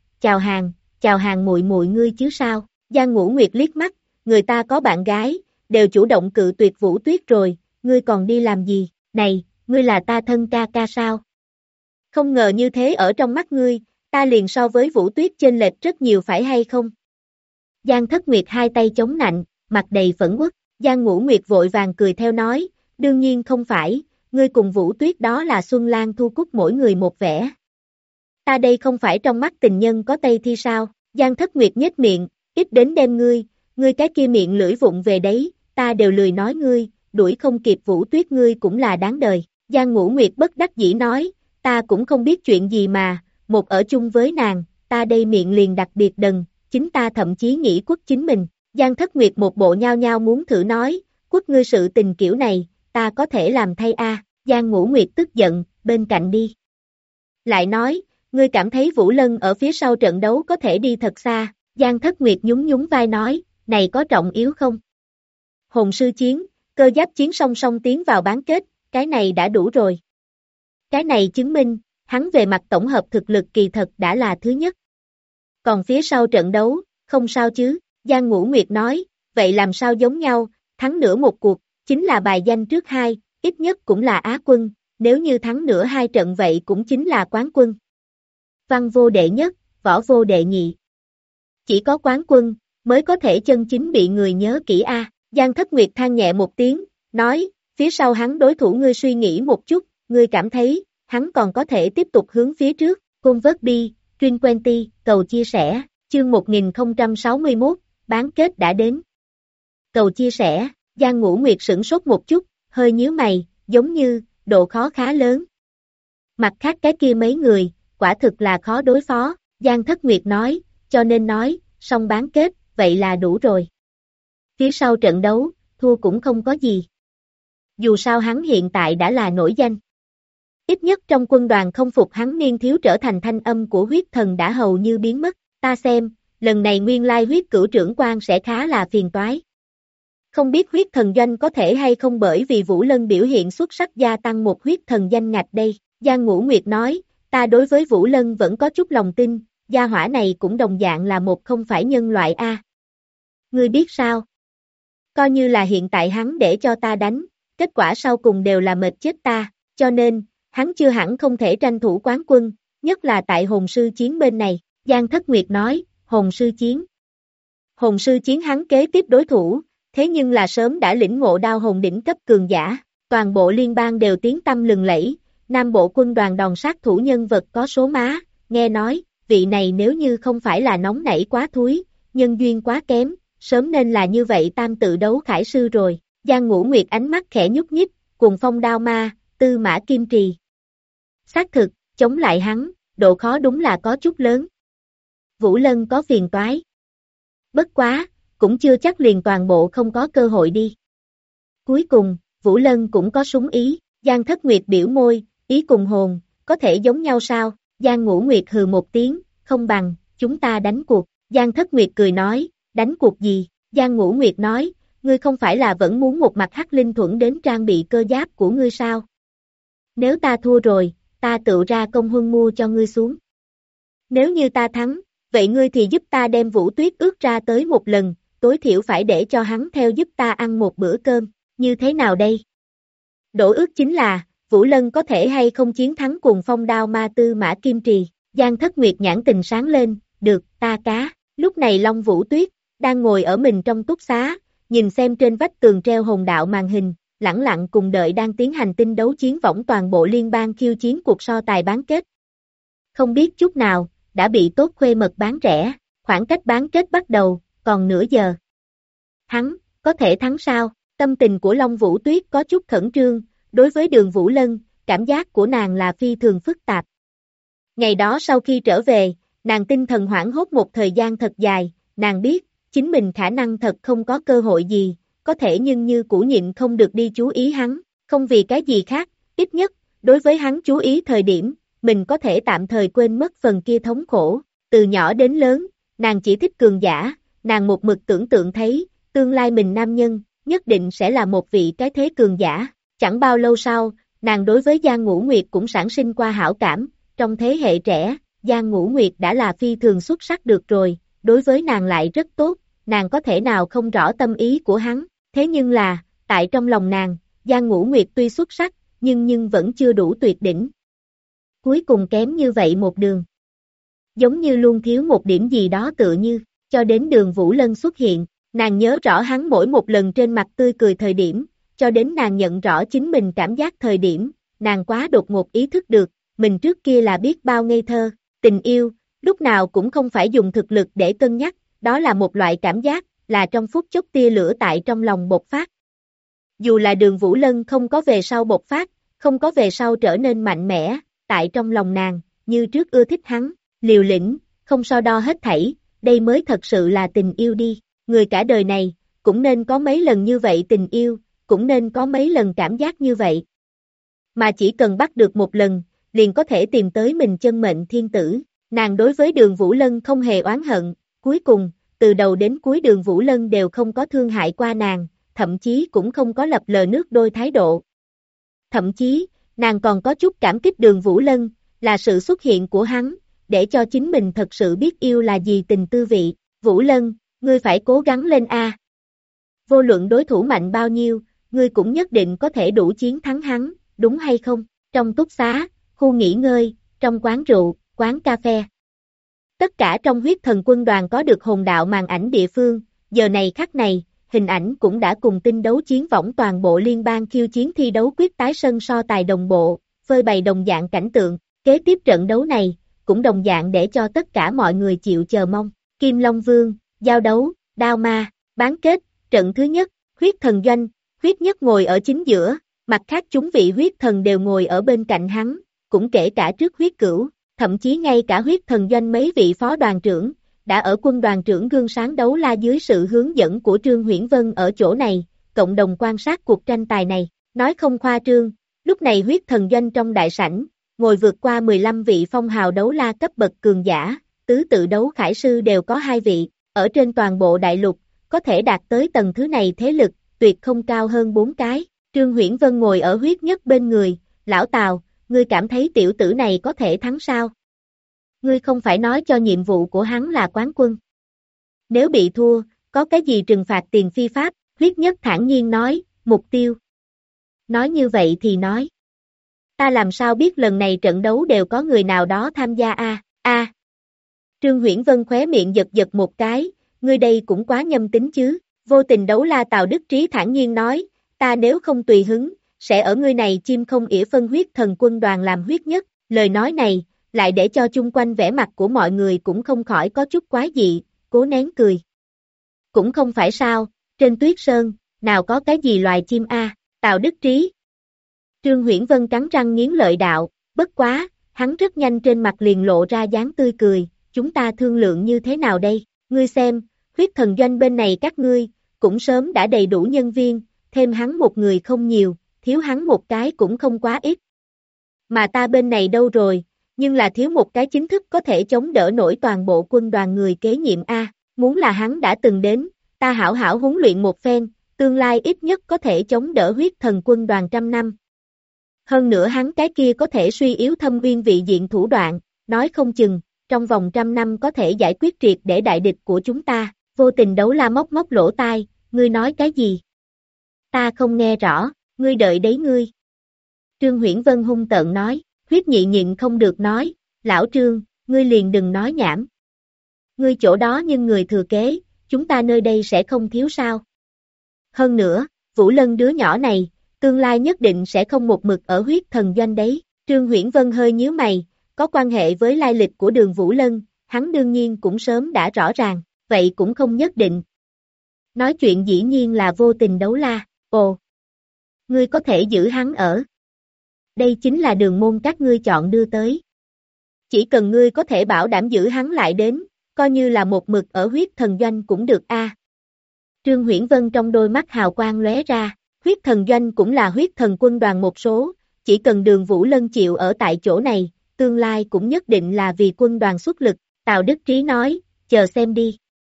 chào hàng muội muội ngươi chứ sao? Giang Ngũ Nguyệt liếc mắt, người ta có bạn gái, đều chủ động cự tuyệt Vũ Tuyết rồi, ngươi còn đi làm gì? Này, ngươi là ta thân ca ca sao? Không ngờ như thế ở trong mắt ngươi, ta liền so với Vũ Tuyết chênh lệch rất nhiều phải hay không? Giang Thất Nguyệt hai tay chống nạnh, mặt đầy phẫn uất, Giang Ngũ Nguyệt vội vàng cười theo nói, đương nhiên không phải, ngươi cùng Vũ Tuyết đó là Xuân Lan Thu Cúc mỗi người một vẻ. Ta đây không phải trong mắt tình nhân có tây thi sao? Giang Thất Nguyệt nhếch miệng, ít đến đem ngươi cái kia miệng lưỡi vụng về đấy, ta đều lười nói ngươi, đuổi không kịp Vũ Tuyết ngươi cũng là đáng đời. Giang Ngũ Nguyệt bất đắc dĩ nói, ta cũng không biết chuyện gì mà, một ở chung với nàng, ta đây miệng liền đặc biệt đần, chính ta thậm chí nghĩ quất chính mình. Giang Thất Nguyệt một bộ nhao nhao muốn thử nói, quất ngươi sự tình kiểu này, ta có thể làm thay a. Giang Ngũ Nguyệt tức giận, bên cạnh đi. Lại nói, ngươi cảm thấy Vũ Lân ở phía sau trận đấu có thể đi thật xa, Giang Thất Nguyệt nhún vai nói, này có trọng yếu không? Hồn sư chiến, cơ giáp chiến song song tiến vào bán kết, cái này đã đủ rồi. Cái này chứng minh, hắn về mặt tổng hợp thực lực kỳ thật đã là thứ nhất. Còn phía sau trận đấu, không sao chứ, Giang Ngũ Nguyệt nói, vậy làm sao giống nhau, thắng nửa một cuộc, chính là bài danh trước hai, ít nhất cũng là Á quân, nếu như thắng nửa hai trận vậy cũng chính là quán quân. Văn vô đệ nhất, võ vô đệ nhị. Chỉ có quán quân, mới có thể chân chính bị người nhớ kỹ a. Giang Thất Nguyệt than nhẹ một tiếng, nói, phía sau hắn đối thủ ngươi suy nghĩ một chút, ngươi cảm thấy, hắn còn có thể tiếp tục hướng phía trước. Convert B, Truyền Quenty, cầu chia sẻ, chương 1061, bán kết đã đến. Cầu chia sẻ, Giang Ngũ Nguyệt sửng sốt một chút, hơi nhíu mày, giống như, độ khó khá lớn. Mặt khác cái kia mấy người, quả thực là khó đối phó, Giang Thất Nguyệt nói, cho nên nói, xong bán kết, vậy là đủ rồi. Phía sau trận đấu, thua cũng không có gì. Dù sao hắn hiện tại đã là nổi danh. Ít nhất trong quân đoàn không phục hắn niên thiếu trở thành thanh âm của huyết thần đã hầu như biến mất, ta xem, lần này nguyên lai huyết cửu trưởng quan sẽ khá là phiền toái. Không biết huyết thần doanh có thể hay không bởi vì Vũ Lân biểu hiện xuất sắc gia tăng một huyết thần danh ngạch đây, Giang Ngũ Nguyệt nói, ta đối với Vũ Lân vẫn có chút lòng tin, gia hỏa này cũng đồng dạng là một không phải nhân loại A. Ngươi biết sao? Coi như là hiện tại hắn để cho ta đánh, kết quả sau cùng đều là mệt chết ta, cho nên, hắn chưa hẳn không thể tranh thủ quán quân, nhất là tại hồn sư chiến bên này, Giang Thất Nguyệt nói, hồn sư chiến. Hồn sư chiến hắn kế tiếp đối thủ, thế nhưng là sớm đã lĩnh ngộ đao hồn đỉnh cấp cường giả, toàn bộ liên bang đều tiếng tăm lừng lẫy, Nam Bộ quân đoàn đòn sát thủ nhân vật có số má, nghe nói, vị này nếu như không phải là nóng nảy quá thúi, nhân duyên quá kém, sớm nên là như vậy tam tự đấu khải sư rồi, Giang Ngũ Nguyệt ánh mắt khẽ nhúc nhích, cùng phong đao ma, Tư Mã Kim Trì. Xác thực, chống lại hắn, độ khó đúng là có chút lớn. Vũ Lân có phiền toái. Bất quá, cũng chưa chắc liền toàn bộ không có cơ hội đi. Cuối cùng, Vũ Lân cũng có súng ý, Giang Thất Nguyệt biểu môi, ý cùng hồn, có thể giống nhau sao? Giang Ngũ Nguyệt hừ một tiếng, không bằng, chúng ta đánh cuộc. Giang Thất Nguyệt cười nói, đánh cuộc gì? Giang Ngũ Nguyệt nói, ngươi không phải là vẫn muốn một mặt hắc linh thuẫn đến trang bị cơ giáp của ngươi sao? Nếu ta thua rồi, ta tự ra công huân mua cho ngươi xuống. Nếu như ta thắng, vậy ngươi thì giúp ta đem Vũ Tuyết ước ra tới một lần, tối thiểu phải để cho hắn theo giúp ta ăn một bữa cơm, như thế nào đây? Đổ ước chính là, Vũ Lân có thể hay không chiến thắng cùng phong đao ma Tư Mã Kim Trì, Giang Thất Nguyệt nhãn tình sáng lên, được, ta cá, lúc này Long Vũ Tuyết, đang ngồi ở mình trong túc xá, nhìn xem trên vách tường treo hồn đạo màn hình, lẳng lặng cùng đợi đang tiến hành tinh đấu chiến võng toàn bộ liên bang khiêu chiến cuộc so tài bán kết. Không biết chút nào, đã bị Tốt Khuê Mật bán rẻ, khoảng cách bán kết bắt đầu, còn nửa giờ. Hắn, có thể thắng sao? Tâm tình của Long Vũ Tuyết có chút khẩn trương, đối với Đường Vũ Lân, cảm giác của nàng là phi thường phức tạp. Ngày đó sau khi trở về, nàng tinh thần hoảng hốt một thời gian thật dài, nàng biết, chính mình khả năng thật không có cơ hội gì, có thể nhưng như cũ nhịn không được đi chú ý hắn, không vì cái gì khác, ít nhất, đối với hắn chú ý thời điểm, mình có thể tạm thời quên mất phần kia thống khổ, từ nhỏ đến lớn, nàng chỉ thích cường giả, nàng một mực tưởng tượng thấy, tương lai mình nam nhân, nhất định sẽ là một vị cái thế cường giả, chẳng bao lâu sau, nàng đối với Giang Ngũ Nguyệt cũng sản sinh qua hảo cảm, trong thế hệ trẻ, Giang Ngũ Nguyệt đã là phi thường xuất sắc được rồi, đối với nàng lại rất tốt, nàng có thể nào không rõ tâm ý của hắn, thế nhưng là, tại trong lòng nàng, Giang Ngũ Nguyệt tuy xuất sắc, nhưng vẫn chưa đủ tuyệt đỉnh. Cuối cùng kém như vậy một đường. Giống như luôn thiếu một điểm gì đó tựa như, cho đến Đường Vũ Lân xuất hiện, nàng nhớ rõ hắn mỗi một lần trên mặt tươi cười thời điểm, cho đến nàng nhận rõ chính mình cảm giác thời điểm, nàng quá đột ngột ý thức được, mình trước kia là biết bao ngây thơ, tình yêu, lúc nào cũng không phải dùng thực lực để cân nhắc, đó là một loại cảm giác, là trong phút chốc tia lửa tại trong lòng bộc phát. Dù là Đường Vũ Lân không có về sau bộc phát, không có về sau trở nên mạnh mẽ, tại trong lòng nàng, như trước ưa thích hắn, liều lĩnh, không so đo hết thảy, đây mới thật sự là tình yêu đi, người cả đời này, cũng nên có mấy lần như vậy tình yêu, cũng nên có mấy lần cảm giác như vậy. Mà chỉ cần bắt được một lần, liền có thể tìm tới mình chân mệnh thiên tử, nàng đối với Đường Vũ Lân không hề oán hận, cuối cùng, từ đầu đến cuối Đường Vũ Lân đều không có thương hại qua nàng, thậm chí cũng không có lập lờ nước đôi thái độ. Thậm chí, nàng còn có chút cảm kích Đường Vũ Lân, là sự xuất hiện của hắn, để cho chính mình thật sự biết yêu là gì tình tư vị. Vũ Lân, ngươi phải cố gắng lên a. Vô luận đối thủ mạnh bao nhiêu, ngươi cũng nhất định có thể đủ chiến thắng hắn, đúng hay không? Trong túc xá, khu nghỉ ngơi, trong quán rượu, quán cà phê. Tất cả trong huyết thần quân đoàn có được hồn đạo màn ảnh địa phương, giờ này khắc này, hình ảnh cũng đã cùng tinh đấu chiến võng toàn bộ liên bang khiêu chiến thi đấu quyết tái sân so tài đồng bộ, phơi bày đồng dạng cảnh tượng, kế tiếp trận đấu này, cũng đồng dạng để cho tất cả mọi người chịu chờ mong. Kim Long Vương, giao đấu, đao ma, bán kết, trận thứ nhất, huyết thần doanh, huyết nhất ngồi ở chính giữa, mặt khác chúng vị huyết thần đều ngồi ở bên cạnh hắn, cũng kể cả trước huyết cửu, thậm chí ngay cả huyết thần doanh mấy vị phó đoàn trưởng, đã ở quân đoàn trưởng gương sáng đấu la dưới sự hướng dẫn của Trương Huyễn Vân ở chỗ này, cộng đồng quan sát cuộc tranh tài này, nói không khoa trương, lúc này huyết thần doanh trong đại sảnh, ngồi vượt qua 15 vị phong hào đấu la cấp bậc cường giả, tứ tự đấu khải sư đều có 2 vị, ở trên toàn bộ đại lục, có thể đạt tới tầng thứ này thế lực, tuyệt không cao hơn 4 cái. Trương Huyễn Vân ngồi ở huyết nhất bên người, lão Tào, ngươi cảm thấy tiểu tử này có thể thắng sao? Ngươi không phải nói cho nhiệm vụ của hắn là quán quân. Nếu bị thua, có cái gì trừng phạt tiền phi pháp, huyết nhất thản nhiên nói, mục tiêu. Nói như vậy thì nói. Ta làm sao biết lần này trận đấu đều có người nào đó tham gia a? Trương Huyễn Vân khóe miệng giật giật một cái, ngươi đây cũng quá nhâm tính chứ, vô tình đấu la Tào Đức Trí thản nhiên nói, ta nếu không tùy hứng, sẽ ở ngươi này chim không ỉa phân huyết thần quân đoàn làm huyết nhất, lời nói này, lại để cho chung quanh vẻ mặt của mọi người cũng không khỏi có chút quái dị, cố nén cười. Cũng không phải sao, trên tuyết sơn, nào có cái gì loài chim a? Tào Đức Trí. Trương Huyễn Vân cắn răng nghiến lợi đạo, bất quá, hắn rất nhanh trên mặt liền lộ ra dáng tươi cười, chúng ta thương lượng như thế nào đây, ngươi xem, huyết thần doanh bên này các ngươi, cũng sớm đã đầy đủ nhân viên, thêm hắn một người không nhiều, thiếu hắn một cái cũng không quá ít. Mà ta bên này đâu rồi, nhưng là thiếu một cái chính thức có thể chống đỡ nổi toàn bộ quân đoàn người kế nhiệm a, muốn là hắn đã từng đến, ta hảo hảo huấn luyện một phen, tương lai ít nhất có thể chống đỡ huyết thần quân đoàn 100 năm. Hơn nữa hắn cái kia có thể suy yếu thâm uyên vị diện thủ đoạn, nói không chừng, trong vòng 100 năm có thể giải quyết triệt để đại địch của chúng ta, vô tình đấu la móc móc lỗ tai, ngươi nói cái gì? Ta không nghe rõ, ngươi đợi đấy ngươi. Trương Huyễn Vân hung tợn nói, huyết nhị nhịn không được nói, lão Trương, ngươi liền đừng nói nhảm. Ngươi chỗ đó nhưng người thừa kế, chúng ta nơi đây sẽ không thiếu sao. Hơn nữa, Vũ Lân đứa nhỏ này, tương lai nhất định sẽ không một mực ở huyết thần doanh đấy. Trương Huyễn Vân hơi nhíu mày, có quan hệ với lai lịch của Đường Vũ Lân, hắn đương nhiên cũng sớm đã rõ ràng, vậy cũng không nhất định. Nói chuyện dĩ nhiên là vô tình đấu la, ồ. Ngươi có thể giữ hắn ở. Đây chính là đường môn các ngươi chọn đưa tới. Chỉ cần ngươi có thể bảo đảm giữ hắn lại đến, coi như là một mực ở huyết thần doanh cũng được a. Trương Huyễn Vân trong đôi mắt hào quang lóe ra, huyết thần doanh cũng là huyết thần quân đoàn một số, chỉ cần Đường Vũ Lân chịu ở tại chỗ này, tương lai cũng nhất định là vì quân đoàn xuất lực, Tào Đức Trí nói, chờ xem đi.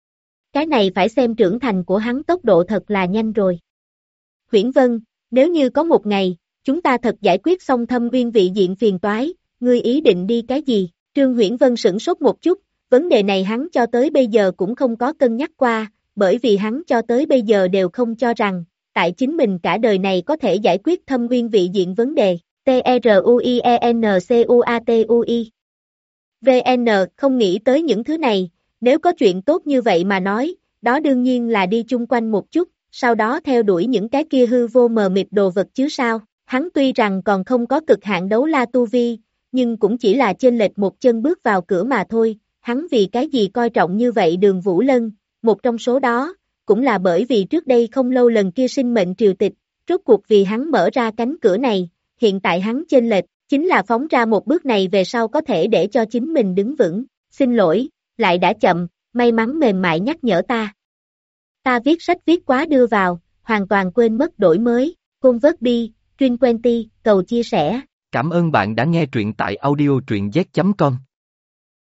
Cái này phải xem trưởng thành của hắn tốc độ thật là nhanh rồi. Huyễn Vân, nếu như có một ngày, chúng ta thật giải quyết xong thâm uyên vị diện phiền toái, ngươi ý định đi cái gì? Trương Huyễn Vân sửng sốt một chút, vấn đề này hắn cho tới bây giờ cũng không có cân nhắc qua, bởi vì hắn cho tới bây giờ đều không cho rằng, tại chính mình cả đời này có thể giải quyết thâm uyên vị diện vấn đề. T-R-U-I-E-N-C-U-A-T-U-I VN không nghĩ tới những thứ này, nếu có chuyện tốt như vậy mà nói, đó đương nhiên là đi chung quanh một chút, sau đó theo đuổi những cái kia hư vô mờ mịt đồ vật chứ sao. Hắn tuy rằng còn không có cực hạn đấu la tu vi, nhưng cũng chỉ là chênh lệch một chân bước vào cửa mà thôi, hắn vì cái gì coi trọng như vậy Đường Vũ Lân, một trong số đó, cũng là bởi vì trước đây không lâu lần kia sinh mệnh triều tịch, rốt cuộc vì hắn mở ra cánh cửa này, hiện tại hắn chênh lệch, chính là phóng ra một bước này về sau có thể để cho chính mình đứng vững, xin lỗi, lại đã chậm, may mắn mềm mại nhắc nhở ta. Ta viết sách viết quá đưa vào, hoàn toàn quên mất đổi mới, Convert đi, Trin Quenty, cầu chia sẻ. Cảm ơn bạn đã nghe truyện tại audio truyện z.com.